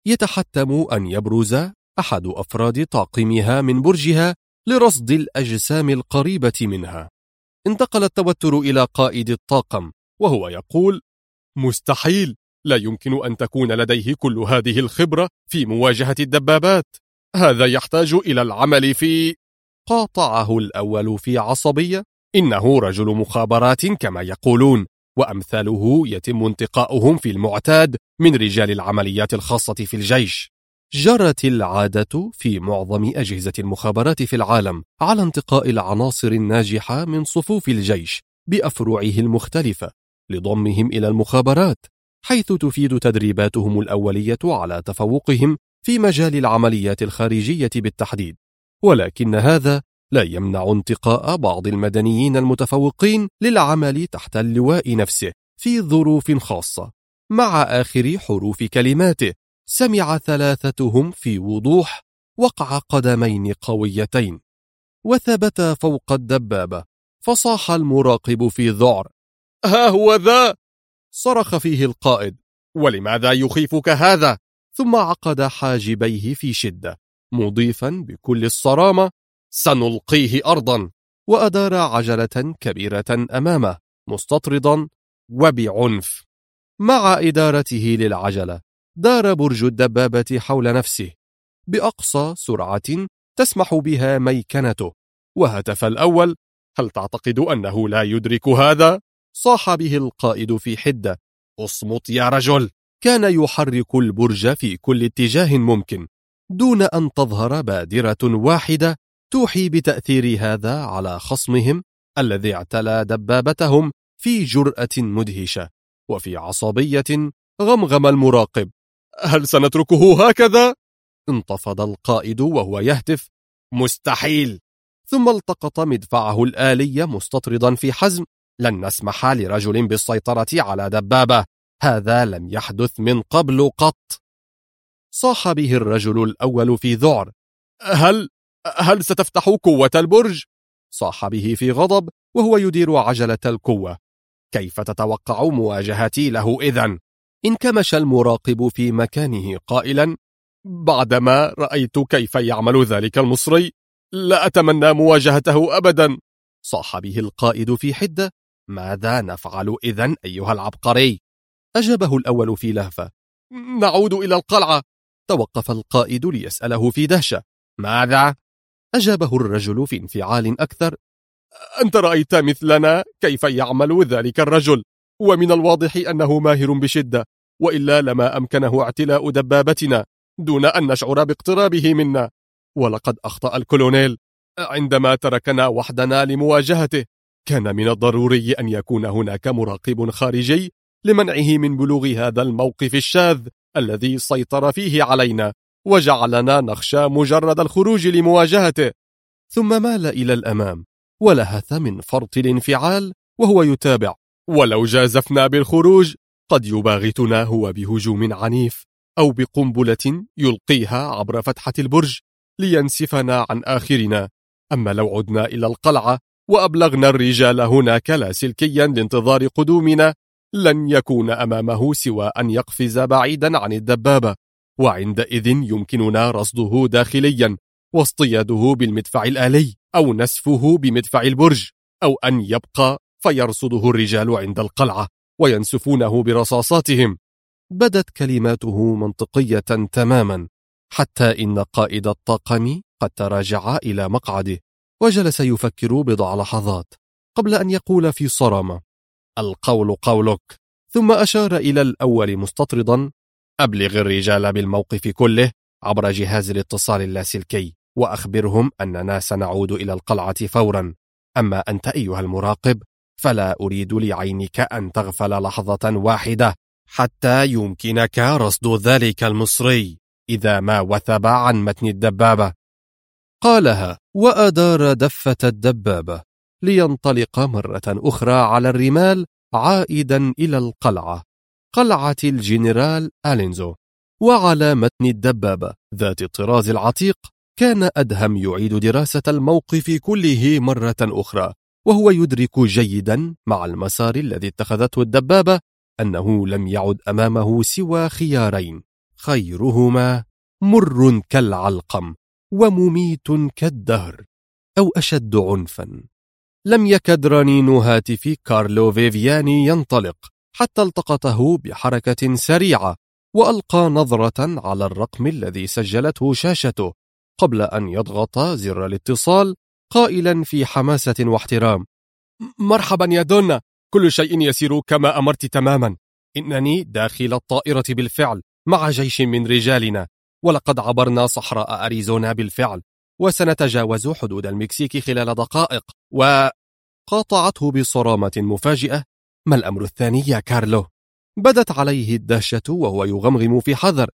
يتحتم أن يبرز أحد أفراد طاقمها من برجها لرصد الأجسام القريبة منها. انتقل التوتر إلى قائد الطاقم وهو يقول: مستحيل، لا يمكن أن تكون لديه كل هذه الخبرة في مواجهة الدبابات، هذا يحتاج إلى العمل في... قاطعه الأول في عصبية: إنه رجل مخابرات كما يقولون، وأمثاله يتم انتقاؤهم في المعتاد من رجال العمليات الخاصة في الجيش. جرت العادة في معظم أجهزة المخابرات في العالم على انتقاء العناصر الناجحة من صفوف الجيش بأفرعه المختلفة لضمهم إلى المخابرات، حيث تفيد تدريباتهم الأولية على تفوقهم في مجال العمليات الخارجية بالتحديد. ولكن هذا لا يمنع انتقاء بعض المدنيين المتفوقين للعمل تحت اللواء نفسه في ظروف خاصة. مع آخر حروف كلماته سمع ثلاثتهم في وضوح وقع قدمين قويتين وثبتا فوق الدبابة، فصاح المراقب في ذعر: ها هو ذا! صرخ فيه القائد: ولماذا يخيفك هذا؟ ثم عقد حاجبيه في شدة مضيفا بكل الصرامة: سنلقيه أرضا. وأدار عجلة كبيرة أمامه مستطردا وبعنف. مع إدارته للعجلة دار برج الدبابة حول نفسه بأقصى سرعة تسمح بها ميكنته، وهتف الأول: هل تعتقد أنه لا يدرك هذا؟ صاح به القائد في حدة: اصمت يا رجل. كان يحرك البرج في كل اتجاه ممكن دون أن تظهر بادرة واحدة توحي بتأثير هذا على خصمهم الذي اعتلى دبابتهم في جرأة مدهشة. وفي عصبية غمغم المراقب: هل سنتركه هكذا؟ انتفض القائد وهو يهتف: مستحيل. ثم التقط مدفعه الآلي مستطردا في حزم: لن نسمح لرجل بالسيطرة على دبابة، هذا لم يحدث من قبل قط. صاح به الرجل الأول في ذعر: هل ستفتح قوة البرج؟ صاح به في غضب وهو يدير عجلة القوة: كيف تتوقع مواجهتي له إذن؟ انكمش المراقب في مكانه قائلا: بعدما رأيت كيف يعمل ذلك المصري لا أتمنى مواجهته أبدا. صاح به القائد في حدة: ماذا نفعل إذن أيها العبقري؟ أجابه الأول في لهفة: نعود إلى القلعة. توقف القائد ليسأله في دهشة: ماذا؟ أجابه الرجل في انفعال أكثر: أنت رأيت مثلنا كيف يعمل ذلك الرجل، ومن الواضح أنه ماهر بشدة، وإلا لما أمكنه اعتلاء دبابتنا دون أن نشعر باقترابه منا. ولقد أخطأ الكولونيل عندما تركنا وحدنا لمواجهته، كان من الضروري أن يكون هناك مراقب خارجي لمنعه من بلوغ هذا الموقف الشاذ الذي سيطر فيه علينا وجعلنا نخشى مجرد الخروج لمواجهته. ثم مال إلى الأمام ولهث من فرط الانفعال وهو يتابع. ولو جازفنا بالخروج قد يباغتنا هو بهجوم عنيف أو بقنبلة يلقيها عبر فتحة البرج لينسفنا عن آخرنا. أما لو عدنا إلى القلعة وأبلغنا الرجال هناك لاسلكيا لانتظار قدومنا لن يكون أمامه سوى أن يقفز بعيدا عن الدبابة، وعندئذ يمكننا رصده داخليا واصطياده بالمدفع الآلي أو نسفه بمدفع البرج، أو أن يبقى فيرصده الرجال عند القلعة وينسفونه برصاصاتهم. بدت كلماته منطقية تماما، حتى إن قائد الطاقم قد تراجع إلى مقعده وجلس يفكر بضع لحظات قبل أن يقول في صرامة: القول قولك. ثم أشار إلى الأول مستطردا: أبلغ الرجال بالموقف كله عبر جهاز الاتصال اللاسلكي وأخبرهم أننا سنعود إلى القلعة فورا. أما أنت أيها المراقب فلا أريد لعينك أن تغفل لحظة واحدة حتى يمكنك رصد ذلك المصري إذا ما وثب عن متن الدبابة. قالها وأدار دفة الدبابة لينطلق مرة أخرى على الرمال عائدا إلى القلعة، قلعة الجنرال ألينزو. وعلى متن الدبابة ذات الطراز العتيق كان أدهم يعيد دراسة الموقف كله مرة أخرى، وهو يدرك جيدا مع المسار الذي اتخذته الدبابة أنه لم يعد أمامه سوى خيارين، خيرهما مر كالعلقم ومميت كالدهر، أو أشد عنفا. لم يكد رنين هاتف كارلو فيفياني ينطلق حتى التقطه بحركة سريعة وألقى نظرة على الرقم الذي سجلته شاشته قبل أن يضغط زر الاتصال قائلا في حماسة واحترام: مرحبا يا دونا، كل شيء يسير كما أمرت تماما. إنني داخل الطائرة بالفعل مع جيش من رجالنا، ولقد عبرنا صحراء أريزونا بالفعل، وسنتجاوز حدود المكسيك خلال دقائق. وقاطعته بصرامة مفاجئة: ما الأمر الثاني يا كارلو؟ بدت عليه الدهشة وهو يغمغم في حذر.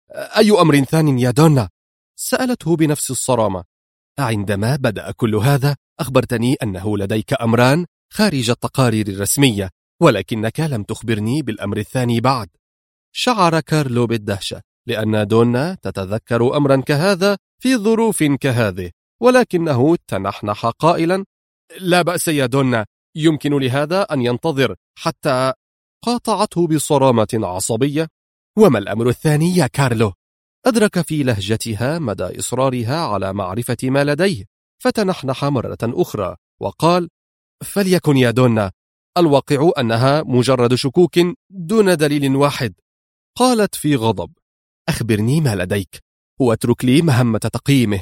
أي أمر ثاني يا دونا؟ سألته بنفس الصرامة. عندما بدأ كل هذا أخبرتني أنه لديك أمران خارج التقارير الرسمية، ولكنك لم تخبرني بالأمر الثاني بعد. شعر كارلو بالدهشة لأن دونا تتذكر أمرا كهذا في ظروف كهذه، ولكنه تنحنح قائلا: لا بأس يا دونا، يمكن لهذا أن ينتظر حتى. قاطعته بصرامة عصبية: وما الأمر الثاني يا كارلو؟ أدرك في لهجتها مدى إصرارها على معرفة ما لديه، فتنحنح مرة أخرى وقال: فليكن يا دونا، الواقع أنها مجرد شكوك دون دليل واحد. قالت في غضب: أخبرني ما لديك واترك لي مهمة تقييمه.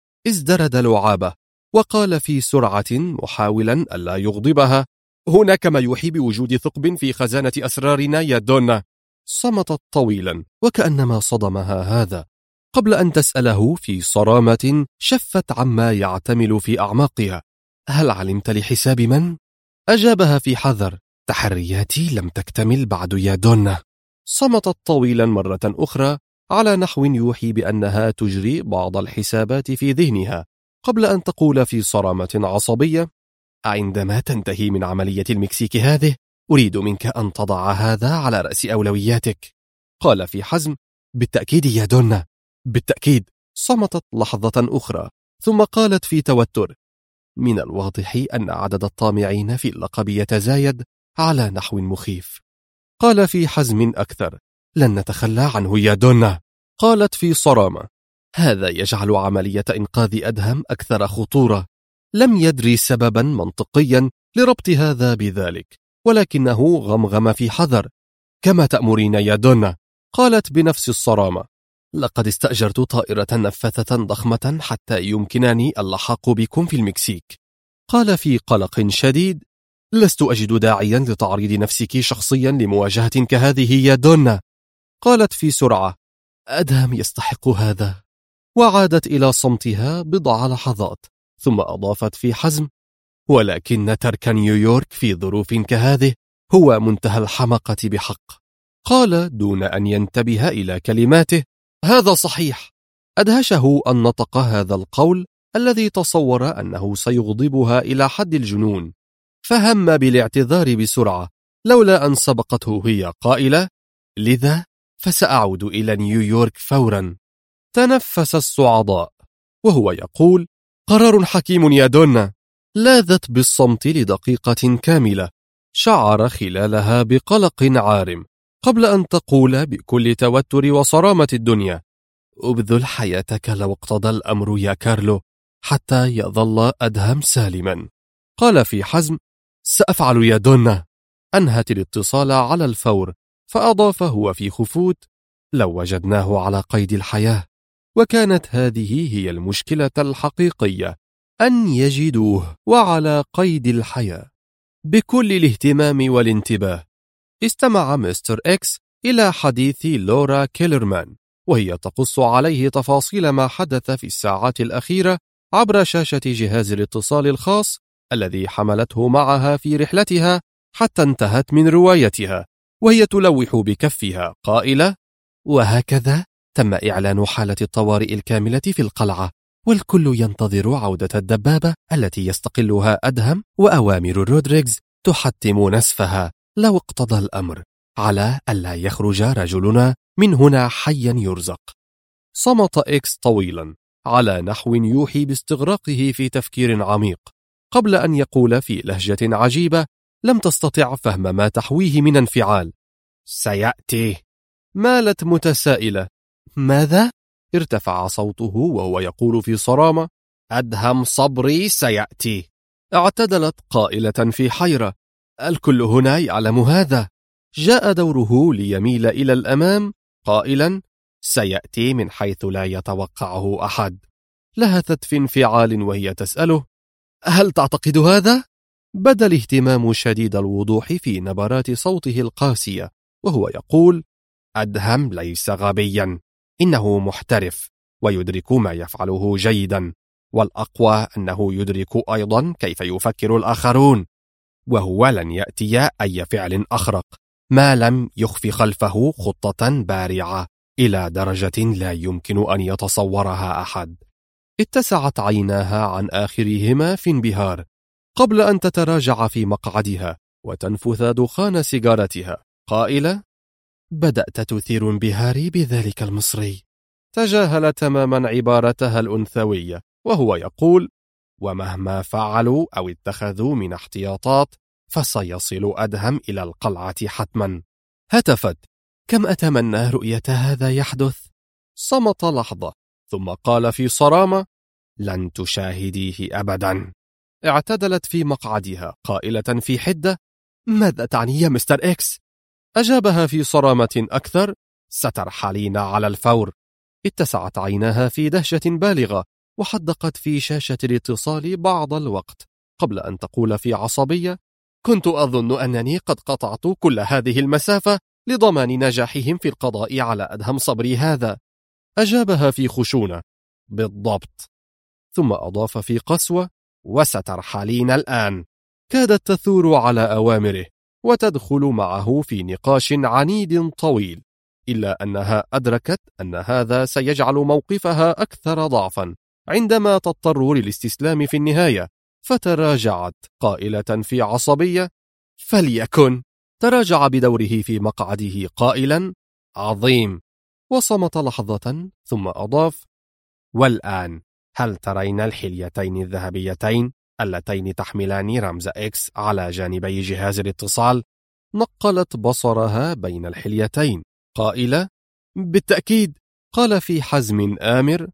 ازدرد لعابة وقال في سرعة محاولا ألا يغضبها: هناك ما يوحي بوجود ثقب في خزانة أسرارنا يا دونا. صمتت طويلا وكأنما صدمها هذا قبل أن تسأله في صرامة شفت عما يعتمل في أعماقها: هل علمت لحساب من؟ أجابها في حذر: تحرياتي لم تكتمل بعد يا دونا. صمتت طويلا مرة أخرى على نحو يوحي بأنها تجري بعض الحسابات في ذهنها قبل أن تقول في صرامة عصبية: عندما تنتهي من عملية المكسيك هذه أريد منك أن تضع هذا على رأس أولوياتك. قال في حزم: بالتأكيد يا دونا، بالتأكيد. صمتت لحظة أخرى ثم قالت في توتر: من الواضح أن عدد الطامعين في اللقب يتزايد على نحو مخيف. قال في حزم أكثر: لن نتخلى عنه يا دونا. قالت في صرامة: هذا يجعل عملية إنقاذ أدهم أكثر خطورة. لم يدري سببا منطقيا لربط هذا بذلك، ولكنه غمغم في حذر: كما تأمرين يا دونا. قالت بنفس الصرامة: لقد استأجرت طائرة نفاثة ضخمة حتى يمكنني اللحاق بكم في المكسيك. قال في قلق شديد: لست أجد داعيا لتعريض نفسك شخصيا لمواجهة كهذه يا دونا. قالت في سرعة: أدهم يستحق هذا. وعادت إلى صمتها بضع لحظات ثم أضافت في حزم: ولكن ترك نيويورك في ظروف كهذه هو منتهى الحماقة بحق. قال دون أن ينتبه إلى كلماته: هذا صحيح. أدهشه أن نطق هذا القول الذي تصور أنه سيغضبها إلى حد الجنون، فهم بالاعتذار بسرعة لولا أن سبقته هي قائلة: لذا فسأعود إلى نيويورك فورا. تنفس الصعداء وهو يقول: قرار حكيم يا دونا. لاذت بالصمت لدقيقة كاملة، شعر خلالها بقلق عارم قبل أن تقول بكل توتر وصرامة الدنيا: أبذل حياتك لو اقتضى الأمر يا كارلو حتى يظل أدهم سالما. قال في حزم: سأفعل يا دونا. أنهت الاتصال على الفور، فأضاف هو في خفوت: لو وجدناه على قيد الحياة. وكانت هذه هي المشكلة الحقيقية، أن يجدوه وعلى قيد الحياة. بكل الاهتمام والانتباه استمع مستر إكس إلى حديث لورا كيلرمان، وهي تقص عليه تفاصيل ما حدث في الساعات الأخيرة عبر شاشة جهاز الاتصال الخاص الذي حملته معها في رحلتها حتى انتهت من روايتها، وهي تلوح بكفها قائلة: وهكذا تم إعلان حالة الطوارئ الكاملة في القلعة، والكل ينتظر عودة الدبابة التي يستقلها أدهم، وأوامر رودريغز تحتم نسفها لو اقتضى الأمر، على ألا يخرج رجلنا من هنا حيا يرزق. صمت إكس طويلا على نحو يوحي باستغراقه في تفكير عميق، قبل أن يقول في لهجة عجيبة لم تستطع فهم ما تحويه من انفعال: سيأتي. مالت متسائلة: ماذا؟ ارتفع صوته وهو يقول في صرامة: أدهم صبري سيأتي. اعتدلت قائلة في حيرة: الكل هنا يعلم هذا. جاء دوره ليميل إلى الأمام قائلا: سيأتي من حيث لا يتوقعه أحد. لهثت في انفعال وهي تسأله: هل تعتقد هذا؟ بدا الاهتمام شديد الوضوح في نبرات صوته القاسية وهو يقول: أدهم ليس غبيا، إنه محترف ويدرك ما يفعله جيدا، والأقوى أنه يدرك أيضا كيف يفكر الآخرون، وهو لن يأتي أي فعل أخرق ما لم يخف خلفه خطة بارعة إلى درجة لا يمكن أن يتصورها أحد. اتسعت عيناها عن آخرهما في انبهار قبل أن تتراجع في مقعدها وتنفث دخان سيجارتها قائلة: بدأت تثير انبهاري بذلك المصري. تجاهل تماما عبارتها الأنثوية وهو يقول: ومهما فعلوا أو اتخذوا من احتياطات فسيصل أدهم إلى القلعة حتما. هتفت: كم أتمنى رؤية هذا يحدث. صمت لحظة ثم قال في صرامة: لن تشاهديه أبدا. اعتدلت في مقعدها قائلة في حدة: ماذا تعني يا مستر إكس؟ أجابها في صرامة أكثر: سترحلين على الفور. اتسعت عيناها في دهشة بالغة وحدقت في شاشة الاتصال بعض الوقت قبل أن تقول في عصبية: كنت أظن أنني قد قطعت كل هذه المسافة لضمان نجاحهم في القضاء على أدهم صبري هذا. أجابها في خشونة: بالضبط. ثم أضاف في قسوة: وسترحلين الآن. كادت تثور على أوامره وتدخل معه في نقاش عنيد طويل، إلا أنها أدركت أن هذا سيجعل موقفها أكثر ضعفا عندما تضطر للاستسلام في النهاية، فتراجعت قائلة في عصبية: فليكن. تراجع بدوره في مقعده قائلا: عظيم. وصمت لحظة ثم أضاف: والآن هل ترين الحليتين الذهبيتين اللتين تحملان رمز إكس على جانبي جهاز الاتصال؟ نقلت بصرها بين الحليتين قائلة: بالتأكيد. قال في حزم آمر: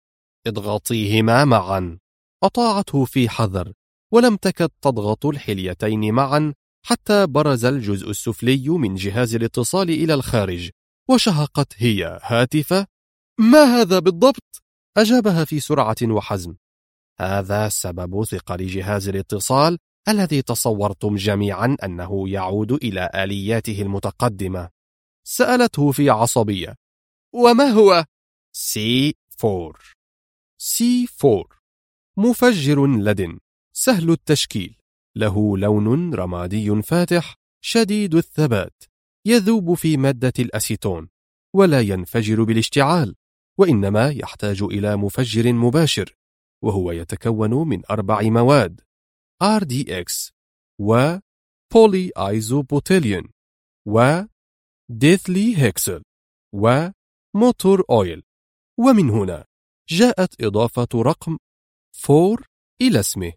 اضغطيهما معا. أطاعته في حذر ولم تكد تضغط الحليتين معا حتى برز الجزء السفلي من جهاز الاتصال إلى الخارج، وشهقت هي هاتفة: ما هذا بالضبط؟ أجابها في سرعة وحزم: هذا سبب ثقل جهاز الاتصال الذي تصورتم جميعا أنه يعود إلى آلياته المتقدمة. سألته في عصبية: وما هو؟ C4. C4 مفجر لدن سهل التشكيل له لون رمادي فاتح شديد الثبات، يذوب في مادة الأسيتون ولا ينفجر بالاشتعال، وإنما يحتاج إلى مفجر مباشر، وهو يتكون من 4 مواد: RDX و polyisobutylene و ديثلي هيكسل وموتور أويل. ومن هنا جاءت إضافة رقم 4 إلى اسمه.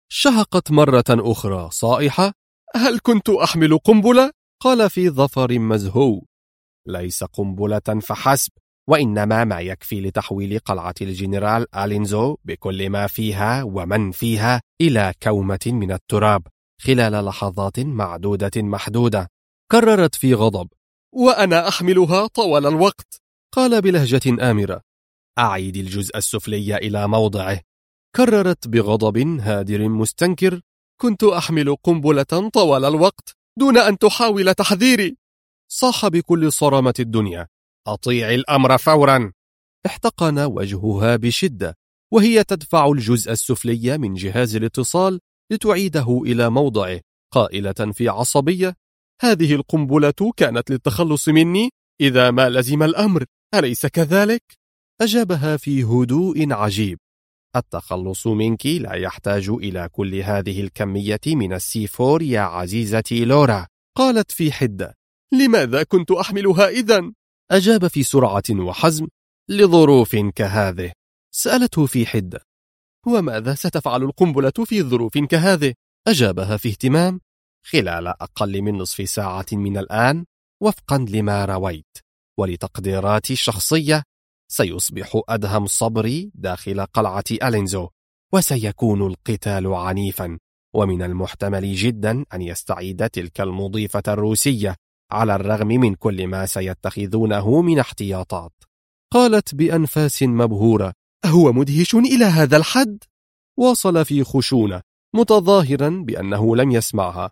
شهقت مرة أخرى صائحة: هل كنت أحمل قنبلة؟ قال في ظفر مزهو: ليس قنبلة فحسب، وإنما ما يكفي لتحويل قلعة الجنرال ألينزو بكل ما فيها ومن فيها إلى كومة من التراب خلال لحظات معدودة محدودة. كررت في غضب: وأنا أحملها طوال الوقت. قال بلهجة آمرة: أعيد الجزء السفلي إلى موضعه. كررت بغضب هادر مستنكر: كنت أحمل قنبلة طوال الوقت دون أن تحاول تحذيري. صاح بكل صرامة الدنيا: أطيع الأمر فورا. احتقن وجهها بشدة وهي تدفع الجزء السفلي من جهاز الاتصال لتعيده إلى موضعه، قائلة في عصبية: هذه القنبلة كانت للتخلص مني إذا ما لزم الأمر، أليس كذلك؟ أجابها في هدوء عجيب: التخلص منك لا يحتاج إلى كل هذه الكمية من السي4 يا عزيزتي لورا. قالت في حدة: لماذا كنت أحملها إذن؟ أجاب في سرعة وحزم: لظروف كهذه. سألته في حدة: وماذا ستفعل القنبلة في ظروف كهذه؟ أجابها في اهتمام: خلال أقل من نصف ساعة من الآن، وفقا لما رويت ولتقديراتي الشخصية، سيصبح أدهم صبري داخل قلعة ألينزو، وسيكون القتال عنيفا، ومن المحتمل جدا أن يستعيد تلك المضيفة الروسية على الرغم من كل ما سيتخذونه من احتياطات. قالت بأنفاس مبهورة: أهو مدهش إلى هذا الحد؟ واصل في خشونة متظاهرا بأنه لم يسمعها: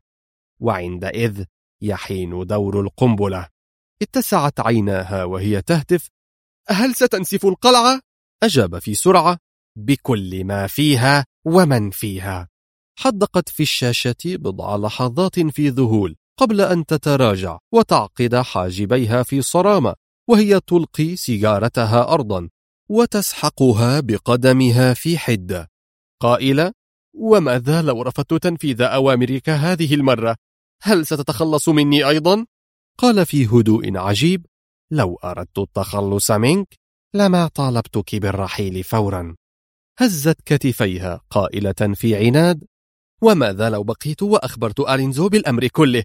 وعندئذ يحين دور القنبلة. اتسعت عيناها وهي تهتف: هل ستنسف القلعة؟ أجاب في سرعة: بكل ما فيها ومن فيها. حدقت في الشاشة بضع لحظات في ذهول قبل أن تتراجع وتعقد حاجبيها في صرامة، وهي تلقي سيجارتها أرضا وتسحقها بقدمها في حدة، قائلة: وماذا لو رفضت تنفيذ أوامرك هذه المرة؟ هل ستتخلص مني أيضا؟ قال في هدوء عجيب: لو أردت التخلص منك لما طالبتك بالرحيل فورا. هزت كتفيها قائلة في عناد: وماذا لو بقيت وأخبرت ألينزو بالأمر كله؟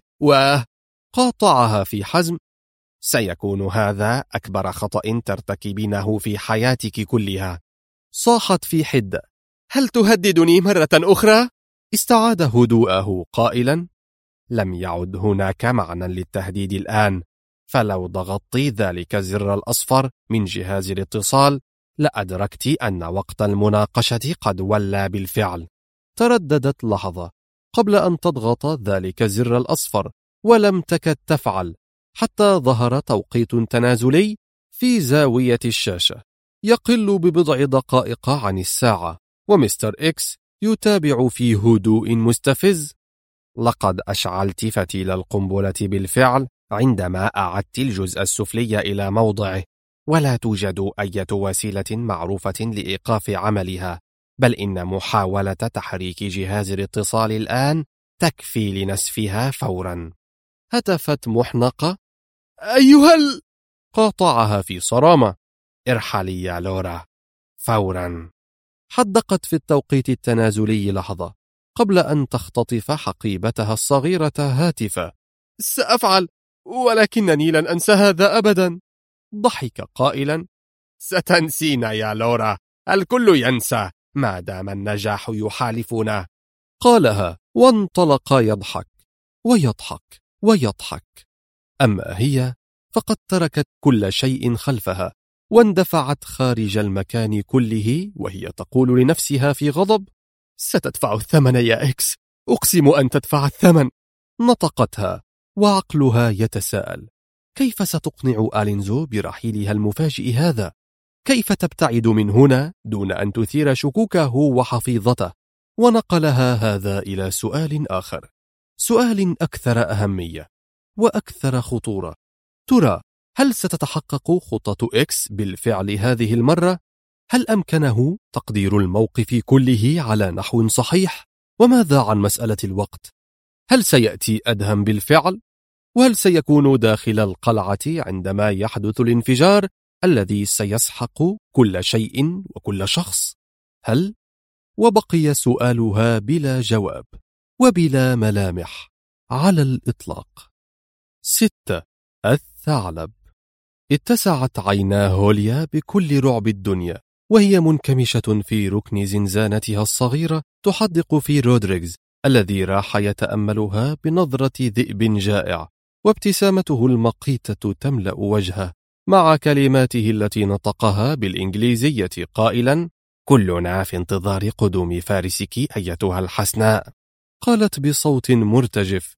قاطعها في حزم: سيكون هذا أكبر خطأ ترتكبينه في حياتك كلها. صاحت في حدة: هل تهددني مرة أخرى؟ استعاد هدوءه قائلا: لم يعد هناك معنى للتهديد الآن، فلو ضغطت ذلك الزر الأصفر من جهاز الاتصال لأدركت أن وقت المناقشة قد ولى بالفعل. ترددت لحظة قبل أن تضغط ذلك الزر الأصفر، ولم تكد تفعل حتى ظهر توقيت تنازلي في زاوية الشاشة يقل ببضع دقائق عن الساعة، ومستر إكس يتابع في هدوء مستفز: لقد أشعلت فتيل القنبلة بالفعل عندما أعدت الجزء السفلي إلى موضعه، ولا توجد أي وسيلة معروفة لإيقاف عملها، بل إن محاولة تحريك جهاز الاتصال الآن تكفي لنسفها فورا. هتفت محنقة: أيها قاطعها في صرامة: ارحلي يا لورا فورا. حدقت في التوقيت التنازلي لحظة قبل أن تختطف حقيبتها الصغيرة هاتفة: سأفعل، ولكنني لن أنسى هذا أبدا. ضحك قائلا: ستنسين يا لورا، الكل ينسى ما دام النجاح يحالفنا. قالها وانطلق يضحك ويضحك ويضحك. أما هي فقد تركت كل شيء خلفها واندفعت خارج المكان كله، وهي تقول لنفسها في غضب: ستدفع الثمن يا إكس، أقسم أن تدفع الثمن. نطقتها وعقلها يتساءل: كيف ستقنع ألينزو برحيلها المفاجئ هذا؟ كيف تبتعد من هنا دون أن تثير شكوكه وحفيظته؟ ونقلها هذا إلى سؤال آخر، سؤال أكثر أهمية وأكثر خطورة. ترى هل ستتحقق خطة إكس بالفعل هذه المرة؟ هل أمكنه تقدير الموقف كله على نحو صحيح؟ وماذا عن مسألة الوقت؟ هل سيأتي أدهم بالفعل؟ وهل سيكون داخل القلعة عندما يحدث الانفجار الذي سيسحق كل شيء وكل شخص؟ هل؟ وبقي سؤالها بلا جواب وبلا ملامح على الإطلاق. 6. الثعلب. اتسعت عينا هوليا بكل رعب الدنيا وهي منكمشة في ركن زنزانتها الصغيرة تحدق في رودريغز الذي راح يتأملها بنظرة ذئب جائع، وابتسامته المقيتة تملأ وجهه مع كلماته التي نطقها بالإنجليزية قائلا: كلنا في انتظار قدوم فارسك أيتها الحسناء. قالت بصوت مرتجف: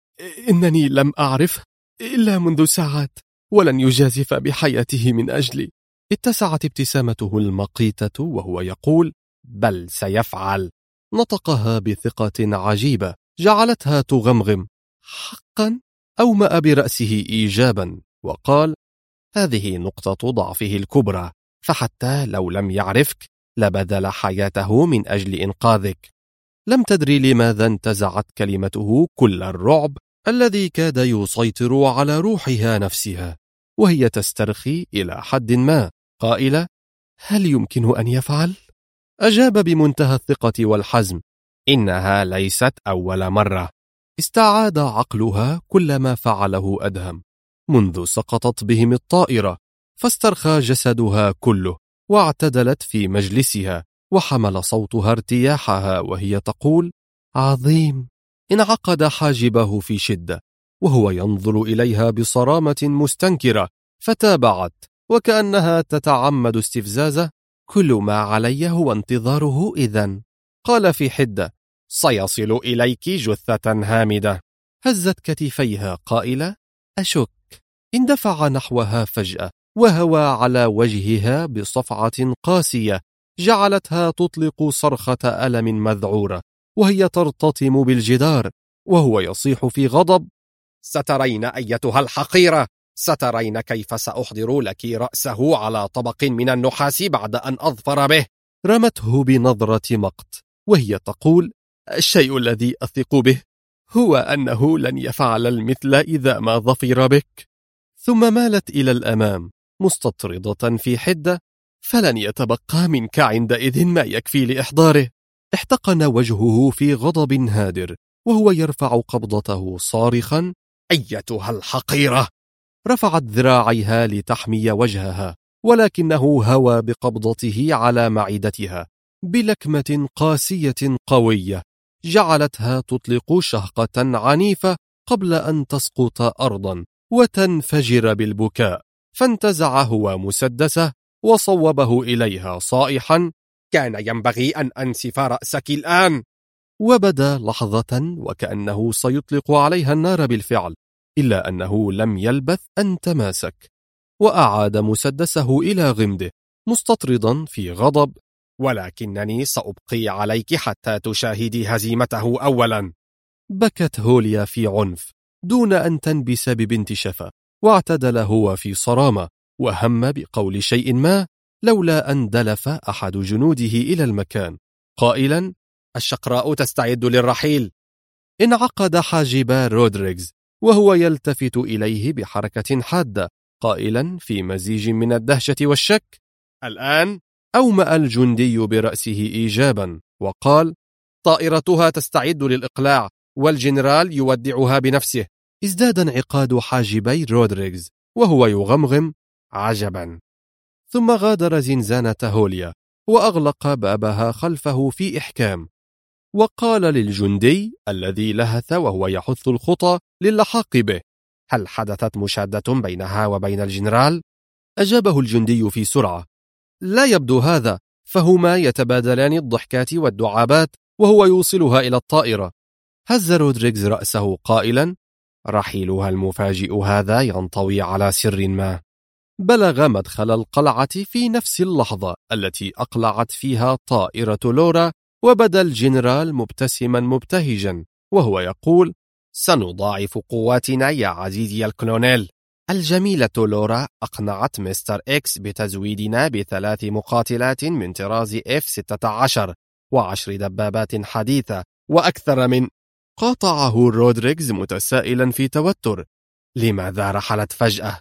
إنني لم أعرف إلا منذ ساعات، ولن يجازف بحياته من أجلي. اتسعت ابتسامته المقيتة وهو يقول: بل سيفعل. نطقها بثقة عجيبة جعلتها تغمغم. حقا؟ أومأ برأسه إيجابا وقال: هذه نقطة ضعفه الكبرى، فحتى لو لم يعرفك لبذل حياته من أجل إنقاذك. لم تدري لماذا انتزعت كلمته كل الرعب الذي كاد يسيطر على روحها نفسها، وهي تسترخي إلى حد ما قائلة: هل يمكن أن يفعل؟ أجاب بمنتهى الثقة والحزم: إنها ليست أول مرة. استعاد عقلها كل ما فعله أدهم منذ سقطت بهم الطائرة، فاسترخى جسدها كله واعتدلت في مجلسها، وحمل صوتها ارتياحها وهي تقول: عظيم. انعقد حاجبه في شدة وهو ينظر إليها بصرامة مستنكرة، فتابعت وكأنها تتعمد استفزازه: كل ما علي هو انتظاره إذن. قال في حدة: سيصل إليك جثة هامدة. هزت كتفيها قائلة: أشك. اندفع نحوها فجأة وهوى على وجهها بصفعة قاسية جعلتها تطلق صرخة ألم مذعورة وهي ترتطم بالجدار، وهو يصيح في غضب: سترين أيتها الحقيرة، سترين كيف سأحضر لك رأسه على طبق من النحاس بعد أن أظفر به. رمته بنظرة مقت وهي تقول: الشيء الذي أثق به هو أنه لن يفعل المثل إذا ما ظفر بك. ثم مالت إلى الأمام مستطردة في حدة: فلن يتبقى منك عندئذ ما يكفي لإحضاره. احتقن وجهه في غضب هادر وهو يرفع قبضته صارخا: أيتها الحقيرة. رفعت ذراعيها لتحمي وجهها، ولكنه هوى بقبضته على معدتها بلكمة قاسية قوية جعلتها تطلق شهقة عنيفة قبل أن تسقط أرضا وتنفجر بالبكاء. فانتزع هو مسدسه وصوبه إليها صائحا: كان ينبغي أن أنسف رأسك الآن. وبدا لحظة وكأنه سيطلق عليها النار بالفعل، إلا أنه لم يلبث أن تماسك وأعاد مسدسه إلى غمده مستطردا في غضب: ولكنني سأبقي عليك حتى تشاهدي هزيمته أولا. بكت هوليا في عنف دون أن تنبس ببنت شفا، واعتدل هو في صرامة وهم بقول شيء ما لولا أن دلف أحد جنوده إلى المكان قائلا: الشقراء تستعد للرحيل. انعقد حاجب رودريغز وهو يلتفت إليه بحركة حادة قائلا في مزيج من الدهشة والشك: الآن؟ أومأ الجندي برأسه إيجابا وقال: طائرتها تستعد للإقلاع والجنرال يودعها بنفسه. ازداد انعقاد حاجبي رودريغز وهو يغمغم: عجبا. ثم غادر زنزانة هوليا وأغلق بابها خلفه في إحكام، وقال للجندي الذي لهث وهو يحث الخطى للحاق به: هل حدثت مشادة بينها وبين الجنرال؟ أجابه الجندي في سرعة: لا يبدو هذا، فهما يتبادلان الضحكات والدعابات وهو يوصلها إلى الطائرة. هز رودريغز رأسه قائلا: رحيلها المفاجئ هذا ينطوي على سر ما. بلغ مدخل القلعة في نفس اللحظة التي أقلعت فيها طائرة لورا وبدا الجنرال مبتسما مبتهجا وهو يقول: سنضاعف قواتنا يا عزيزي الكولونيل. الجميلة لورا أقنعت مستر إكس بتزويدنا ب3 مقاتلات من طراز F-16 و10 دبابات حديثة وأكثر من. قاطعه رودريغز متسائلا في توتر: لماذا رحلت فجأة؟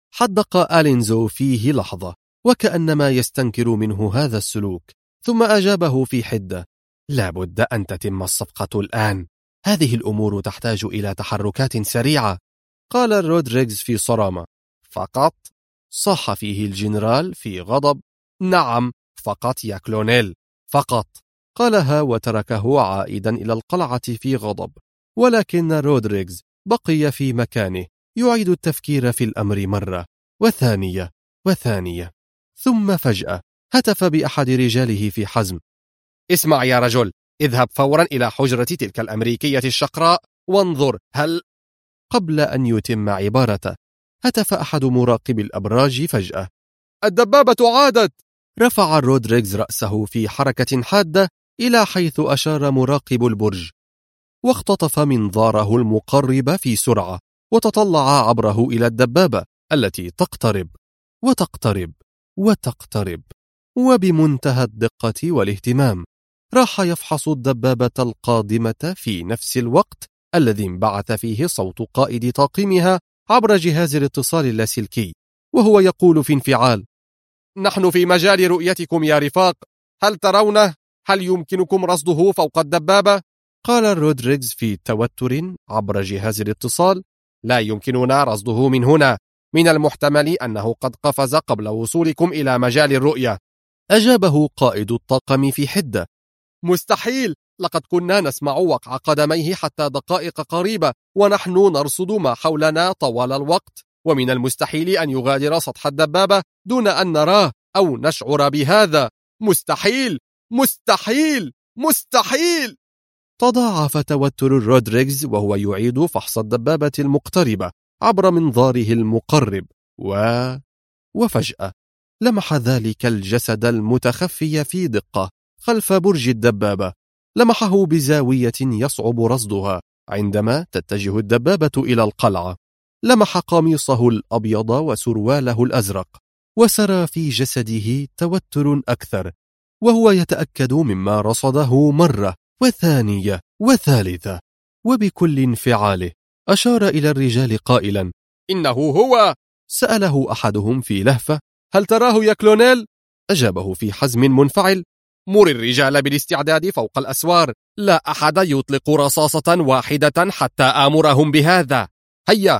حدق ألينزو فيه لحظة وكأنما يستنكر منه هذا السلوك، ثم أجابه في حدة: لا بد أن تتم الصفقة الآن، هذه الأمور تحتاج إلى تحركات سريعة. قال رودريغز في صرامة: فقط؟ صاح فيه الجنرال في غضب: نعم فقط يا كولونيل، فقط. قالها وتركه عائدا إلى القلعة في غضب، ولكن رودريغز بقي في مكانه يعيد التفكير في الأمر مرة وثانية وثانية، ثم فجأة هتف بأحد رجاله في حزم: اسمع يا رجل، اذهب فورا إلى حجرة تلك الأمريكية الشقراء وانظر هل. قبل أن يتم عبارته هتف أحد مراقبي الأبراج فجأة: الدبابة عادت! رفع رودريغز رأسه في حركة حادة إلى حيث أشار مراقب البرج، واختطف منظاره المقرب في سرعة وتطلع عبره إلى الدبابة التي تقترب وتقترب وتقترب، وبمنتهى الدقة والاهتمام راح يفحص الدبابة القادمة في نفس الوقت الذي انبعث فيه صوت قائد طاقمها عبر جهاز الاتصال اللاسلكي، وهو يقول في انفعال: نحن في مجال رؤيتكم يا رفاق، هل ترونه؟ هل يمكنكم رصده فوق الدبابة؟ قال رودريغز في توتر عبر جهاز الاتصال: لا يمكننا رصده من هنا، من المحتمل أنه قد قفز قبل وصولكم إلى مجال الرؤية. أجابه قائد الطاقم في حدة: مستحيل، لقد كنا نسمع وقع قدميه حتى دقائق قريبة ونحن نرصد ما حولنا طوال الوقت، ومن المستحيل أن يغادر سطح الدبابة دون أن نراه أو نشعر بهذا. مستحيل مستحيل مستحيل. تضاعف توتر رودريغز وهو يعيد فحص الدبابة المقتربة عبر منظاره المقرب وفجأة لمح ذلك الجسد المتخفي في دقة خلف برج الدبابة، لمحه بزاوية يصعب رصدها عندما تتجه الدبابة إلى القلعة. لمح قميصه الأبيض وسرواله الأزرق، وسرى في جسده توتر أكثر وهو يتأكد مما رصده مرة وثانية وثالثة. وبكل انفعاله أشار إلى الرجال قائلا: إنه هو. سأله أحدهم في لهفة: هل تراه يا كولونيل؟ أجابه في حزم منفعل: مر الرجال بالاستعداد فوق الأسوار، لا أحد يطلق رصاصة واحدة حتى آمرهم بهذا، هيا.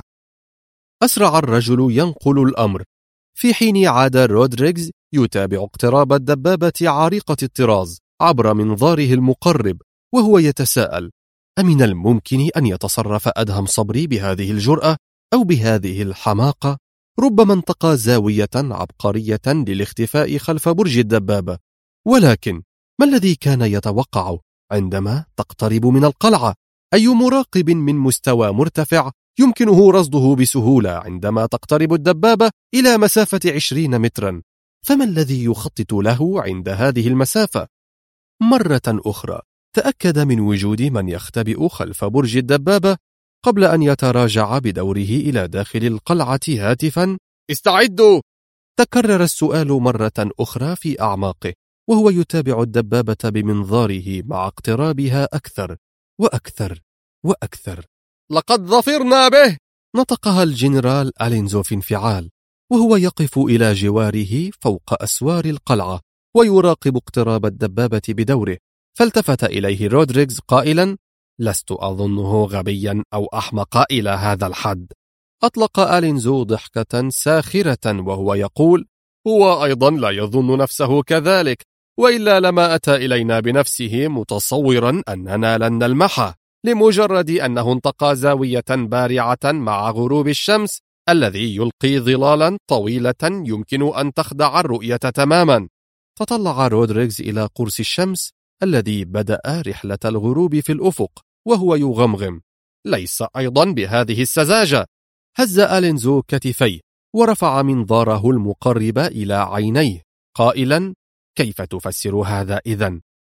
أسرع الرجل ينقل الأمر، في حين عاد رودريغز يتابع اقتراب الدبابة عريقة الطراز عبر منظاره المقرب وهو يتساءل: أمن الممكن أن يتصرف أدهم صبري بهذه الجرأة أو بهذه الحماقة؟ ربما انتقى زاوية عبقرية للاختفاء خلف برج الدبابة، ولكن ما الذي كان يتوقع عندما تقترب من القلعة؟ أي مراقب من مستوى مرتفع يمكنه رصده بسهولة عندما تقترب الدبابة إلى مسافة 20 مترا؟ فما الذي يخطط له عند هذه المسافة؟ مرة أخرى تأكد من وجود من يختبئ خلف برج الدبابة قبل أن يتراجع بدوره إلى داخل القلعة هاتفا: استعدوا! تكرر السؤال مرة أخرى في أعماقه وهو يتابع الدبابة بمنظاره مع اقترابها أكثر وأكثر وأكثر. لقد ظفرنا به! نطقها الجنرال ألينزو في انفعال وهو يقف إلى جواره فوق أسوار القلعة ويراقب اقتراب الدبابة بدوره، فالتفت إليه رودريغز قائلا: لست أظنه غبيا أو أحمق إلى هذا الحد. أطلق ألينزو ضحكة ساخرة وهو يقول: هو أيضا لا يظن نفسه كذلك، وإلا لما أتى إلينا بنفسه متصورا أننا لن نلمحه، لمجرد أنه انتقى زاوية بارعة مع غروب الشمس الذي يلقي ظلالا طويلة يمكن أن تخدع الرؤية تماما. تطلع رودريغز إلى قرص الشمس الذي بدأ رحلة الغروب في الأفق وهو يغمغم: ليس أيضا بهذه السذاجة. هز ألينزو كتفيه ورفع منظاره المقرب إلى عينيه قائلا: كيف تفسر هذا إذن؟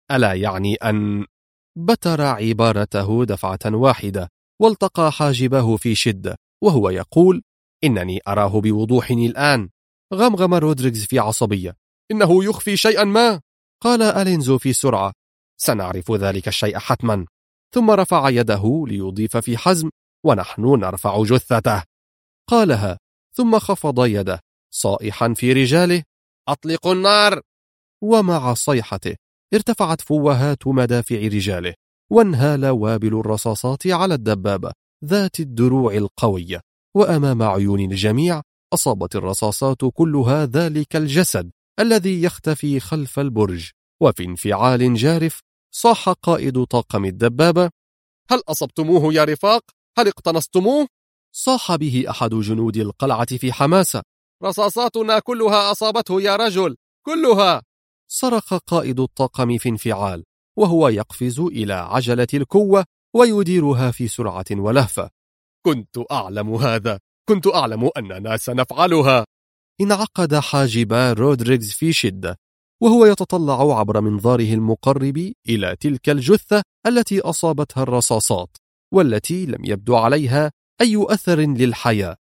ألا يعني أن... بتر عبارته دفعة واحدة، والتقى حاجبه في شدة وهو يقول: إنني أراه بوضوح الآن. غمغم رودريغز في عصبية: إنه يخفي شيئا ما. قال ألينزو في سرعة: سنعرف ذلك الشيء حتما. ثم رفع يده ليضيف في حزم: ونحن نرفع جثته. قالها ثم خفض يده صائحا في رجاله: أطلقوا النار. ومع صيحته ارتفعت فوهات مدافع رجاله، وانهال وابل الرصاصات على الدبابة ذات الدروع القوية، وأمام عيون الجميع أصابت الرصاصات كلها ذلك الجسد الذي يختفي خلف البرج. وفي انفعال جارف صاح قائد طاقم الدبابة: هل أصبتموه يا رفاق؟ هل اقتنصتموه؟ صاح به أحد جنود القلعة في حماسة: رصاصاتنا كلها أصابته يا رجل، كلها. صرخ قائد الطاقم في انفعال وهو يقفز إلى عجلة الكوة ويديرها في سرعة ولهفة: كنت أعلم هذا، كنت أعلم أننا سنفعلها. انعقد حاجبا رودريغز في شدة وهو يتطلع عبر منظاره المقرب إلى تلك الجثة التي أصابتها الرصاصات، والتي لم يبدو عليها أي أثر للحياة.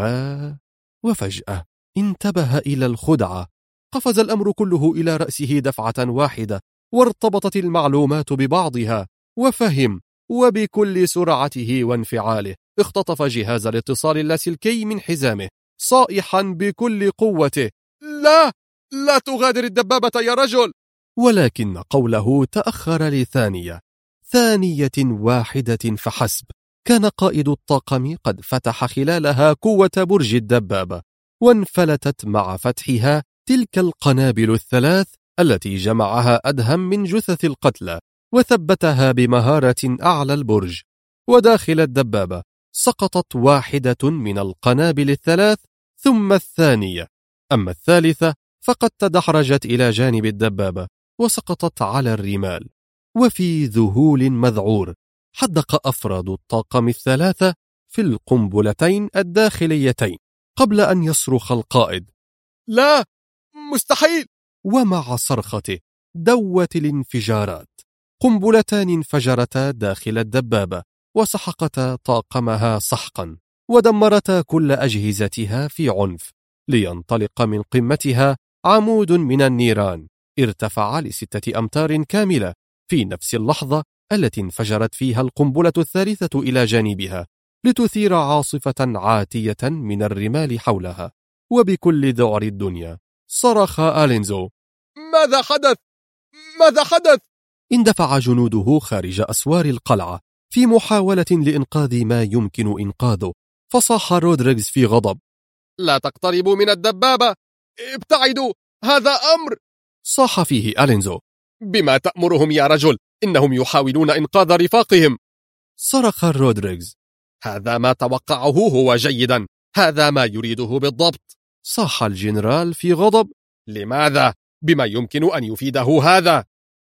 وفجأة انتبه إلى الخدعة. قفز الأمر كله إلى رأسه دفعة واحدة، وارتبطت المعلومات ببعضها، وفهم. وبكل سرعته وانفعاله اختطف جهاز الاتصال اللاسلكي من حزامه صائحا بكل قوته: لا، لا تغادر الدبابة يا رجل. ولكن قوله تأخر لثانية، ثانية واحدة فحسب. كان قائد الطاقم قد فتح خلالها قوة برج الدبابة، وانفلتت مع فتحها تلك القنابل الثلاث التي جمعها أدهم من جثث القتلى، وثبتها بمهارة أعلى البرج. وداخل الدبابة سقطت واحدة من القنابل الثلاث، ثم الثانية، أما الثالثة فقد تدحرجت إلى جانب الدبابة وسقطت على الرمال. وفي ذهول مذعور حدق أفراد الطاقم الثلاثة في القنبلتين الداخليتين قبل أن يصرخ القائد: لا، مستحيل. ومع صرخته دوت الانفجارات. قنبلتان انفجرتا داخل الدبابة وسحقتا طاقمها سحقا، ودمرتا كل أجهزتها في عنف، لينطلق من قمتها عمود من النيران ارتفع ل6 أمتار كاملة في نفس اللحظة التي انفجرت فيها القنبلة الثالثة إلى جانبها، لتثير عاصفة عاتية من الرمال حولها. وبكل ذعر الدنيا صرخ ألينزو: ماذا حدث؟ ماذا حدث؟ اندفع جنوده خارج أسوار القلعة في محاولة لإنقاذ ما يمكن إنقاذه، فصاح رودريغز في غضب: لا تقتربوا من الدبابة، ابتعدوا، هذا أمر. صاح فيه ألينزو: بما تأمرهم يا رجل؟ إنهم يحاولون إنقاذ رفاقهم. صرخ رودريغز: هذا ما توقعه هو جيدا، هذا ما يريده بالضبط. صاح الجنرال في غضب: لماذا؟ بما يمكن أن يفيده هذا؟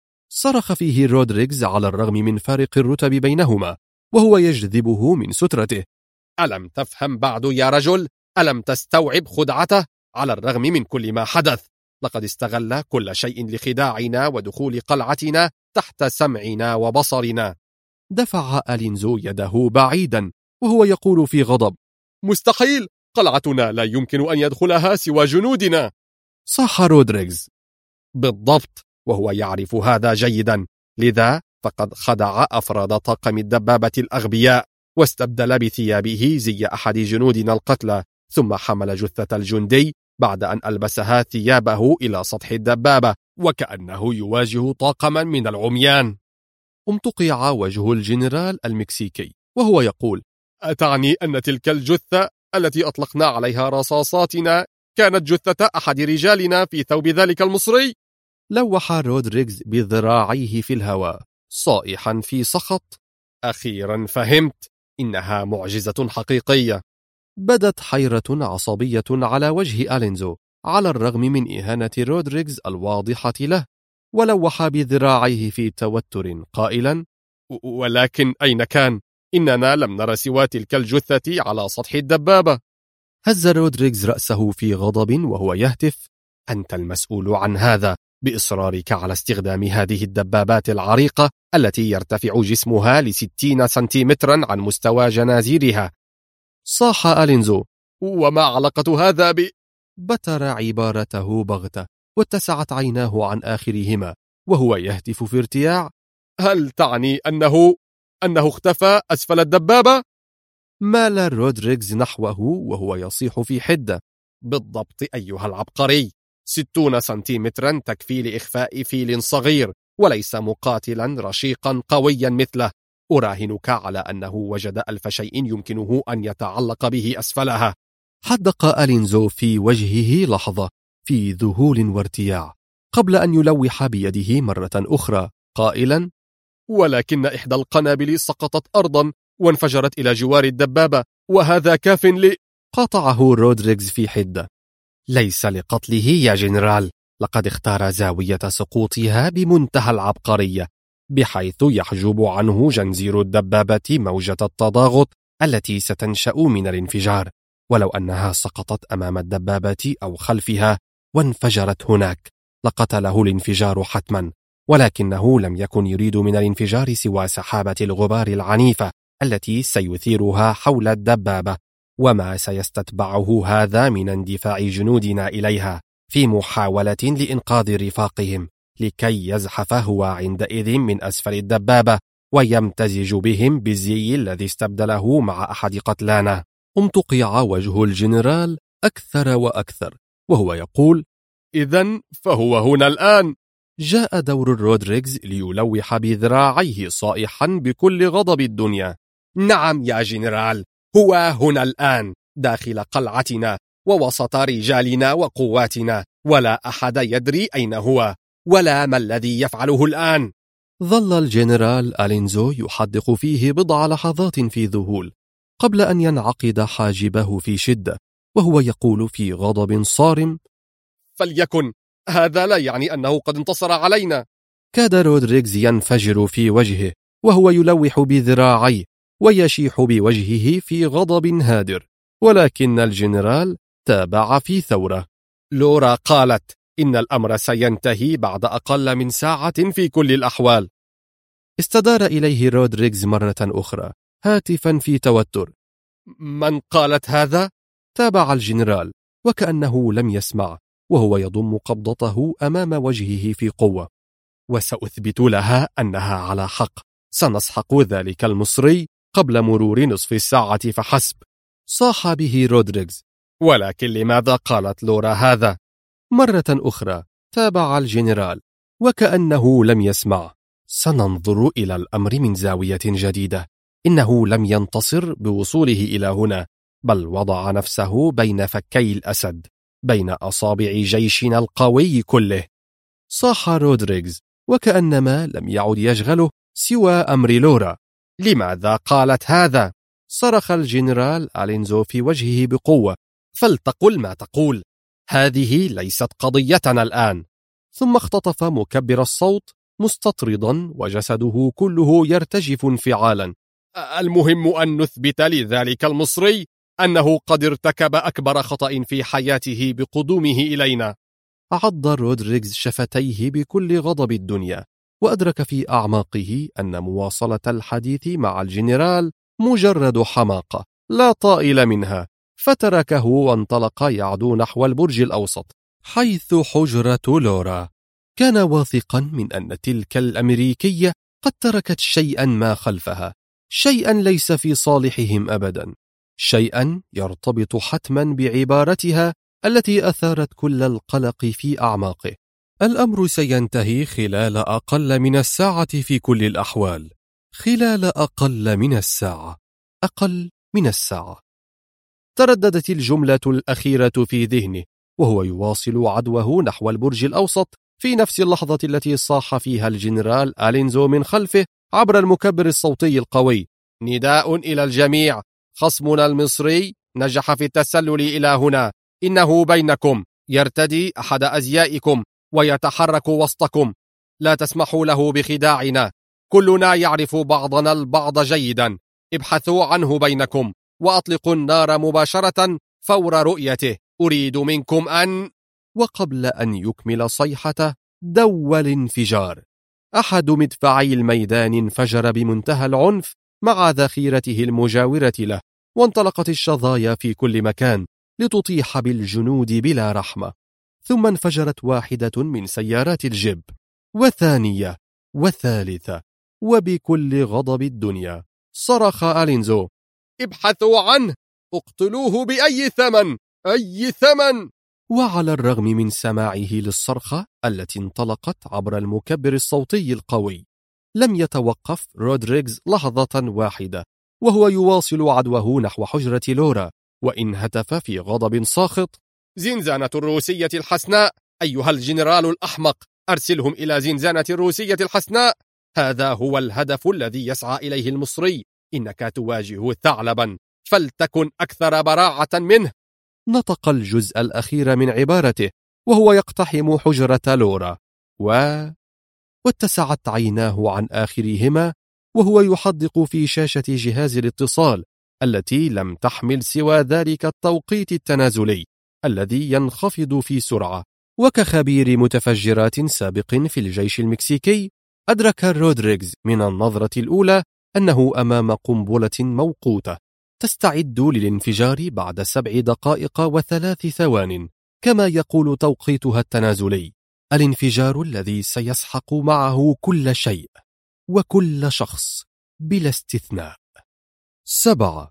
صرخ فيه رودريغز على الرغم من فارق الرتب بينهما وهو يجذبه من سترته: ألم تفهم بعد يا رجل؟ ألم تستوعب خدعته؟ على الرغم من كل ما حدث لقد استغل كل شيء لخداعنا ودخول قلعتنا تحت سمعنا وبصرنا. دفع ألينزو يده بعيدا وهو يقول في غضب: مستحيل، قلعتنا لا يمكن أن يدخلها سوى جنودنا. صاح رودريغز: بالضبط، وهو يعرف هذا جيدا، لذا فقد خدع أفراد طاقم الدبابة الأغبياء، واستبدل بثيابه زي أحد جنودنا القتلى، ثم حمل جثة الجندي بعد أن ألبسها ثيابه إلى سطح الدبابة وكأنه يواجه طاقما من العميان. امتقع وجه الجنرال المكسيكي وهو يقول: أتعني أن تلك الجثة التي أطلقنا عليها رصاصاتنا كانت جثة أحد رجالنا في ثوب ذلك المصري؟ لوح رودريغز بذراعيه في الهواء صائحا في سخط: أخيرا فهمت، إنها معجزة حقيقية. بدت حيرة عصبية على وجه ألينزو على الرغم من إهانة رودريغز الواضحة له، ولوح بذراعيه في توتر قائلا: ولكن أين كان؟ إننا لم نرى سوى تلك الجثة على سطح الدبابة. هز رودريغز رأسه في غضب وهو يهتف: أنت المسؤول عن هذا، بإصرارك على استخدام هذه الدبابات العريقة التي يرتفع جسمها ل60 سنتيمترا عن مستوى جنازيرها. صاح ألينزو: وما علاقة هذا بتر عبارته بغتة، واتسعت عيناه عن آخرهما وهو يهتف في ارتياع: هل تعني أنه اختفى أسفل الدبابة؟ مال رودريغز نحوه وهو يصيح في حدة: بالضبط أيها العبقري، 60 سنتيمترا تكفي لإخفاء فيل صغير، وليس مقاتلا رشيقا قويا مثله. أراهنك على أنه وجد ألف شيء يمكنه أن يتعلق به أسفلها. حدق ألينزو في وجهه لحظة في ذهول وارتياع، قبل أن يلوح بيده مرة أخرى قائلا: ولكن إحدى القنابل سقطت أرضا وانفجرت إلى جوار الدبابة، وهذا كاف قاطعه رودريغز في حدة: ليس لقتله يا جنرال، لقد اختار زاوية سقوطها بمنتهى العبقرية، بحيث يحجب عنه جنزير الدبابة موجة التضاغط التي ستنشأ من الانفجار. ولو أنها سقطت أمام الدبابة أو خلفها وانفجرت هناك لقتله الانفجار حتما، ولكنه لم يكن يريد من الانفجار سوى سحابة الغبار العنيفة التي سيثيرها حول الدبابة، وما سيستتبعه هذا من اندفاع جنودنا إليها في محاولة لإنقاذ رفاقهم، لكي يزحف هو عندئذ من أسفل الدبابة ويمتزج بهم بالزي الذي استبدله مع أحد قتلانا. امتقع وجه الجنرال أكثر وأكثر وهو يقول: إذن فهو هنا الآن. جاء دور رودريغز ليلوح بذراعيه صائحا بكل غضب الدنيا: نعم يا جنرال، هو هنا الآن داخل قلعتنا ووسط رجالنا وقواتنا، ولا أحد يدري أين هو ولا ما الذي يفعله الآن. ظل الجنرال ألينزو يحدق فيه بضع لحظات في ذهول قبل أن ينعقد حاجبه في شدة وهو يقول في غضب صارم: فليكن، هذا لا يعني أنه قد انتصر علينا. كاد رودريغز ينفجر في وجهه وهو يلوح بذراعيه ويشيح بوجهه في غضب هادر، ولكن الجنرال تابع في ثورة: لورا قالت إن الأمر سينتهي بعد أقل من ساعة في كل الأحوال. استدار إليه رودريغز مرة أخرى هاتفا في توتر: من قالت هذا؟ تابع الجنرال وكأنه لم يسمع وهو يضم قبضته أمام وجهه في قوة: وسأثبت لها أنها على حق، سنسحق ذلك المصري قبل مرور نصف الساعة فحسب. صاح به رودريغز: ولكن لماذا قالت لورا هذا؟ مرة أخرى تابع الجنرال وكأنه لم يسمع: سننظر إلى الأمر من زاوية جديدة، إنه لم ينتصر بوصوله إلى هنا، بل وضع نفسه بين فكي الأسد، بين أصابع جيشنا القوي كله. صاح رودريغز وكأنما لم يعد يشغله سوى أمر لورا: لماذا قالت هذا؟ صرخ الجنرال ألينزو في وجهه بقوة: فلتقل ما تقول، هذه ليست قضيتنا الآن. ثم اختطف مكبر الصوت مستطردا وجسده كله يرتجف انفعالا: المهم أن نثبت لذلك المصري أنه قد ارتكب أكبر خطأ في حياته بقدومه إلينا. عض رودريغز شفتيه بكل غضب الدنيا، وأدرك في أعماقه أن مواصلة الحديث مع الجنرال مجرد حماقة لا طائل منها، فتركه وانطلق يعدو نحو البرج الأوسط حيث حجرة لورا. كان واثقا من أن تلك الأمريكية قد تركت شيئا ما خلفها، شيئا ليس في صالحهم أبدا، شيئا يرتبط حتما بعبارتها التي أثارت كل القلق في أعماقه: الأمر سينتهي خلال أقل من الساعة في كل الأحوال، خلال أقل من الساعة، أقل من الساعة. ترددت الجملة الأخيرة في ذهنه وهو يواصل عدوه نحو البرج الأوسط في نفس اللحظة التي صاح فيها الجنرال ألينزو من خلفه عبر المكبر الصوتي القوي: نداء إلى الجميع، خصمنا المصري نجح في التسلل إلى هنا، إنه بينكم، يرتدي أحد أزيائكم ويتحرك وسطكم، لا تسمحوا له بخداعنا، كلنا يعرف بعضنا البعض جيدا، ابحثوا عنه بينكم وأطلقوا النار مباشرة فور رؤيته، أريد منكم أن... وقبل أن يكمل صيحته دوى الانفجار. أحد مدفعي الميدان انفجر بمنتهى العنف مع ذخيرته المجاورة له، وانطلقت الشظايا في كل مكان لتطيح بالجنود بلا رحمة. ثم انفجرت واحدة من سيارات الجيب، وثانية وثالثة، وبكل غضب الدنيا صرخ ألينزو: ابحثوا عنه، اقتلوه بأي ثمن، أي ثمن! وعلى الرغم من سماعه للصرخة التي انطلقت عبر المكبر الصوتي القوي، لم يتوقف رودريغز لحظة واحدة وهو يواصل عدوه نحو حجرة لورا، وإن هتف في غضب ساخط: زنزانة الروسية الحسناء! أيها الجنرال الأحمق، أرسلهم إلى زنزانة الروسية الحسناء! هذا هو الهدف الذي يسعى إليه المصري. إنك تواجه ثعلبا، فلتكن أكثر براعة منه. نطق الجزء الأخير من عبارته وهو يقتحم حجرة لورا، واتسعت عيناه عن آخرهما وهو يحدق في شاشة جهاز الاتصال التي لم تحمل سوى ذلك التوقيت التنازلي الذي ينخفض في سرعة. وكخبير متفجرات سابق في الجيش المكسيكي، أدرك رودريغز من النظرة الأولى أنه أمام قنبلة موقوتة تستعد للانفجار بعد 7 دقائق و3 ثوان كما يقول توقيتها التنازلي، الانفجار الذي سيسحق معه كل شيء وكل شخص بلا استثناء. 7.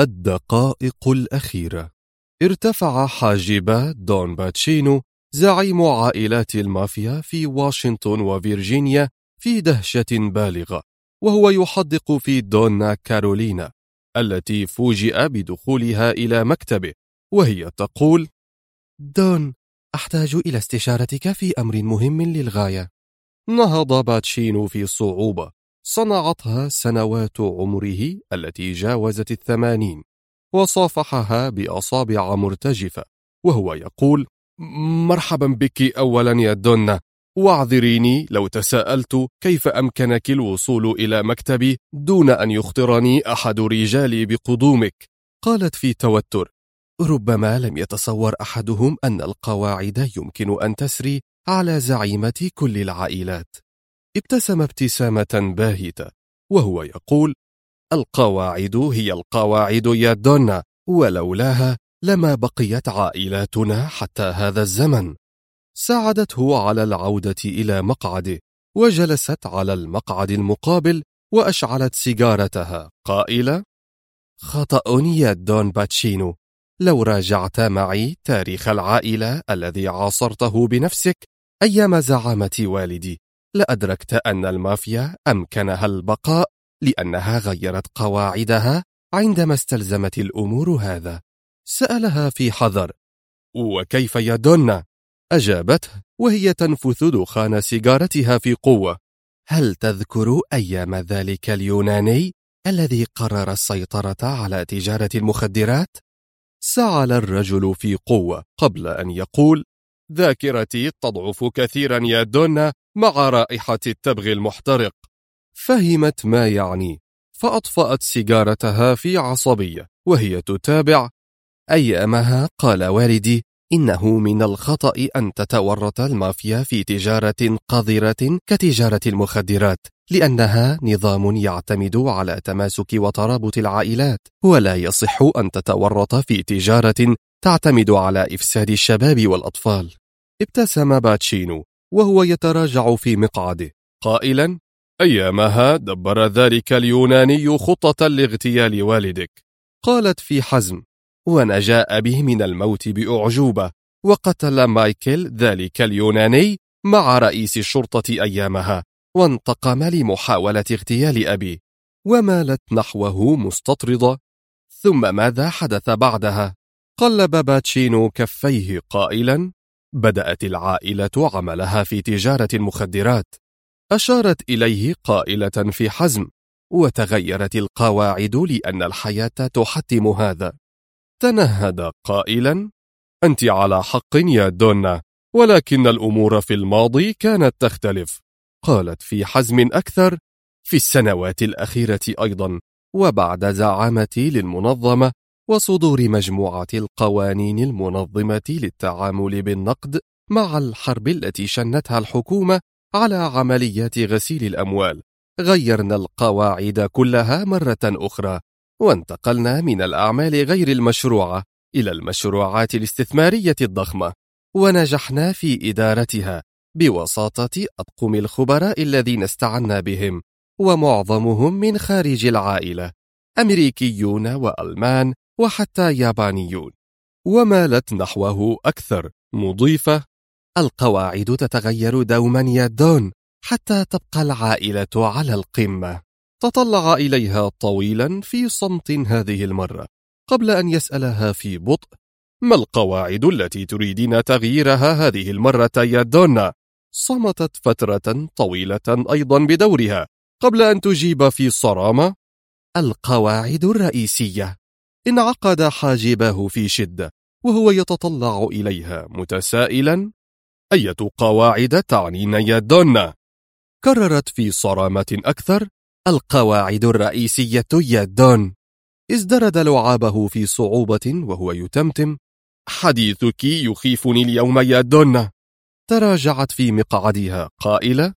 الدقائق الأخيرة. ارتفع حاجب دون باتشينو زعيم عائلات المافيا في واشنطن وفيرجينيا في دهشة بالغة وهو يحدق في دونا كارولينا التي فوجئ بدخولها إلى مكتبه، وهي تقول: دون، أحتاج إلى استشارتك في أمر مهم للغاية. نهض باتشينو في صعوبة صنعتها سنوات عمره التي جاوزت 80، وصافحها بأصابع مرتجفة وهو يقول: مرحبا بك أولا يا دونا، واعذريني لو تساءلت كيف أمكنك الوصول إلى مكتبي دون أن يخطرني أحد رجالي بقدومك. قالت في توتر: ربما لم يتصور أحدهم أن القواعد يمكن أن تسري على زعيمة كل العائلات. ابتسم ابتسامة باهتة وهو يقول: القواعد هي القواعد يا دونا، ولولاها لما بقيت عائلاتنا حتى هذا الزمن. ساعدته على العودة إلى مقعده، وجلست على المقعد المقابل وأشعلت سيجارتها قائلة: خطأ يا دون باتشينو، لو راجعت معي تاريخ العائلة الذي عاصرته بنفسك أيام زعامة والدي لأدركت أن المافيا أمكنها البقاء لأنها غيرت قواعدها عندما استلزمت الأمور هذا. سألها في حذر: وكيف يا دونا؟ أجابته وهي تنفث دخان سيجارتها في قوة: هل تذكر أيام ذلك اليوناني الذي قرر السيطرة على تجارة المخدرات؟ سعل الرجل في قوة قبل أن يقول: ذاكرتي تضعف كثيرا يا دونا مع رائحة التبغ المحترق. فهمت ما يعني، فأطفأت سيجارتها في عصبية وهي تتابع: أيامها قال والدي إنه من الخطأ أن تتورط المافيا في تجارة قذرة كتجارة المخدرات، لأنها نظام يعتمد على تماسك وترابط العائلات، ولا يصح أن تتورط في تجارة تعتمد على إفساد الشباب والأطفال. ابتسم باتشينو وهو يتراجع في مقعده قائلا: أيامها دبر ذلك اليوناني خطة لاغتيال والدك. قالت في حزم: ونجا به من الموت بأعجوبة، وقتل مايكل ذلك اليوناني مع رئيس الشرطة أيامها، وانتقم لمحاولة اغتيال أبي. ومالت نحوه مستطردة: ثم ماذا حدث بعدها؟ قلب باتشينو كفيه قائلا: بدأت العائلة عملها في تجارة المخدرات. أشارت إليه قائلة في حزم: وتغيرت القواعد لأن الحياة تحتم هذا. تنهد قائلا: أنت على حق يا دونا، ولكن الأمور في الماضي كانت تختلف. قالت في حزم أكثر: في السنوات الأخيرة أيضا، وبعد زعامتي للمنظمة وصدور مجموعة القوانين المنظمة للتعامل بالنقد مع الحرب التي شنتها الحكومة على عمليات غسيل الأموال، غيرنا القواعد كلها مرة أخرى، وانتقلنا من الأعمال غير المشروعة إلى المشروعات الاستثمارية الضخمة، ونجحنا في إدارتها بوساطة أطقم الخبراء الذين استعنا بهم، ومعظمهم من خارج العائلة، أمريكيون وألمان وحتى يابانيون. ومالت نحوه أكثر مضيفة: القواعد تتغير دوما يا دون حتى تبقى العائلة على القمة. تطلع إليها طويلا في صمت هذه المرة قبل أن يسألها في بطء: ما القواعد التي تريدين تغييرها هذه المرة يا دونا؟ صمتت فترة طويلة أيضا بدورها قبل أن تجيب في صرامة: القواعد الرئيسية. انعقد حاجباه في شدة وهو يتطلع إليها متسائلا: أية قواعد تعنين يا دونا؟ كررت في صرامة أكثر: القواعد الرئيسية يا دون. ازدرد لعابه في صعوبة وهو يتمتم: حديثك يخيفني اليوم يا دونا. تراجعت في مقعدها قائلة: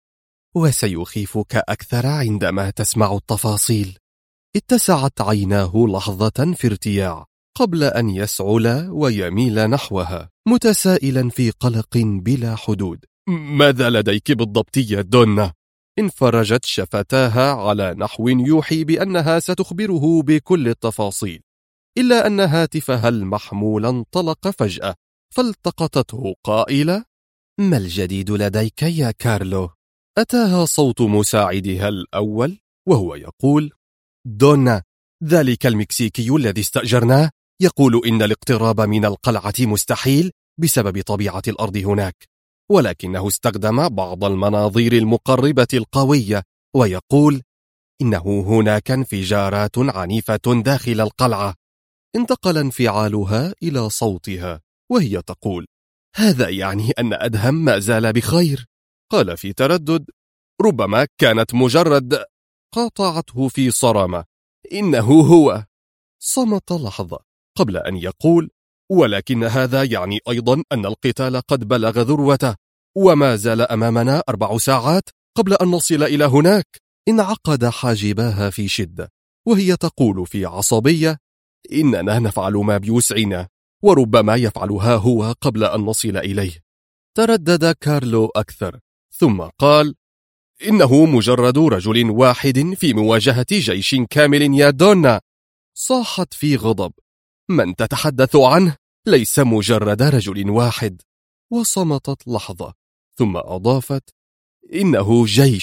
وسيخيفك أكثر عندما تسمع التفاصيل. اتسعت عيناه لحظة في ارتياع قبل أن يسعل ويميل نحوها متسائلا في قلق بلا حدود: ماذا لديك بالضبط يا دونا؟ انفرجت شفتاها على نحو يوحي بأنها ستخبره بكل التفاصيل، إلا أن هاتفها المحمول انطلق فجأة، فالتقطته قائلة: ما الجديد لديك يا كارلو؟ أتاها صوت مساعدها الأول وهو يقول: دونا، ذلك المكسيكي الذي استأجرناه يقول إن الاقتراب من القلعة مستحيل بسبب طبيعة الأرض هناك، ولكنه استخدم بعض المناظير المقربة القوية، ويقول إنه هناك انفجارات عنيفة داخل القلعة. انتقل انفعالها إلى صوتها وهي تقول: هذا يعني أن أدهم ما زال بخير. قال في تردد: ربما كانت مجرد. قاطعته في صرامة: إنه هو. صمت لحظة قبل أن يقول: ولكن هذا يعني أيضا أن القتال قد بلغ ذروته، وما زال أمامنا 4 ساعات قبل أن نصل إلى هناك. انعقد حاجباها في شدة وهي تقول في عصبية: إننا نفعل ما بوسعنا، وربما يفعلها هو قبل أن نصل إليه. تردد كارلو أكثر ثم قال: إنه مجرد رجل واحد في مواجهة جيش كامل يا دونا. صاحت في غضب: من تتحدث عنه ليس مجرد رجل واحد. وصمتت لحظة ثم أضافت: إنه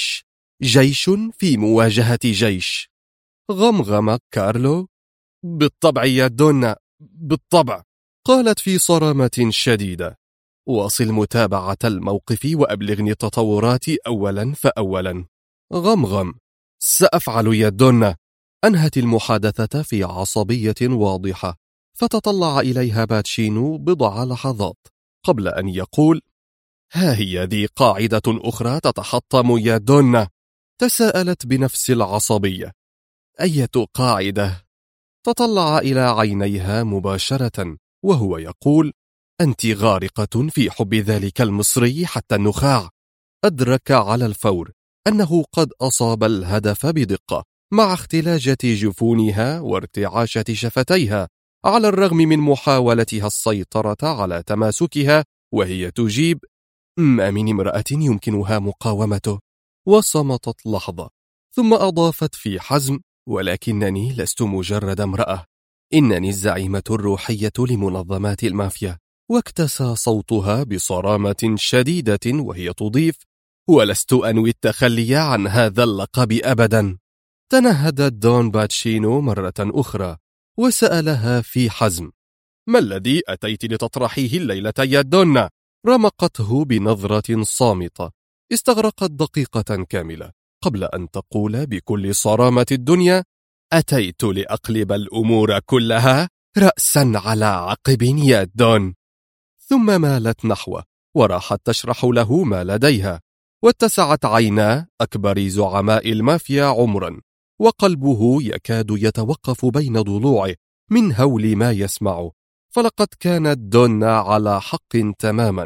جيش في مواجهة جيش. غمغم كارلو: بالطبع يا دونا، بالطبع. قالت في صرامة شديدة: واصل متابعة الموقف وأبلغني التطورات أولا فأولا. غمغم: سأفعل يا دونا. أنهت المحادثة في عصبية واضحة، فتطلع إليها باتشينو بضع لحظات قبل أن يقول: ها هي ذي قاعدة أخرى تتحطم يا دونا. تساءلت بنفس العصبية: أية قاعدة؟ تطلع إلى عينيها مباشرة وهو يقول: أنت غارقة في حب ذلك المصري حتى النخاع. أدرك على الفور أنه قد أصاب الهدف بدقة، مع اختلاجة جفونها وارتعاشة شفتيها، على الرغم من محاولتها السيطرة على تماسكها وهي تجيب: ما من امرأة يمكنها مقاومته. وصمتت لحظة ثم أضافت في حزم: ولكنني لست مجرد امرأة، إنني الزعيمة الروحية لمنظمات المافيا. واكتسى صوتها بصرامة شديدة وهي تضيف: ولست أنوي التخلي عن هذا اللقب أبدا. تنهد دون باتشينو مرة أخرى وسألها في حزم: ما الذي أتيت لتطرحيه الليلة يا دونا؟ رمقته بنظرة صامتة استغرقت دقيقة كاملة قبل أن تقول بكل صرامة الدنيا: أتيت لأقلب الأمور كلها رأسا على عقب يا دون. ثم مالت نحوه وراحت تشرح له ما لديها، واتسعت عينا أكبر زعماء المافيا عمرا، وقلبه يكاد يتوقف بين ضلوعه من هول ما يسمعه. فلقد كانت دونا على حق تماما،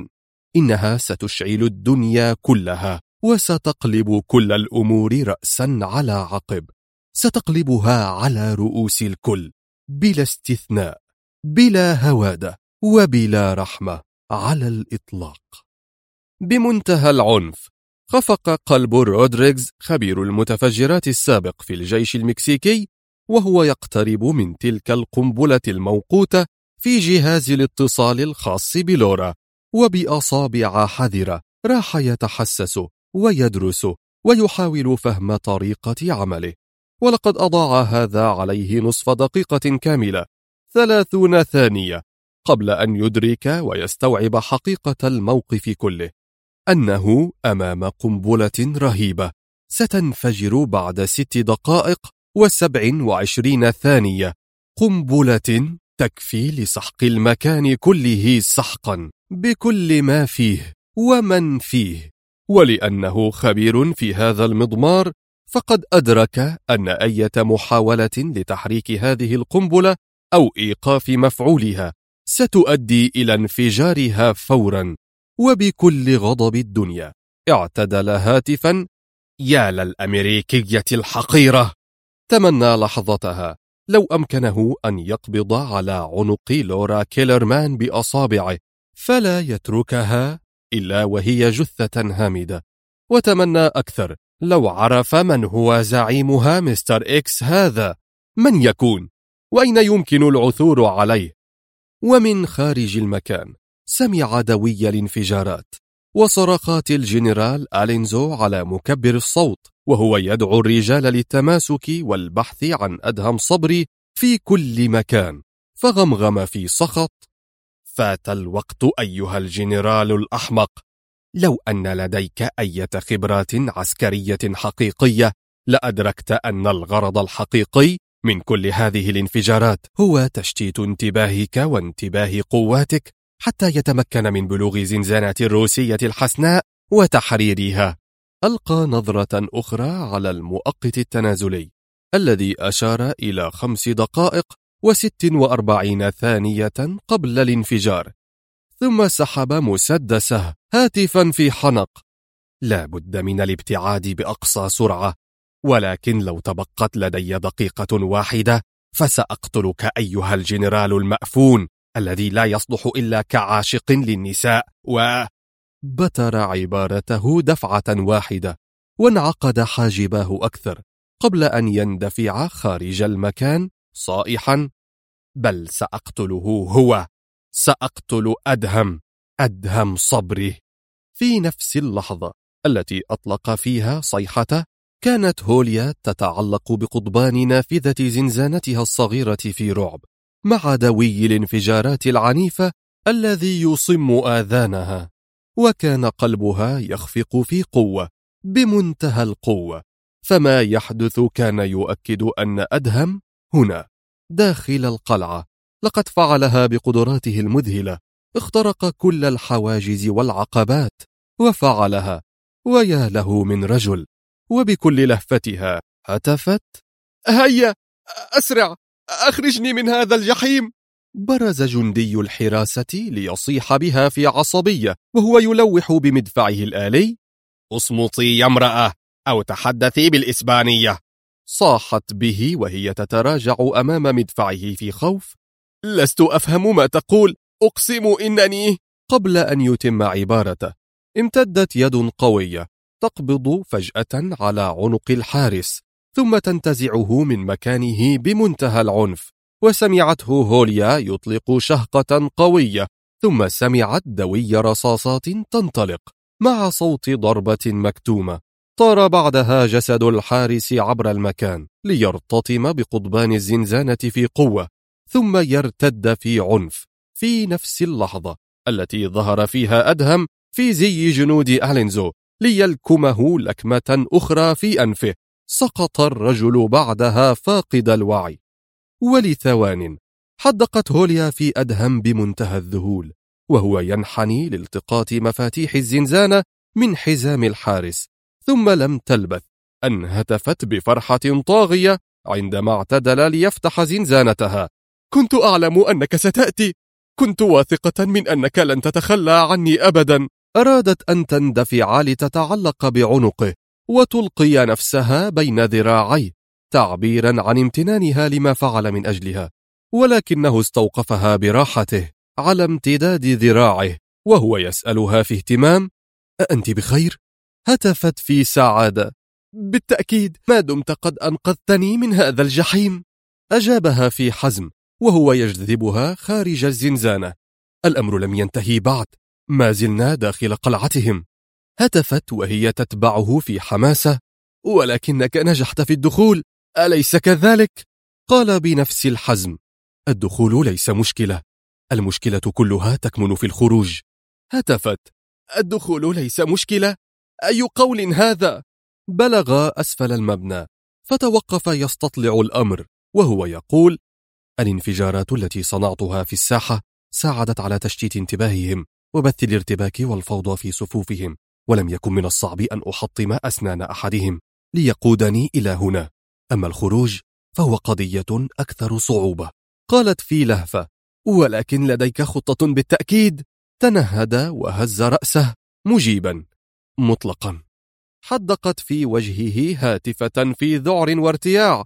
إنها ستشعل الدنيا كلها وستقلب كل الأمور رأسا على عقب، ستقلبها على رؤوس الكل بلا استثناء، بلا هوادة وبلا رحمة على الإطلاق. بمنتهى العنف خفق قلب رودريغز خبير المتفجرات السابق في الجيش المكسيكي وهو يقترب من تلك القنبلة الموقوتة في جهاز الاتصال الخاص بلورا، وبأصابع حذرة راح يتحسس ويدرس ويحاول فهم طريقة عمله، ولقد أضاع هذا عليه نصف دقيقة كاملة 30 ثانية قبل أن يدرك ويستوعب حقيقة الموقف كله، أنه أمام قنبلة رهيبة ستنفجر بعد 6 دقائق و27 ثانية، قنبلة تكفي لسحق المكان كله سحقا بكل ما فيه ومن فيه. ولأنه خبير في هذا المضمار فقد أدرك أن أي محاولة لتحريك هذه القنبلة أو إيقاف مفعولها ستؤدي إلى انفجارها فورا. وبكل غضب الدنيا اعتدل هاتفا: يا للأمريكية الحقيرة! تمنى لحظتها لو أمكنه أن يقبض على عنق لورا كيلرمان بأصابعه فلا يتركها إلا وهي جثة هامدة، وتمنى أكثر لو عرف من هو زعيمها مستر إكس هذا، من يكون؟ وأين يمكن العثور عليه؟ ومن خارج المكان سمع دوي الانفجارات وصرخات الجنرال ألينزو على مكبر الصوت وهو يدعو الرجال للتماسك والبحث عن أدهم صبري في كل مكان، فغمغم في سخط: فات الوقت أيها الجنرال الأحمق، لو أن لديك أي خبرات عسكرية حقيقية لأدركت أن الغرض الحقيقي من كل هذه الانفجارات هو تشتيت انتباهك وانتباه قواتك حتى يتمكن من بلوغ زنزانات الروسية الحسناء وتحريرها. ألقى نظرة أخرى على المؤقت التنازلي الذي أشار إلى 5 دقائق و46 ثانية قبل الانفجار، ثم سحب مسدسه هاتفا في حنق: لا بد من الابتعاد بأقصى سرعة، ولكن لو تبقت لدي دقيقة واحدة فسأقتلك أيها الجنرال المأفون الذي لا يصلح إلا كعاشق للنساء. بتر عبارته دفعة واحدة وانعقد حاجباه أكثر قبل أن يندفع خارج المكان صائحا: بل سأقتله هو، سأقتل أدهم صبري. في نفس اللحظة التي أطلق فيها صيحته كانت هوليا تتعلق بقضبان نافذة زنزانتها الصغيرة في رعب مع دوي الانفجارات العنيفة الذي يصم آذانها، وكان قلبها يخفق في قوة بمنتهى القوة، فما يحدث كان يؤكد أن أدهم هنا داخل القلعة لقد فعلها بقدراته المذهلة، اخترق كل الحواجز والعقبات وفعلها، ويا له من رجل. وبكل لهفتها هتفت: هيا أسرع، أخرجني من هذا الجحيم. برز جندي الحراسة ليصيح بها في عصبية وهو يلوح بمدفعه الآلي: اصمتي يا امرأة أو تحدثي بالإسبانية. صاحت به وهي تتراجع أمام مدفعه في خوف: لست أفهم ما تقول، أقسم إنني. قبل أن يتم عبارته امتدت يد قوية تقبض فجأة على عنق الحارس ثم تنتزعه من مكانه بمنتهى العنف، وسمعته هوليا يطلق شهقة قوية، ثم سمعت دوي رصاصات تنطلق مع صوت ضربة مكتومة. طار بعدها جسد الحارس عبر المكان ليرتطم بقضبان الزنزانة في قوة ثم يرتد في عنف. في نفس اللحظة التي ظهر فيها أدهم في زي جنود ألينزو ليلكمه لكمة أخرى في أنفه، سقط الرجل بعدها فاقد الوعي. ولثوان حدقت هوليا في أدهم بمنتهى الذهول وهو ينحني لالتقاط مفاتيح الزنزانة من حزام الحارس، ثم لم تلبث أن هتفت بفرحة طاغية عندما اعتدل ليفتح زنزانتها: كنت أعلم أنك ستأتي، كنت واثقة من أنك لن تتخلى عني أبدا. أرادت أن تندفع لتتعلق بعنقه وتلقي نفسها بين ذراعيه تعبيرا عن امتنانها لما فعل من أجلها، ولكنه استوقفها براحته على امتداد ذراعه وهو يسألها في اهتمام: أأنت بخير؟ هتفت في سعادة: بالتأكيد، ما دمت قد أنقذتني من هذا الجحيم. أجابها في حزم وهو يجذبها خارج الزنزانة: الأمر لم ينتهي بعد، ما زلنا داخل قلعتهم. هتفت وهي تتبعه في حماسة: ولكنك نجحت في الدخول، أليس كذلك؟ قال بنفس الحزم: الدخول ليس مشكلة، المشكلة كلها تكمن في الخروج. هتفت: الدخول ليس مشكلة؟ أي قول هذا؟ بلغ أسفل المبنى فتوقف يستطلع الأمر وهو يقول: الانفجارات التي صنعتها في الساحة ساعدت على تشتيت انتباههم وبث الارتباك والفوضى في صفوفهم، ولم يكن من الصعب أن أحطم أسنان أحدهم ليقودني إلى هنا، أما الخروج فهو قضية أكثر صعوبة. قالت في لهفة: ولكن لديك خطة بالتأكيد؟ تنهد وهز رأسه مجيبا: مطلقا. حدقت في وجهه هاتفة في ذعر وارتياع: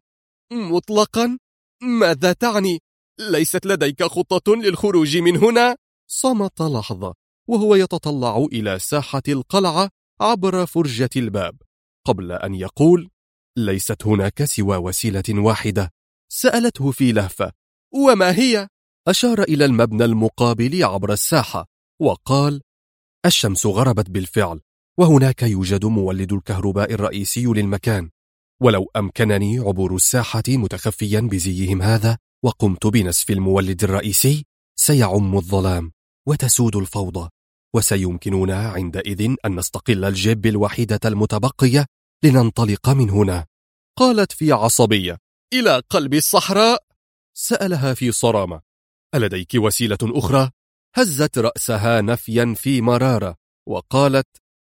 مطلقا؟ ماذا تعني؟ ليست لديك خطة للخروج من هنا؟ صمت لحظة وهو يتطلع إلى ساحة القلعة عبر فرجة الباب قبل أن يقول: ليست هناك سوى وسيلة واحدة. سألته في لهفة: وما هي؟ أشار إلى المبنى المقابل عبر الساحة وقال: الشمس غربت بالفعل، وهناك يوجد مولد الكهرباء الرئيسي للمكان، ولو أمكنني عبور الساحة متخفيا بزيهم هذا وقمت بنسف المولد الرئيسي، سيعم الظلام وتسود الفوضى، وسيمكننا عندئذ أن نستقل الجيب الوحيدة المتبقية لننطلق من هنا. قالت في عصبية: إلى قلب الصحراء؟ سألها في صرامة: ألديك وسيلة أخرى؟ هزت رأسها نفيا في مرارة وقالت: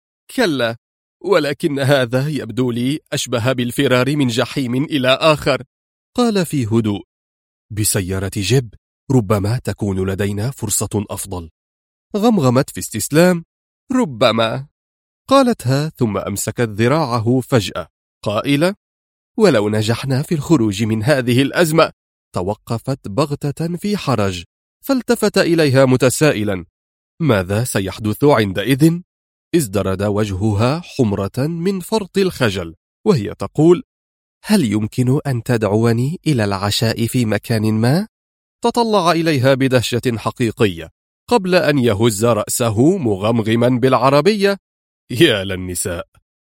كلا، ولكن هذا يبدو لي أشبه بالفرار من جحيم إلى آخر. قال في هدوء: بسيارة جيب ربما تكون لدينا فرصة أفضل. غمغمت في استسلام: ربما. قالتها ثم أمسكت ذراعه فجأة قائلة: ولو نجحنا في الخروج من هذه الأزمة. توقفت بغتة في حرج فالتفت إليها متسائلا: ماذا سيحدث عندئذ؟ ازدرد وجهها حمرة من فرط الخجل وهي تقول: هل يمكن أن تدعوني إلى العشاء في مكان ما؟ تطلع إليها بدهشة حقيقية قبل أن يهز رأسه مغمغما بالعربية: يا للنساء.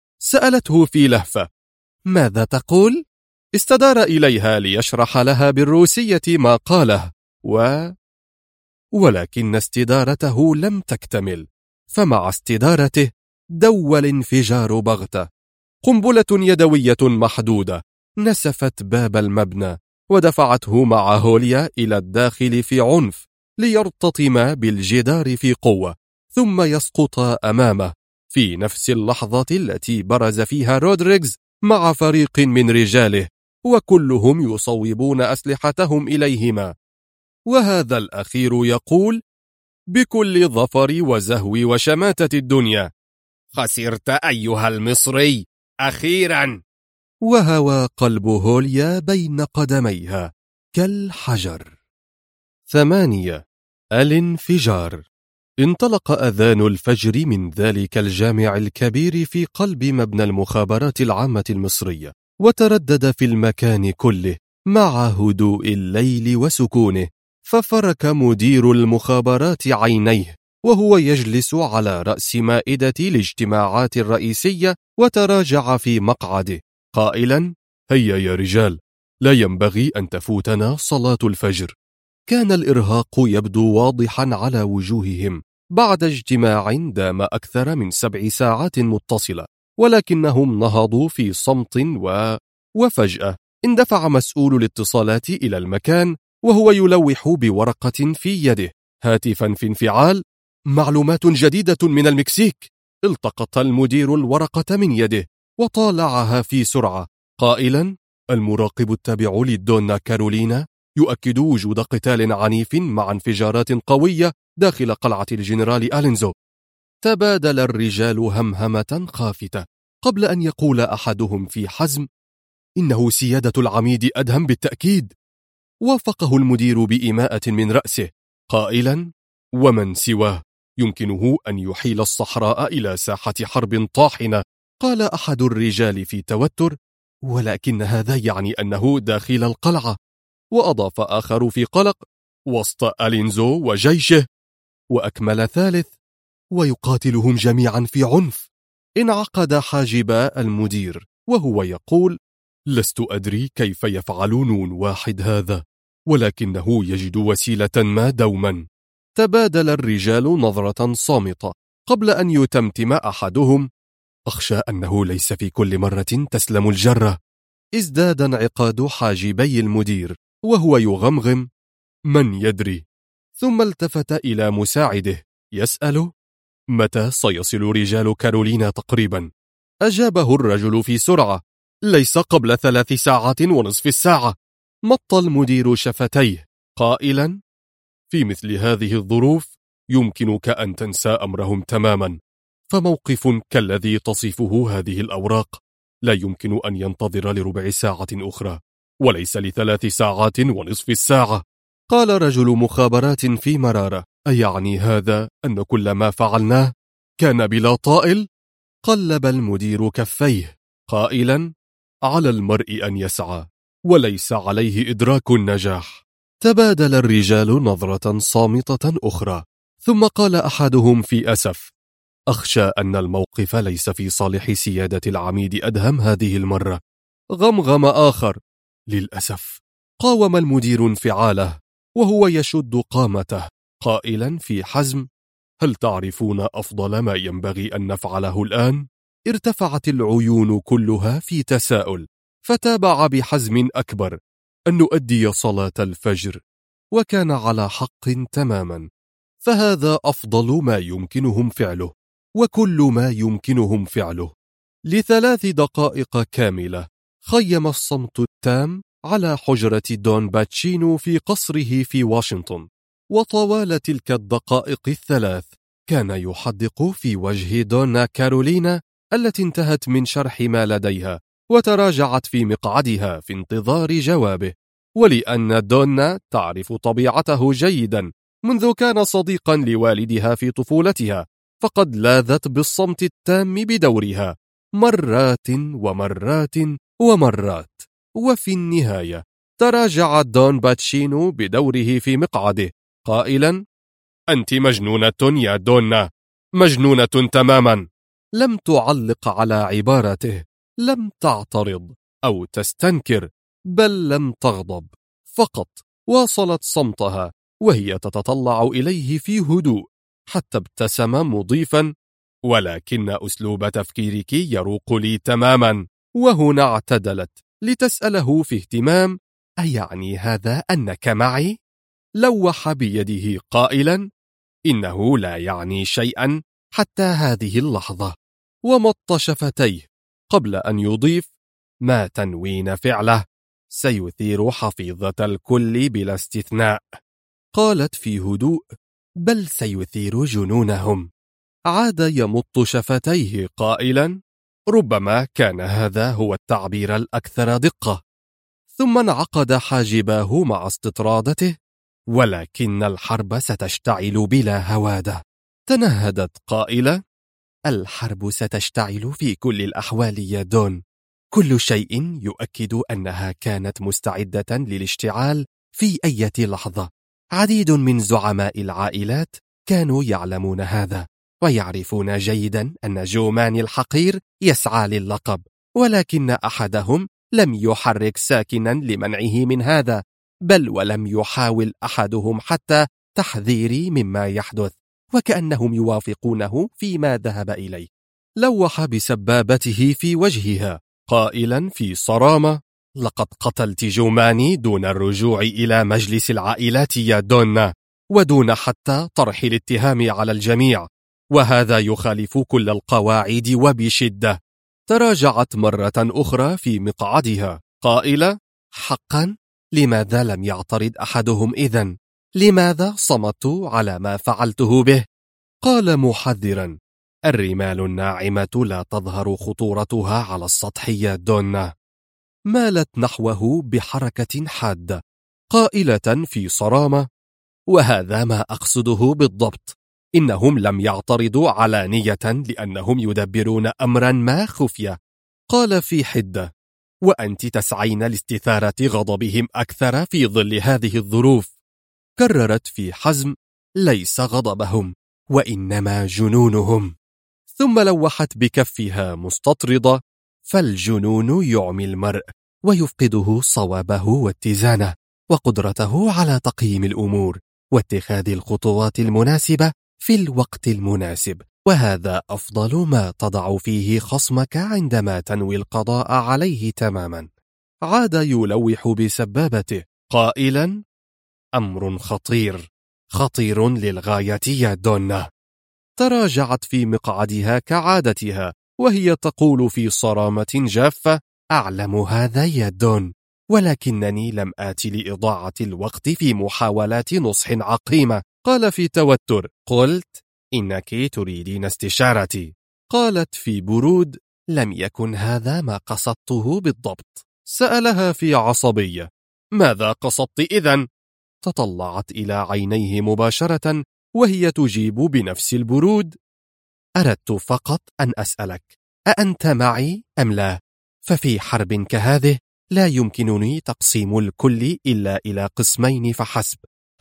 سألته في لهفة: ماذا تقول؟ استدار إليها ليشرح لها بالروسية ما قاله ولكن استدارته لم تكتمل، فمع استدارته دوى الانفجار بغتة. قنبلة يدوية محدودة نسفت باب المبنى ودفعته مع هوليا إلى الداخل في عنف ليرتطم بالجدار في قوة ثم يسقط أمامه في نفس اللحظة التي برز فيها رودريغز مع فريق من رجاله وكلهم يصوبون أسلحتهم إليهما، وهذا الأخير يقول بكل ظفر وزهو وشماتة الدنيا: خسرت أيها المصري أخيرا. وهوى قلب هوليا بين قدميها كالحجر. 8. الانفجار. انطلق أذان الفجر من ذلك الجامع الكبير في قلب مبنى المخابرات العامة المصرية، وتردد في المكان كله مع هدوء الليل وسكونه، ففرك مدير المخابرات عينيه وهو يجلس على رأس مائدة الاجتماعات الرئيسية وتراجع في مقعده قائلا: هيا يا رجال، لا ينبغي أن تفوتنا صلاة الفجر. كان الإرهاق يبدو واضحا على وجوههم بعد اجتماع دام أكثر من 7 ساعات متصلة، ولكنهم نهضوا في صمت وفجأة اندفع مسؤول الاتصالات إلى المكان وهو يلوح بورقة في يده هاتفا في انفعال: معلومات جديدة من المكسيك. التقط المدير الورقة من يده وطالعها في سرعة قائلا: المراقب التابع للدونا كارولينا يؤكد وجود قتال عنيف مع انفجارات قوية داخل قلعة الجنرال ألينزو. تبادل الرجال همهمة خافتة قبل أن يقول أحدهم في حزم: إنه سيادة العميد أدهم بالتأكيد. وافقه المدير بإيماءة من رأسه قائلا: ومن سواه يمكنه أن يحيل الصحراء إلى ساحة حرب طاحنة. قال أحد الرجال في توتر: ولكن هذا يعني أنه داخل القلعة. وأضاف آخر في قلق: وسط ألينزو وجيشه. وأكمل ثالث: ويقاتلهم جميعا في عنف. انعقد حاجبا المدير وهو يقول: لست أدري كيف يفعل نون واحد هذا، ولكنه يجد وسيلة ما دوما. تبادل الرجال نظرة صامتة قبل أن يتمتم أحدهم: أخشى أنه ليس في كل مرة تسلم الجرة. ازداد انعقاد حاجبي المدير وهو يغمغم: من يدري. ثم التفت إلى مساعده يسأل: متى سيصل رجال كارولينا تقريبا؟ أجابه الرجل في سرعة: ليس قبل 3 ساعات ونصف الساعة. مط المدير شفتيه قائلا: في مثل هذه الظروف يمكنك أن تنسى أمرهم تماما، فموقف كالذي تصفه هذه الأوراق لا يمكن أن ينتظر لربع ساعة أخرى، وليس ل3 ساعات ونصف الساعة. قال رجل مخابرات في مرارة: أيعني هذا أن كل ما فعلناه كان بلا طائل؟ قلب المدير كفيه قائلا: على المرء أن يسعى وليس عليه إدراك النجاح. تبادل الرجال نظرة صامتة أخرى، ثم قال أحدهم في أسف: أخشى أن الموقف ليس في صالح سيادة العميد أدهم هذه المرة. غمغم آخر: للأسف. قاوم المدير انفعاله وهو يشد قامته قائلا في حزم: هل تعرفون أفضل ما ينبغي أن نفعله الآن؟ ارتفعت العيون كلها في تساؤل، فتابع بحزم أكبر: أن نؤدي صلاة الفجر. وكان على حق تماما، فهذا أفضل ما يمكنهم فعله، وكل ما يمكنهم فعله. ل3 دقائق كاملة خيم الصمت التام على حجرة دون باتشينو في قصره في واشنطن، وطوال تلك الدقائق ال3 كان يحدق في وجه دونا كارولينا التي انتهت من شرح ما لديها وتراجعت في مقعدها في انتظار جوابه. ولأن دونا تعرف طبيعته جيدا منذ كان صديقا لوالدها في طفولتها، فقد لاذت بالصمت التام بدورها مرات ومرات ومرات. وفي النهاية تراجع دون باتشينو بدوره في مقعده قائلا: أنت مجنونة يا دونا، مجنونة تماما. لم تعلق على عبارته، لم تعترض أو تستنكر، بل لم تغضب، فقط واصلت صمتها وهي تتطلع إليه في هدوء، حتى ابتسم مضيفا: ولكن أسلوب تفكيرك يروق لي تماما. وهنا اعتدلت لتسأله في اهتمام: أيعني هذا أنك معي؟ لوح بيده قائلا: إنه لا يعني شيئا حتى هذه اللحظة. ومط شفتيه قبل أن يضيف: ما تنوين فعله سيثير حفيظة الكل بلا استثناء. قالت في هدوء: بل سيثير جنونهم. عاد يمط شفتيه قائلا: ربما كان هذا هو التعبير الأكثر دقة. ثم انعقد حاجباه مع استطرادته: ولكن الحرب ستشتعل بلا هوادة. تنهدت قائلة: الحرب ستشتعل في كل الأحوال يا دون، كل شيء يؤكد أنها كانت مستعدة للاشتعال في أي لحظة. عديد من زعماء العائلات كانوا يعلمون هذا، ويعرفون جيدا أن جوماني الحقير يسعى للقب، ولكن أحدهم لم يحرك ساكنا لمنعه من هذا، بل ولم يحاول أحدهم حتى تحذيري مما يحدث، وكأنهم يوافقونه فيما ذهب إليه. لوح بسبابته في وجهها قائلا في صرامة: لقد قتلت جوماني دون الرجوع إلى مجلس العائلات يا دونا، ودون حتى طرح الاتهام على الجميع، وهذا يخالف كل القواعد وبشدة. تراجعت مرة أخرى في مقعدها قائلة: حقا؟ لماذا لم يعترض أحدهم إذن؟ لماذا صمت على ما فعلته به؟ قال محذرا: الرمال الناعمة لا تظهر خطورتها على السطح يا دونا. مالت نحوه بحركة حادة قائلة في صرامة: وهذا ما أقصده بالضبط، إنهم لم يعترضوا علانية لأنهم يدبرون أمرا ما خفية. قال في حدة: وأنت تسعين لاستثارة غضبهم أكثر في ظل هذه الظروف. كررت في حزم: ليس غضبهم وإنما جنونهم. ثم لوحت بكفها مستطردة: فالجنون يعمي المرء ويفقده صوابه واتزانه وقدرته على تقييم الأمور واتخاذ الخطوات المناسبة في الوقت المناسب، وهذا أفضل ما تضع فيه خصمك عندما تنوي القضاء عليه تماما. عاد يلوح بسبابته قائلا: أمر خطير، خطير للغاية يا دونا. تراجعت في مقعدها كعادتها وهي تقول في صرامة جافة: أعلم هذا يا دون، ولكنني لم آت لإضاعة الوقت في محاولات نصح عقيمة. قال في توتر: قلت إنك تريدين استشارتي. قالت في برود: لم يكن هذا ما قصدته بالضبط. سألها في عصبية: ماذا قصدت إذن؟ تطلعت إلى عينيه مباشرة وهي تجيب بنفس البرود: أردت فقط أن أسألك أأنت معي أم لا؟ ففي حرب كهذه لا يمكنني تقسيم الكل إلا إلى قسمين فحسب،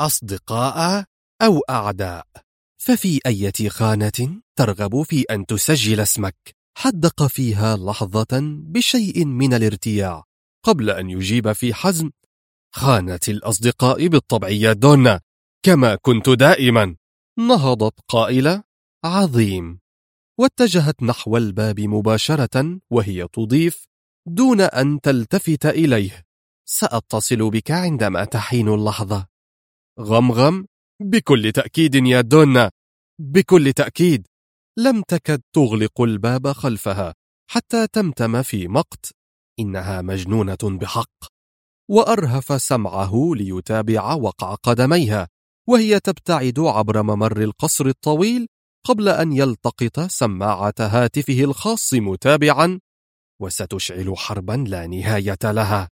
أصدقاء أو أعداء، ففي أي خانة ترغب في أن تسجل اسمك؟ حدق فيها لحظة بشيء من الارتياع قبل أن يجيب في حزم: خانة الأصدقاء بالطبع يا دونا، كما كنت دائما. نهضت قائلة: عظيم، واتجهت نحو الباب مباشرة وهي تضيف دون أن تلتفت إليه: سأتصل بك عندما تحين اللحظة. غمغم: بكل تأكيد يا دونا، بكل تأكيد. لم تكد تغلق الباب خلفها حتى تمتم في مقت: إنها مجنونة بحق. وأرهف سمعه ليتابع وقع قدميها وهي تبتعد عبر ممر القصر الطويل قبل أن يلتقط سماعة هاتفه الخاص متابعا: وستشعل حربا لا نهاية لها.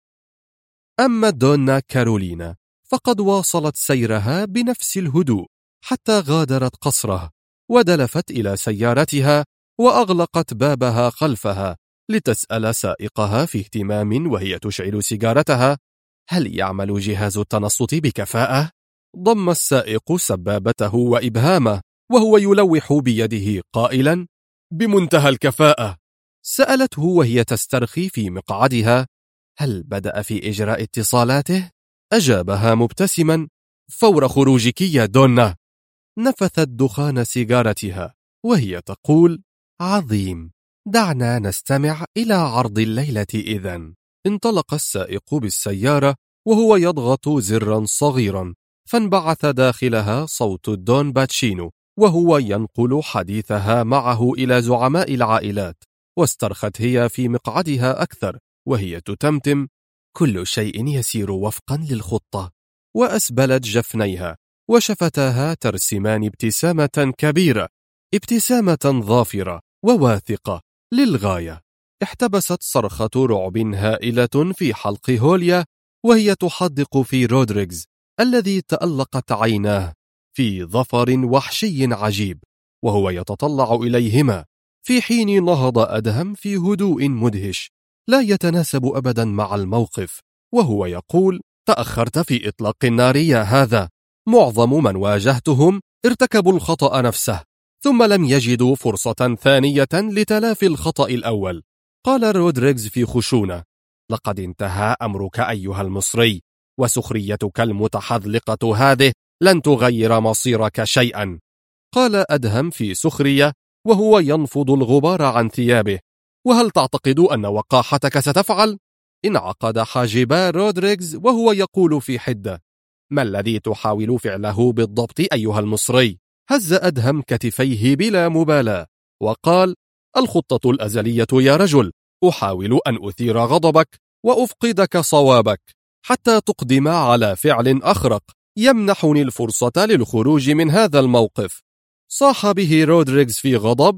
أما دونا كارولينا فقد واصلت سيرها بنفس الهدوء حتى غادرت قصره ودلفت إلى سيارتها وأغلقت بابها خلفها لتسأل سائقها في اهتمام وهي تشعل سيجارتها: هل يعمل جهاز التنصت بكفاءة؟ ضم السائق سبابته وإبهامه وهو يلوح بيده قائلا: بمنتهى الكفاءة. سألته وهي تسترخي في مقعدها: هل بدأ في إجراء اتصالاته؟ أجابها مبتسما: فور خروجك يا دونا. نفثت دخان سيجارتها وهي تقول: عظيم، دعنا نستمع إلى عرض الليلة إذن. انطلق السائق بالسيارة وهو يضغط زرا صغيرا، فانبعث داخلها صوت دون باتشينو وهو ينقل حديثها معه إلى زعماء العائلات. واسترخت هي في مقعدها أكثر وهي تتمتم: كل شيء يسير وفقا للخطة. وأسبلت جفنيها وشفتاها ترسمان ابتسامة كبيرة، ابتسامة ظافرة وواثقة للغاية. احتبست صرخة رعب هائلة في حلق هوليا وهي تحدق في رودريغز الذي تألقت عيناه في ظفر وحشي عجيب وهو يتطلع إليهما، في حين نهض أدهم في هدوء مدهش لا يتناسب أبدا مع الموقف وهو يقول: تأخرت في إطلاق النار يا هذا. معظم من واجهتهم ارتكبوا الخطأ نفسه ثم لم يجدوا فرصة ثانية لتلافي الخطأ الأول. قال رودريغز في خشونة: لقد انتهى أمرك أيها المصري، وسخريتك المتحذلقة هذه لن تغير مصيرك شيئا. قال أدهم في سخرية وهو ينفض الغبار عن ثيابه: وهل تعتقد أن وقاحتك ستفعل؟ انعقد حاجبا رودريغز وهو يقول في حدة: ما الذي تحاول فعله بالضبط أيها المصري؟ هز أدهم كتفيه بلا مبالاة وقال: الخطة الأزلية يا رجل، أحاول أن أثير غضبك وأفقدك صوابك حتى تقدم على فعل أخرق يمنحني الفرصة للخروج من هذا الموقف. صاح به رودريغز في غضب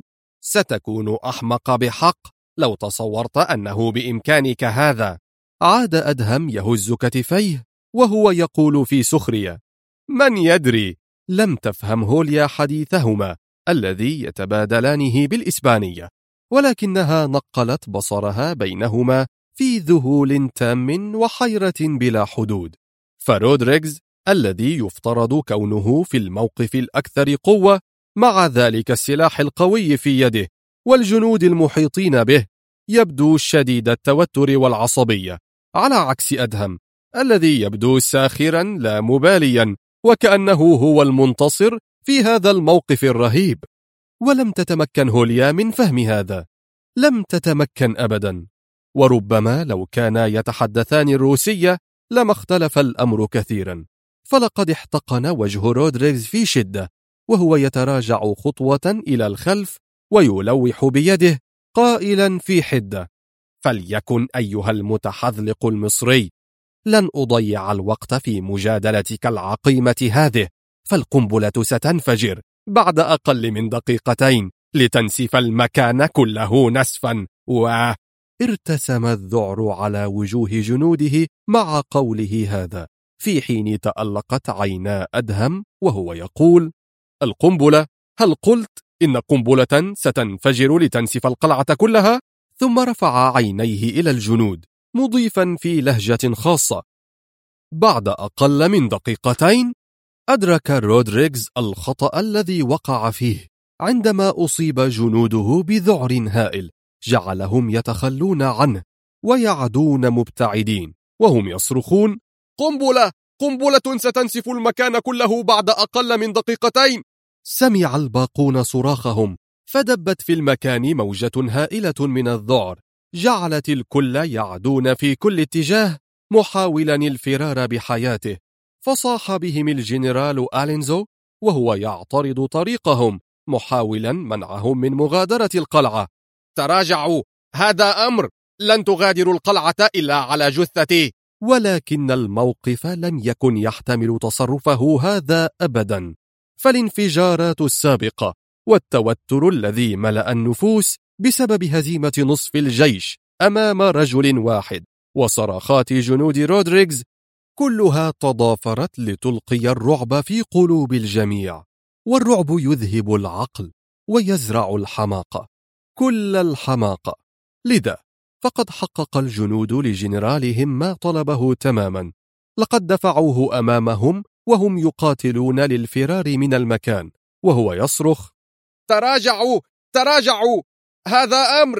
ستكون أحمق بحق لو تصورت أنه بإمكانك هذا. عاد أدهم يهز كتفيه وهو يقول في سخرية: من يدري؟ لم تفهم هوليا حديثهما الذي يتبادلانه بالإسبانية، ولكنها نقلت بصرها بينهما في ذهول تام وحيرة بلا حدود. فرودريغز الذي يفترض كونه في الموقف الأكثر قوة، مع ذلك السلاح القوي في يده والجنود المحيطين به، يبدو شديد التوتر والعصبية، على عكس أدهم الذي يبدو ساخرا لا مباليا، وكأنه هو المنتصر في هذا الموقف الرهيب. ولم تتمكن هوليا من فهم هذا، لم تتمكن أبدا. وربما لو كانا يتحدثان الروسية لما اختلف الأمر كثيرا، فلقد احتقن وجه رودريغز في شدة وهو يتراجع خطوة إلى الخلف ويلوح بيده قائلا في حدة: فليكن أيها المتحذلق المصري، لن أضيع الوقت في مجادلتك العقيمة هذه، فالقنبلة ستنفجر بعد أقل من دقيقتين لتنسف المكان كله نسفا. ارتسم الذعر على وجوه جنوده مع قوله هذا، في حين تألقت عينا أدهم وهو يقول: القنبلة؟ هل قلت إن قنبلة ستنفجر لتنسف القلعة كلها؟ ثم رفع عينيه إلى الجنود مضيفا في لهجة خاصة: بعد أقل من دقيقتين. أدرك رودريغز الخطأ الذي وقع فيه عندما أصيب جنوده بذعر هائل جعلهم يتخلون عنه ويعدون مبتعدين وهم يصرخون: قنبلة! قنبلة ستنسف المكان كله بعد أقل من دقيقتين. سمع الباقون صراخهم، فدبت في المكان موجة هائلة من الذعر جعلت الكل يعدون في كل اتجاه محاولا الفرار بحياته. فصاح بهم الجنرال ألينزو وهو يعترض طريقهم محاولا منعهم من مغادرة القلعة: تراجعوا، هذا أمر، لن تغادروا القلعة إلا على جثتي. ولكن الموقف لم يكن يحتمل تصرفه هذا أبدا، فالانفجارات السابقة والتوتر الذي ملأ النفوس بسبب هزيمة نصف الجيش أمام رجل واحد وصراخات جنود رودريغز كلها تضافرت لتلقي الرعب في قلوب الجميع. والرعب يذهب العقل ويزرع الحماقة، كل الحماقة. لذا فقد حقق الجنود لجنرالهم ما طلبه تماما، لقد دفعوه أمامهم وهم يقاتلون للفرار من المكان وهو يصرخ: تراجعوا، تراجعوا، هذا أمر.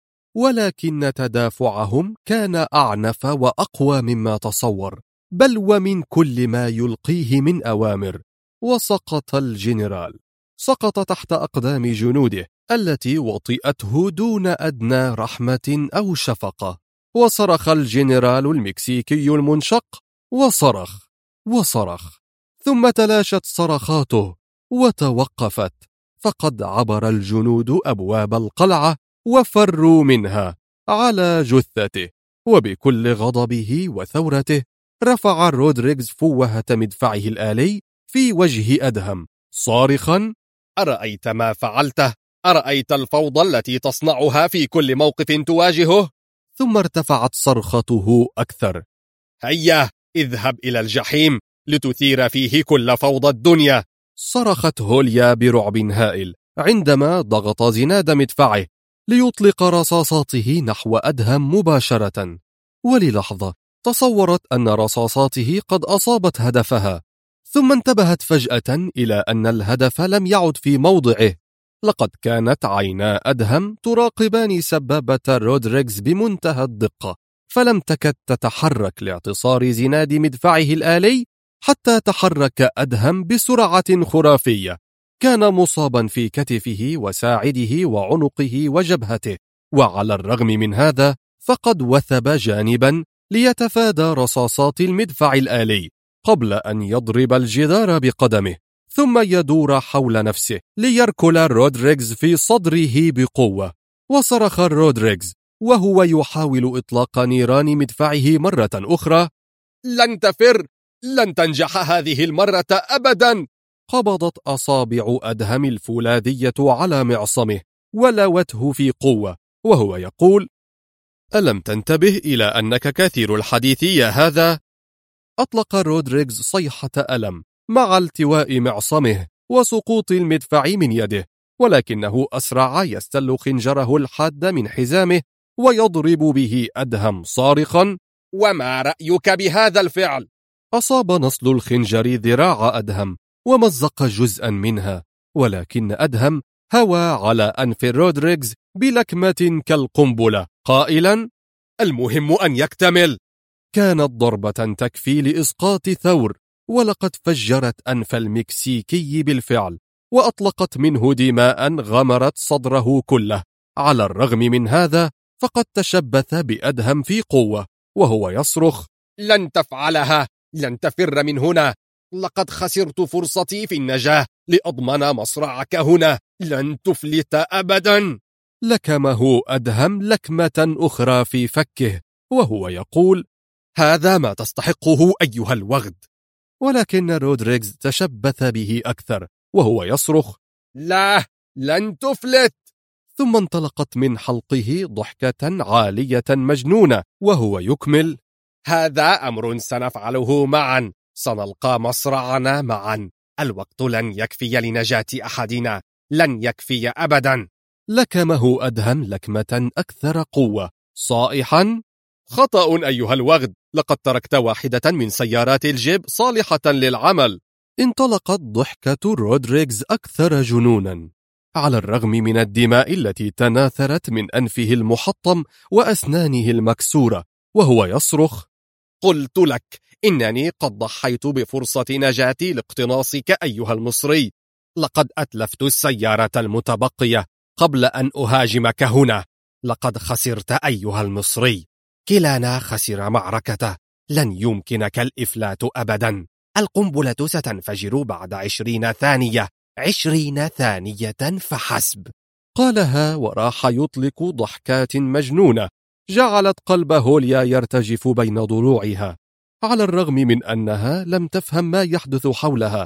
ولكن تدافعهم كان أعنف وأقوى مما تصور، بل ومن كل ما يلقيه من أوامر. وسقط الجنرال، سقط تحت أقدام جنوده التي وطئته دون أدنى رحمة أو شفقة. وصرخ الجنرال المكسيكي المنشق، وصرخ وصرخ، ثم تلاشت صرخاته وتوقفت، فقد عبر الجنود أبواب القلعة وفروا منها على جثته. وبكل غضبه وثورته رفع رودريغز فوهة مدفعه الآلي في وجه أدهم صارخا: أرأيت ما فعلته؟ أرأيت الفوضى التي تصنعها في كل موقف تواجهه؟ ثم ارتفعت صرخته أكثر: هيا اذهب إلى الجحيم لتثير فيه كل فوضى الدنيا. صرخت هوليا برعب هائل عندما ضغط زناد مدفعه ليطلق رصاصاته نحو أدهم مباشرة، وللحظة تصورت أن رصاصاته قد أصابت هدفها، ثم انتبهت فجأة إلى أن الهدف لم يعد في موضعه. لقد كانت عينا أدهم تراقبان سبابة رودريغز بمنتهى الدقة، فلم تكد تتحرك لاعتصار زناد مدفعه الآلي حتى تحرك أدهم بسرعة خرافية. كان مصابا في كتفه وساعده وعنقه وجبهته، وعلى الرغم من هذا فقد وثب جانبا ليتفادى رصاصات المدفع الآلي قبل أن يضرب الجدار بقدمه، ثم يدور حول نفسه ليركل رودريغز في صدره بقوة. وصرخ رودريغز وهو يحاول إطلاق نيران مدفعه مرة أخرى: لن تفر، لن تنجح هذه المرة أبدا. قبضت أصابع أدهم الفولاذية على معصمه ولوته في قوة وهو يقول: ألم تنتبه إلى أنك كثير الحديث يا هذا؟ أطلق رودريغز صيحة ألم مع التواء معصمه وسقوط المدفع من يده، ولكنه أسرع يستل خنجره الحاد من حزامه ويضرب به أدهم صارخا: وما رأيك بهذا الفعل؟ أصاب نصل الخنجر ذراع أدهم ومزق جزءا منها، ولكن أدهم هوى على أنف رودريغز بلكمة كالقنبلة قائلا: المهم أن يكتمل. كانت ضربة تكفي لإسقاط ثور، ولقد فجرت أنف المكسيكي بالفعل وأطلقت منه دماء غمرت صدره كله. على الرغم من هذا فقد تشبث بأدهم في قوة وهو يصرخ: لن تفعلها، لن تفر من هنا، لقد خسرت فرصتي في النجاة لأضمن مصرعك هنا، لن تفلت أبدا. لكمه أدهم لكمة أخرى في فكه وهو يقول: هذا ما تستحقه أيها الوغد. ولكن رودريغز تشبث به أكثر وهو يصرخ: لا، لن تفلت. ثم انطلقت من حلقه ضحكة عالية مجنونة وهو يكمل: هذا أمر سنفعله معا، سنلقى مصرعنا معا، الوقت لن يكفي لنجاة أحدنا، لن يكفي أبدا. لكمه أدهم لكمة أكثر قوة صائحا: خطأ أيها الوغد، لقد تركت واحدة من سيارات الجيب صالحة للعمل. انطلقت ضحكة رودريغز أكثر جنونا. على الرغم من الدماء التي تناثرت من أنفه المحطم وأسنانه المكسورة وهو يصرخ: قلت لك إنني قد ضحيت بفرصة نجاتي لاقتناصك أيها المصري، لقد أتلفت السيارة المتبقية قبل أن أهاجمك هنا، لقد خسرت أيها المصري، كلانا خسر معركته، لن يمكنك الإفلات أبدا، القنبلة ستنفجر بعد 20 ثانية، 20 ثانية فحسب. قالها وراح يطلق ضحكات مجنونة جعلت قلب هوليا يرتجف بين ضلوعها، على الرغم من أنها لم تفهم ما يحدث حولها،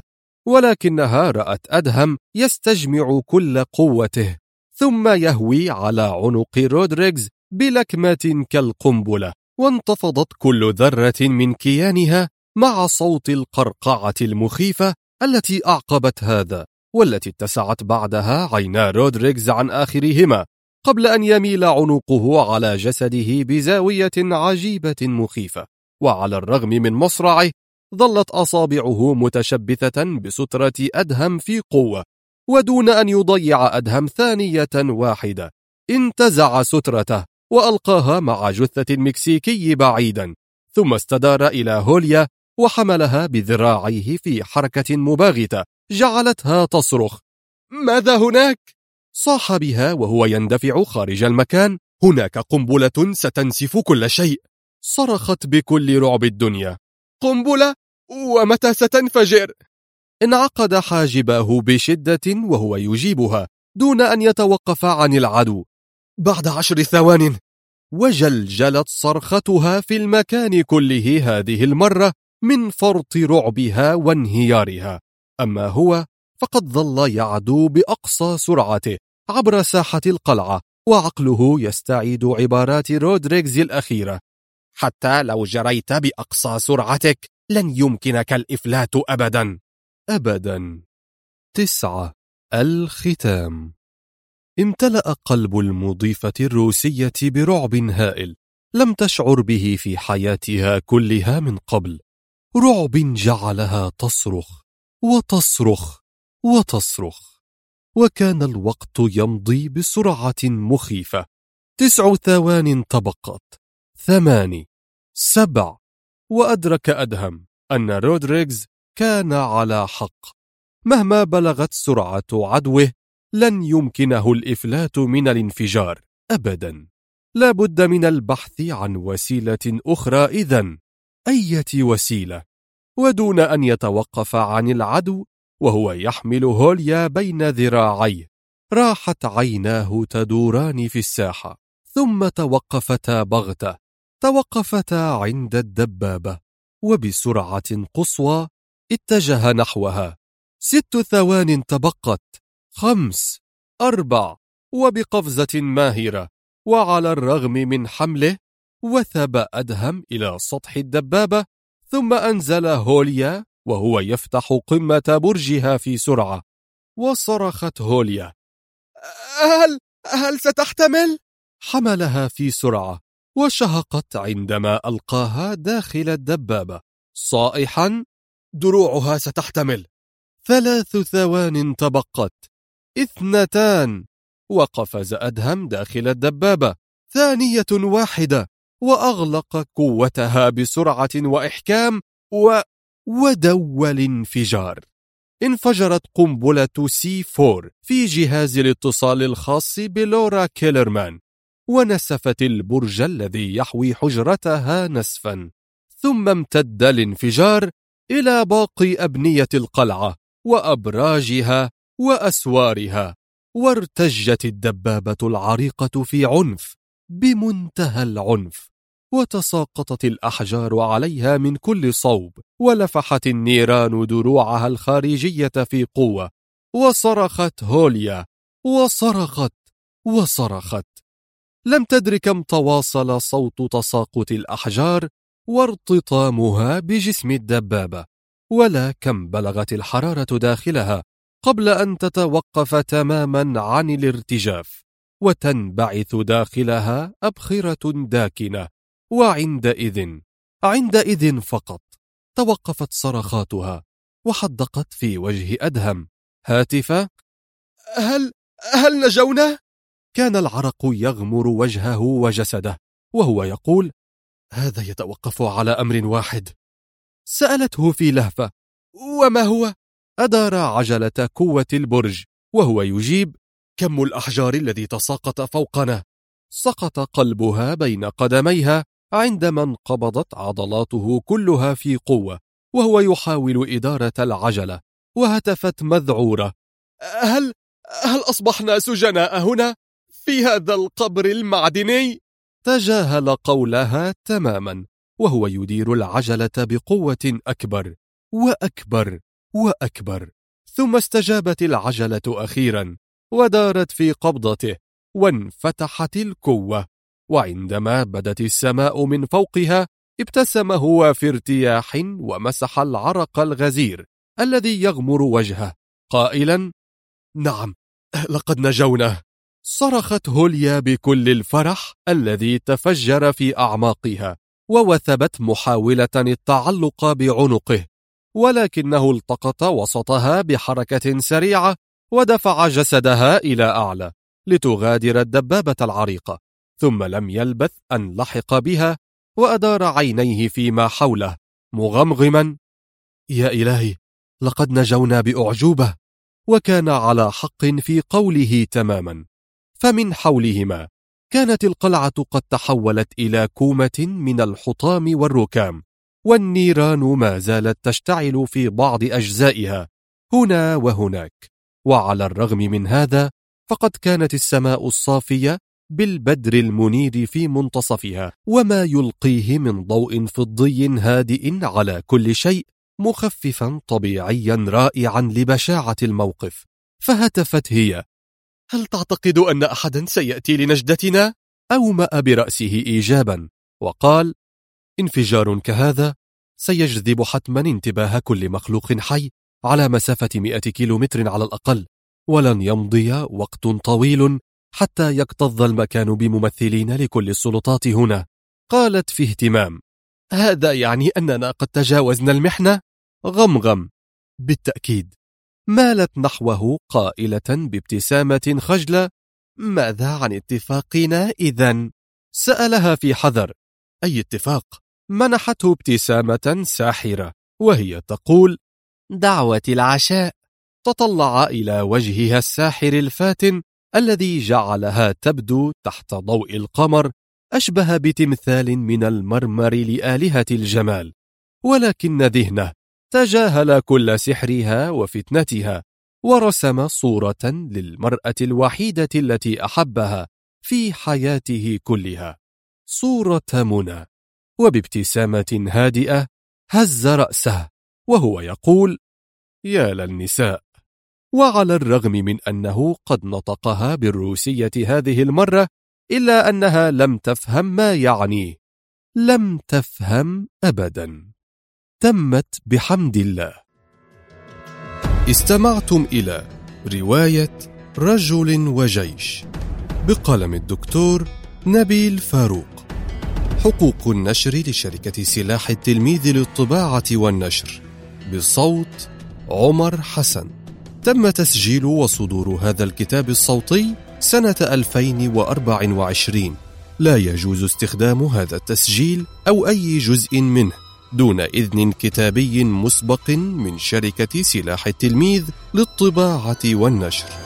ولكنها رأت أدهم يستجمع كل قوته ثم يهوي على عنق رودريغز بلكمة كالقنبلة، وانتفضت كل ذرة من كيانها مع صوت القرقعة المخيفة التي أعقبت هذا، والتي اتسعت بعدها عينا رودريغز عن آخرهما قبل أن يميل عنقه على جسده بزاوية عجيبة مخيفة. وعلى الرغم من مصرعه ظلت أصابعه متشبثة بسترة أدهم في قوة، ودون أن يضيع أدهم ثانية واحدة انتزع سترته وألقاها مع جثة المكسيكي بعيدا، ثم استدار إلى هوليا وحملها بذراعيه في حركة مباغتة جعلتها تصرخ: ماذا هناك؟ صاح بها وهو يندفع خارج المكان: هناك قنبلة ستنسف كل شيء. صرخت بكل رعب الدنيا: قنبلة؟ ومتى ستنفجر؟ انعقد حاجباه بشدة وهو يجيبها دون أن يتوقف عن العدو: بعد 10 ثوان. وجلجلت صرختها في المكان كله هذه المرة من فرط رعبها وانهيارها. أما هو فقد ظل يعدو بأقصى سرعته عبر ساحة القلعة، وعقله يستعيد عبارات رودريغز الأخيرة: حتى لو جريت بأقصى سرعتك لن يمكنك الإفلات أبدا. أبدا. 9. الختام. امتلأ قلب المضيفة الروسية برعب هائل لم تشعر به في حياتها كلها من قبل، رعب جعلها تصرخ وتصرخ وتصرخ، وكان الوقت يمضي بسرعة مخيفة. 9 ثوان تبقت، 8، 7، وأدرك أدهم أن رودريغز كان على حق. مهما بلغت سرعة عدوه لن يمكنه الإفلات من الانفجار أبدا. لا بد من البحث عن وسيلة أخرى إذن. أية وسيلة؟ ودون أن يتوقف عن العدو وهو يحمل هوليا بين ذراعيه، راحت عيناه تدوران في الساحة، ثم توقفتا بغتة، توقفتا عند الدبابة، وبسرعة قصوى اتجه نحوها. 6 ثوان تبقت، 5، 4، وبقفزة ماهرة، وعلى الرغم من حمله وثب أدهم إلى سطح الدبابة، ثم أنزل هوليا وهو يفتح قمة برجها في سرعة. وصرخت هوليا: هل ستحتمل؟ حملها في سرعة وشهقت عندما ألقاها داخل الدبابة صائحا: دروعها ستحتمل. 3 ثوان تبقت، 2. وقفز أدهم داخل الدبابة 1 ثانية، وأغلق قوتها بسرعة وإحكام ودوى الانفجار. انفجرت قنبلة C4 في جهاز الاتصال الخاص بلورا كيلرمان، ونسفت البرج الذي يحوي حجرتها نسفا، ثم امتد الانفجار إلى باقي أبنية القلعة وأبراجها وأسوارها، وارتجت الدبابة العريقة في عنف بمنتهى العنف، وتساقطت الأحجار عليها من كل صوب، ولفحت النيران دروعها الخارجية في قوة. وصرخت هوليا وصرخت. لم تدر كم تواصل صوت تساقط الأحجار وارتطامها بجسم الدبابة، ولا كم بلغت الحرارة داخلها قبل أن تتوقف تماما عن الارتجاف، وتنبعث داخلها أبخرة داكنة. وعندئذ فقط توقفت صرخاتها، وحدقت في وجه أدهم هاتفة: هل نجونا؟ كان العرق يغمر وجهه وجسده، وهو يقول: هذا يتوقف على أمر واحد. سألته في لهفة: وما هو؟ أدار عجلة قوة البرج وهو يجيب: كم الأحجار الذي تساقط فوقنا. سقط قلبها بين قدميها عندما انقبضت عضلاته كلها في قوة، وهو يحاول إدارة العجلة، وهتفت مذعورة: هل أصبحنا سجناء هنا في هذا القبر المعدني؟ تجاهل قولها تماما، وهو يدير العجلة بقوة أكبر وأكبر. ثم استجابت العجلة أخيرا ودارت في قبضته، وانفتحت القوة، وعندما بدت السماء من فوقها ابتسم هو في ارتياح ومسح العرق الغزير الذي يغمر وجهه قائلا: نعم، لقد نجونا. صرخت هوليا بكل الفرح الذي تفجر في أعماقها، ووثبت محاولة التعلق بعنقه، ولكنه التقط وسطها بحركة سريعة ودفع جسدها إلى أعلى لتغادر الدبابة العريقة، ثم لم يلبث أن لحق بها وأدار عينيه فيما حوله مغمغما: يا إلهي، لقد نجونا بأعجوبة. وكان على حق في قوله تماما، فمن حولهما كانت القلعة قد تحولت إلى كومة من الحطام والركام، والنيران ما زالت تشتعل في بعض أجزائها هنا وهناك. وعلى الرغم من هذا فقد كانت السماء الصافية بالبدر المنير في منتصفها، وما يلقيه من ضوء فضي هادئ على كل شيء مخففا طبيعيا رائعا لبشاعة الموقف. فهتفت هي: هل تعتقد أن أحدا سيأتي لنجدتنا؟ أومأ برأسه إيجابا وقال: انفجار كهذا سيجذب حتما انتباه كل مخلوق حي على مسافة 100 كيلومتر على الأقل، ولن يمضي وقت طويل حتى يكتظ المكان بممثلين لكل السلطات هنا. قالت في اهتمام: هذا يعني أننا قد تجاوزنا المحنة؟ غمغم: بالتأكيد. مالت نحوه قائلة بابتسامة خجلة: ماذا عن اتفاقنا إذن؟ سألها في حذر: أي اتفاق؟ منحته ابتسامة ساحرة وهي تقول: دعوة العشاء. تطلع إلى وجهها الساحر الفاتن الذي جعلها تبدو تحت ضوء القمر أشبه بتمثال من المرمر لآلهة الجمال، ولكن ذهنه تجاهل كل سحرها وفتنتها، ورسم صورة للمرأة الوحيدة التي أحبها في حياته كلها، صورة منى. وبابتسامة هادئة هز رأسه وهو يقول: يا للنساء، وعلى الرغم من أنه قد نطقها بالروسية هذه المرة، إلا أنها لم تفهم ما يعنيه. لم تفهم أبدا. تمت بحمد الله. استمعتم إلى رواية رجل وجيش بقلم الدكتور نبيل فاروق. حقوق النشر لشركة سلاح التلميذ للطباعة والنشر، بصوت عمر حسن. تم تسجيل وصدور هذا الكتاب الصوتي سنة 2024. لا يجوز استخدام هذا التسجيل أو أي جزء منه دون إذن كتابي مسبق من شركة سلاح التلميذ للطباعة والنشر.